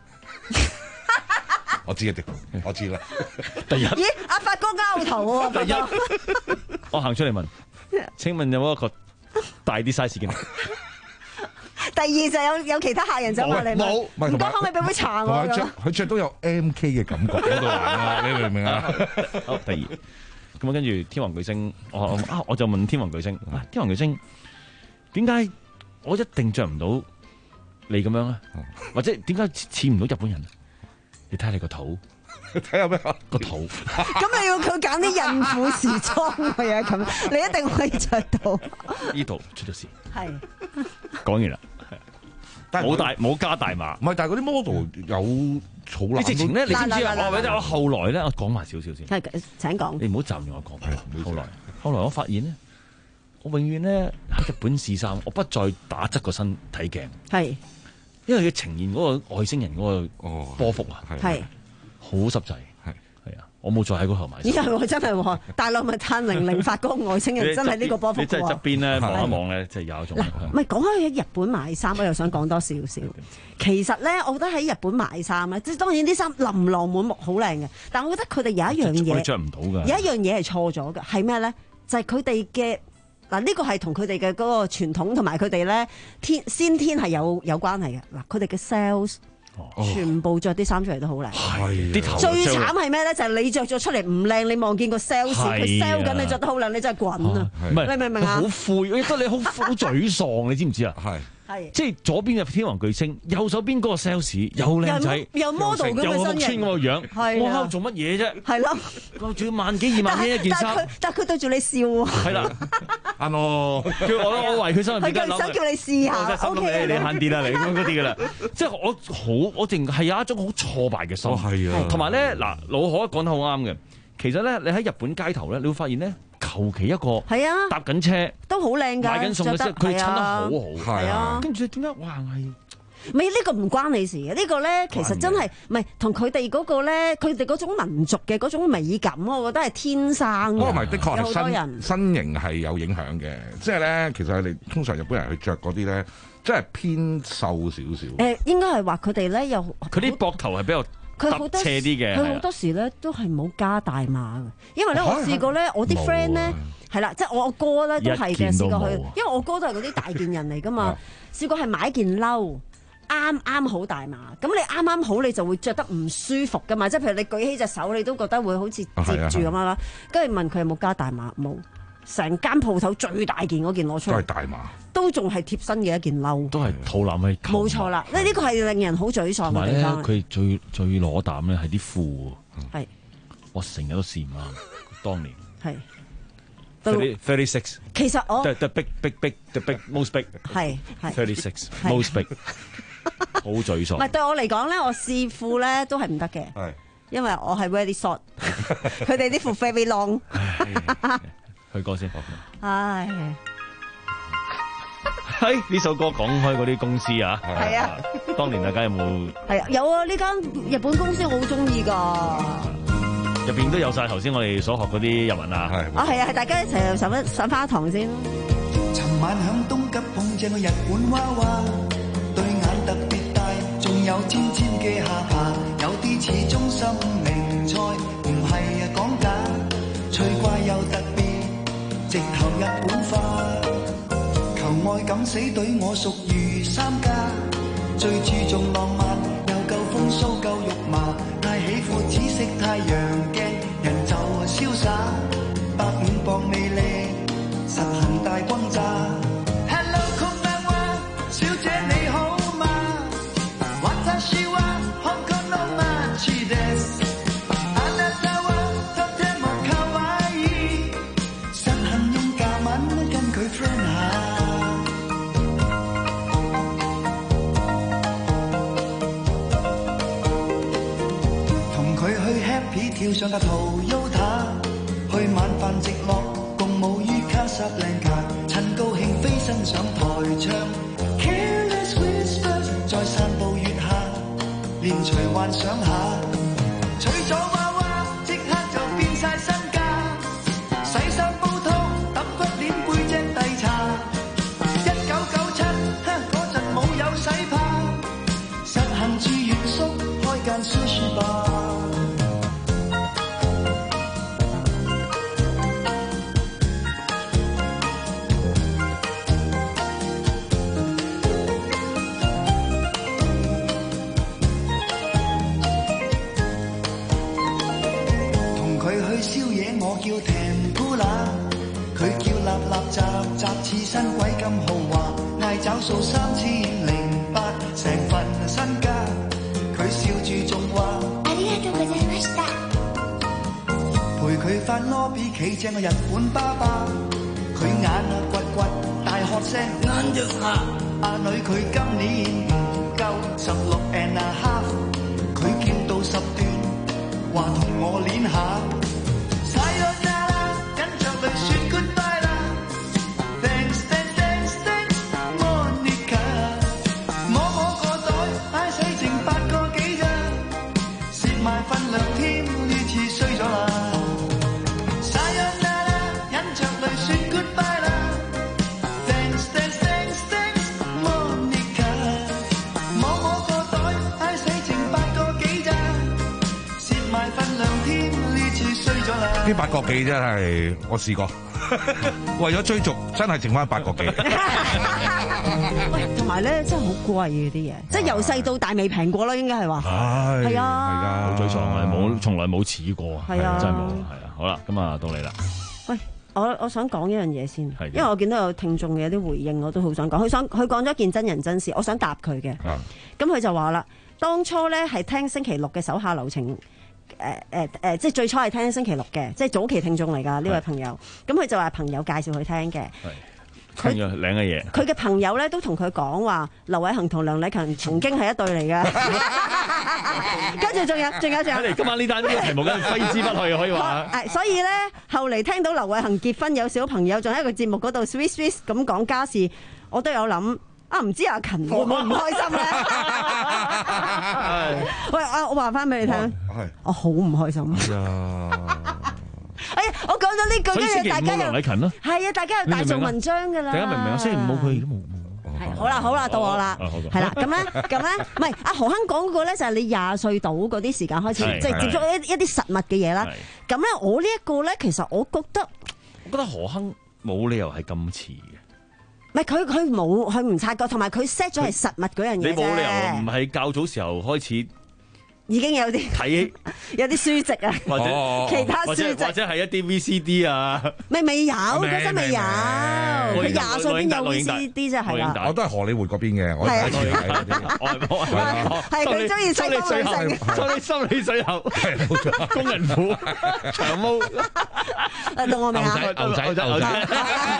S3: 我知一啲，我知啦。
S13: 第一，
S14: 咦？阿發哥交頭喎。
S13: 第一，我行出嚟問：請問有冇一個大啲 size 嘅？
S14: 第二就有有其他客人走埋嚟問：唔該，可唔可以俾杯茶我？
S3: 佢着佢着都有 M K 嘅感覺嗰度啊！你明唔明啊？
S13: 好，第二咁啊，跟住天王巨星，我啊我就問天王巨星：天王巨星點解我一定着唔到你咁樣咧？或者點解似唔到日本人？你睇下你個肚，
S3: 睇下咩
S13: 個肚？
S14: 咁你要佢揀啲孕婦時裝嘅啊？咁你一定可以着到。
S13: 呢度出咗事。係。講完啦。
S3: 但係
S13: 冇大冇加大碼。
S3: 唔係，但係嗰啲 model 有儲量。
S13: 你直情咧，你知唔知啊？我或者我後來咧，我講埋少少先。
S14: 係，請講。
S13: 你唔好站住我講。後來，後來我發現咧，我永遠咧喺日本試衫，我不再打側個身睇鏡。係。因為要呈現嗰個外星人嗰個波幅啊，係好濕滯，係係啊，我冇再喺嗰頭買。
S14: 咦係喎，真係喎，大內密探零零發嗰個外星人真係呢個波幅喎。
S13: 你真係側邊咧望一望咧，即係有一種。
S14: 嗱，唔係講開喺日本買衫，我又想講多少少。其實咧，我覺得喺日本買衫咧，即係當然啲衫琳琅滿目，好靚嘅。但係我覺得佢哋有一樣嘢，
S13: 我哋著唔到㗎。
S14: 有一樣嘢係錯咗嘅，係咩咧？就係佢哋嘅嗱，呢個係同佢哋嘅嗰個傳統同埋佢哋咧天先天係有有關係嘅。嗱，佢哋嘅 sales。全部着啲衫出嚟都好靚，
S13: 係啲頭
S14: 最慘係咩咧？就係你着咗出嚟唔靚，你望見個 sales 佢 sell 緊你着得好靚，你真係滾啊！
S13: 唔係
S14: 你明唔明啊？
S13: 好灰，覺得你好好沮喪，你知唔知啊？係。
S14: 係，
S13: 即係左邊嘅天王巨星，右手邊嗰個 sales 又靚仔，
S14: 又 model 咁嘅身形，
S13: 又木村咁個樣，我喺度做乜嘢啫？
S14: 係咯，
S13: 我仲要萬幾二萬蚊一件衫，
S14: 但係佢對住你笑喎。
S13: 係啦，啱咯，我我為佢心入邊
S14: 係想叫你試下，
S13: 心諗你你慳啲啦，你咁嗰啲噶啦，即係我好，我淨係有一種好挫敗嘅心，
S3: 係啊，
S13: 同埋咧嗱，老可講得好啱嘅，其實咧你喺日本街頭咧，你會發現咧。求其一個係啊，搭緊車
S14: 都好靚㗎，
S13: 買緊餸嘅時候，佢襯得好好，
S14: 係啊。
S13: 跟住點解哇係？
S14: 咪呢個唔關你事嘅，呢個咧其實真係唔係同佢哋嗰個咧，佢哋嗰種民族嘅嗰種美感，我覺得係天生嘅。
S3: 不過咪的確係
S14: 好多人
S3: 身形係有影響嘅，即係咧其實佢哋通常日本人去着嗰啲咧，即係偏瘦少少。
S14: 誒，應該係話佢哋咧有
S13: 佢啲膊頭係比較。
S14: 佢好多
S13: 斜啲嘅，
S14: 佢好多時咧都係冇加大碼嘅，因為咧我試過咧，我啲 friend 咧係啦，即係我我哥咧都係嘅，試過去，因為我哥都係嗰啲大件人嚟噶嘛，試過係買件褸，啱啱好大碼，咁你啱啱好你就會着得唔舒服噶嘛，即係譬如你舉起隻手，你都覺得會好似接住咁樣啦，跟住問佢有冇加大碼，冇。成間鋪頭最大件嗰件攞出嚟，
S3: 都係大碼，
S14: 都仲係貼身嘅一件褸，
S13: 都係肚腩係。
S14: 冇錯啦，呢呢個係令人好沮喪嘅地方。
S13: 佢最最攞膽咧係啲褲，
S14: 係
S13: 我成日都試唔啱，當年
S14: 係
S13: thirty thirty six，
S14: 其實我
S13: the the big big big the big most big
S14: 係係
S13: thirty six most big，好沮喪。
S14: 唔係對我嚟講咧，我試褲咧都係唔得嘅，係因為我係 very short，佢哋啲褲 very long。
S13: 去歌先，
S14: 唉，
S13: 係呢首歌講開嗰啲公司啊，
S14: 係啊，
S13: 當年大家有冇？
S14: 係啊，有啊，呢間日本公司我好中意噶，
S13: 入邊都有晒頭先我哋所學嗰啲日文啊，
S14: 係啊係啊，係大家一齊上一上翻一堂先。
S16: 尋晚響東急碰正個日本娃娃，對眼特別大，仲有尖尖嘅下巴，有啲似中心名菜，唔係啊講假，趣怪又特別。直頭日本化，求愛敢死隊我屬於三家，最注重浪漫，又夠風騷夠肉麻，太喜歡紫色太陽鏡，人就瀟灑，百五磅魅力，實行大轟炸。Hello， Konnichiwa， 小姐你好嗎？私は香港の街です。あなたはとても可愛い。實行用假文跟佢 friend 下。同佢去 happy 跳上架 Toyota， 去晚飯直落共舞於卡薩布蘭卡，趁高興飛身上台唱。在散步月下，連隨幻想下，娶咗娃娃即刻就變晒身家，洗衫煲湯揼骨鏈背脊遞茶，一九九七嗰陣冇有洗怕，實行住原宿開間 sushi bar。叫 Tempura， 佢叫立立雜雜刺身鬼咁豪華，嗌找數三千零八，成份身家。佢笑住仲話：ありがとうございました。陪佢返 lobby 企正個日本爸爸，佢眼啊掘掘大喝聲啱咗下。阿女佢今年唔夠十六 and a half， 佢叫到十段，話同我練下。分量添，呢次
S3: 呢八個幾真係我試過，為咗追逐真係剩翻八個幾。
S14: 喂，同埋咧真係好貴嘅啲嘢，即係由細到大未平過啦，應該係話。
S3: 係
S14: 係啊，
S13: 好沮喪啊！冇，從來冇似過，
S14: 係啊，
S13: 真係冇，係啊。好啦，咁啊到你啦。
S14: 喂，我我想講一樣嘢先，
S13: 係
S14: 因為我見到有聽眾嘅有啲回應，我都好想講。佢想佢講咗一件真人真事，我想答佢嘅。咁佢就話啦，當初咧係聽星期六嘅手下留情。誒誒誒，即係最初係聽星期六嘅，即係早期聽眾嚟㗎呢位朋友。咁佢就話朋友介紹佢聽嘅，
S13: 聽咗靚嘅嘢。
S14: 佢嘅朋友咧都同佢講話，劉偉恒同梁禮勤曾經係一對嚟㗎。跟住仲有仲有仲有，
S13: 今晚呢單呢個題目梗係揮之不去，可以話。
S14: 誒，所以咧後嚟聽到劉偉恒結婚有小朋友，仲喺個節目嗰度 sweet sweet 咁講家事，我都有諗。啊，唔知阿勤會唔會唔開心咧？喂，啊，我話翻俾你聽，我好唔開心。哎呀，我講咗呢句，跟住大家又係啊，大家又大做文章㗎啦。
S13: 大家明唔明啊？星期五冇佢，而家冇冇。
S14: 係好啦，好啦，到我啦。係啦，咁咧，咁咧，唔係阿何亨講嗰個咧，就係你廿歲到嗰啲時間開始，即係接觸一一啲實物嘅嘢啦。咁咧，我呢一個咧，其實我覺得，
S13: 我覺得何亨冇理由係咁遲嘅。
S14: 唔係佢佢冇佢唔察覺，同埋佢 set 咗係實物嗰樣嘢啫。
S13: 你冇理由唔係較早時候開始
S14: 已經有啲
S13: 睇
S14: 有啲書籍啊，
S13: 或者
S14: 其他書籍，
S13: 或者係一啲 V C D 啊。
S14: 未未有嗰陣未有，佢廿歲邊有 V C D 啫，係啦。
S3: 我都係荷里活嗰邊嘅，我第一次睇嗰啲。
S14: 係佢中意西方女性，
S13: 收你心理水喉，工人褲、長毛。
S14: 到我未啊？
S3: 牛仔牛仔牛仔。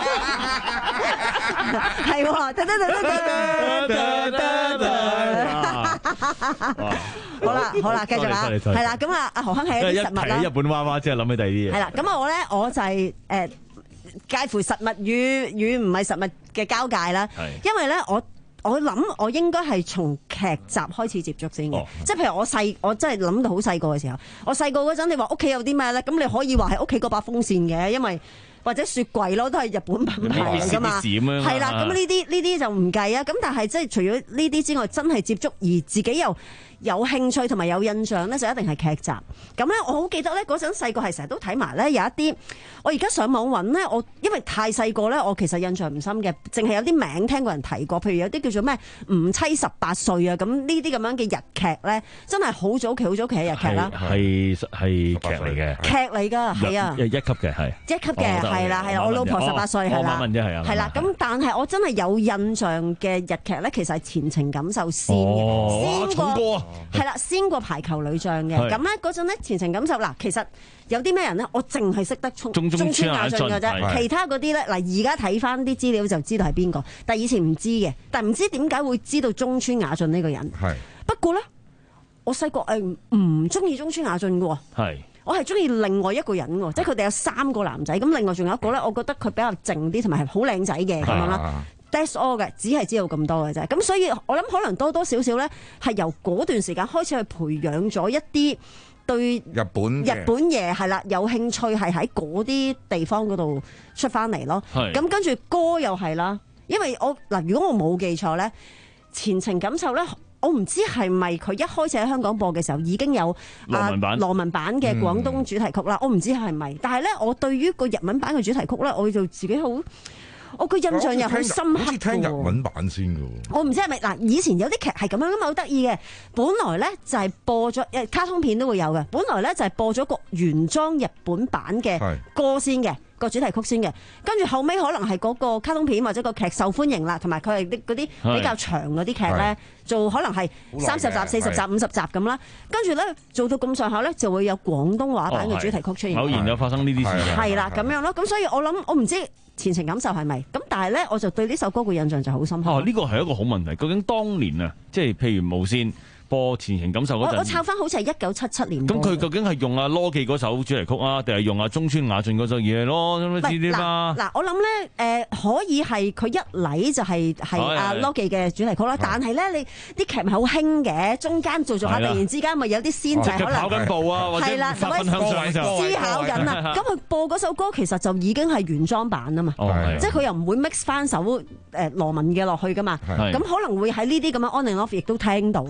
S14: 係喎，得得得得得得得。好啦好啦，繼續啦，係啦，咁啊，阿何亨係一啲實物啦。
S13: 日本娃娃即係諗起第二啲嘢。
S14: 係啦，咁我咧我就係誒介乎實物與與唔係實物嘅交界啦。因為咧我我諗我應該係從劇集開始接觸先嘅，即係譬如我細我真係諗到好細個嘅時候，我細個嗰陣你話屋企有啲咩咧，咁你可以話係屋企嗰把風扇嘅，因為。或者雪櫃咯，都係日本品牌嚟㗎嘛，係啦，咁呢啲呢啲就唔計啊。咁但係即係除咗呢啲之外，真係接觸而自己又有興趣同埋有印象咧，就一定係劇集。咁咧，我好記得咧嗰陣細個係成日都睇埋咧，有一啲我而家上網揾咧，我因為太細個咧，我其實印象唔深嘅，淨係有啲名聽過人提過，譬如有啲叫做咩吳妻十八歲啊，咁呢啲咁樣嘅日劇咧，真係好早期好早期嘅日劇啦，
S13: 係係劇嚟嘅，
S14: 劇嚟㗎，係啊，
S13: 一級嘅係
S14: 一級嘅。係啦，係啦，我老婆十八歲係啦，係啦，咁但係我真係有印象嘅日劇咧，其實係前程感受先嘅，先過係啦，先過排球女將嘅。咁咧嗰陣咧前程感受嗱，其實有啲咩人咧，我淨係識得中中村雅俊嘅啫，其他嗰啲咧嗱，而家睇翻啲資料就知道係邊個，但係以前唔知嘅，但係唔知點解會知道中村雅俊呢個人。係不過咧，我細個誒唔中意中村雅俊嘅喎。係。我係中意另外一個人喎，即係佢哋有三個男仔，咁另外仲有一個咧，我覺得佢比較靜啲，同埋係好靚仔嘅咁樣啦。That's all 嘅，只係知道咁多嘅啫。咁所以我諗可能多多少少咧，係由嗰段時間開始去培養咗一啲對日本日本嘢係啦有興趣，係喺嗰啲地方嗰度出翻嚟咯。咁跟住歌又係啦，因為我嗱，如果我冇記錯咧，前程感受咧。我唔知係咪佢一開始喺香港播嘅時候已經有羅文版羅文版嘅廣東主題曲啦，嗯、我唔知係咪，但係咧我對於個日文版嘅主題曲咧，我就自己好，我個印象又好深刻。好似聽日文版先嘅。我唔知係咪嗱，以前有啲劇係咁樣咁好得意嘅，本來咧就係播咗誒卡通片都會有嘅，本來咧就係播咗個原裝日本版嘅歌先嘅。個主題曲先嘅，跟住後尾可能係嗰個卡通片或者個劇受歡迎啦，同埋佢係啲嗰啲比較長嗰啲劇咧，做可能係三十集、四十集、五十集咁啦。跟住咧做到咁上下咧，就會有廣東話版嘅主題曲出現。偶然有發生呢啲事。係啦，咁樣咯。咁所以我諗，我唔知前程感受係咪咁，但係咧我就對呢首歌嘅印象就好深刻。哦，呢個係一個好問題。究竟當年啊，即係譬如無線播前程感受嗰陣，我我抄翻好似係一九七七年。咁佢究竟係用阿羅記嗰首主題曲啊，定係用阿中村雅俊嗰首嘢咯？咁知啲嘛？嗱，我諗咧，誒可以係佢一嚟就係係阿羅記嘅主題曲啦。但係咧，你啲劇咪好興嘅，中間做做下，突然之間咪有啲先就可能跑緊步啊，或者發奮向上嘅時候思考緊啊。咁佢播嗰首歌其實就已經係原裝版啊嘛，即係佢又唔會 mix 翻首誒羅文嘅落去噶嘛。咁可能會喺呢啲咁樣 on and off 亦都聽到咯。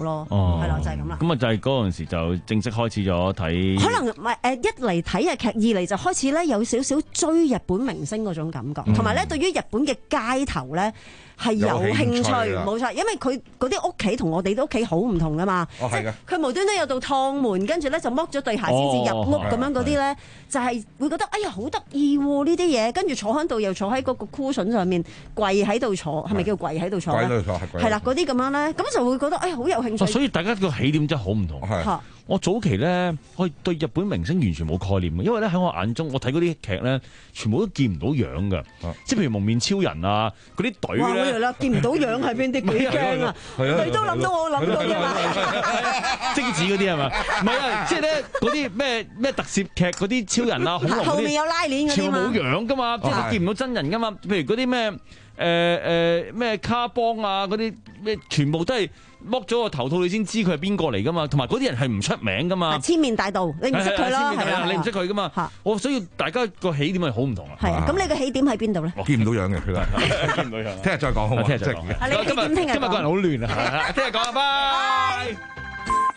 S13: 哦，
S14: 係啦，就係咁啦。
S13: 咁啊，就係嗰陣時就正式開始咗睇。
S14: 可能唔係誒，一嚟睇日劇，二嚟就開始咧有少少追日本明星嗰種感覺，同埋咧對於日本嘅街頭咧係有興趣，冇錯，因為佢嗰啲屋企同我哋啲屋企好唔同噶嘛。
S3: 哦，係嘅。
S14: 佢無端端有道趟門，跟住咧就剝咗對鞋先至入屋咁樣嗰啲咧，就係會覺得哎呀好得意喎呢啲嘢，跟住坐喺度又坐喺嗰個 cushion 上面跪喺度坐，係咪叫跪喺度坐咧？
S3: 跪喺度坐係跪。
S14: 係啦，嗰啲咁樣咧，咁就會覺得哎呀好有興趣。
S13: 所以大家個起點真係好唔同。
S3: 係。
S13: 我早期咧，我對日本明星完全冇概念嘅，因為咧喺我眼中，我睇嗰啲劇咧，全部都見唔到樣㗎，即係譬如蒙面超人啊，嗰啲隊咧，
S14: 哇！我啦，見唔到樣係邊啲幾驚啊！你都諗到我諗到嘅嘛？
S13: 貞子嗰啲係嘛？唔係啊，即係咧嗰啲咩咩特攝劇嗰啲超人啊、恐龍嗰啲，
S14: 後面有拉鏈嗰啲嘛，
S13: 全部冇樣㗎嘛，即係你見唔到真人㗎嘛。譬如嗰啲咩誒誒咩卡邦啊嗰啲咩，全部都係。剝咗個頭套你先知佢係邊個嚟噶嘛，同埋嗰啲人係唔出名噶嘛。
S14: 千面大盜，你唔識佢咯，係啊，
S13: 你唔識佢噶嘛。我所以大家個起點係好唔同啊。
S14: 係啊，咁你個起點喺邊度咧？
S3: 我見唔到樣嘅佢都係，見唔到樣。聽日再講好嘛？
S13: 聽日再講。
S14: 你起點聽日講。
S13: 今日個人好亂啊，聽日講啊，拜。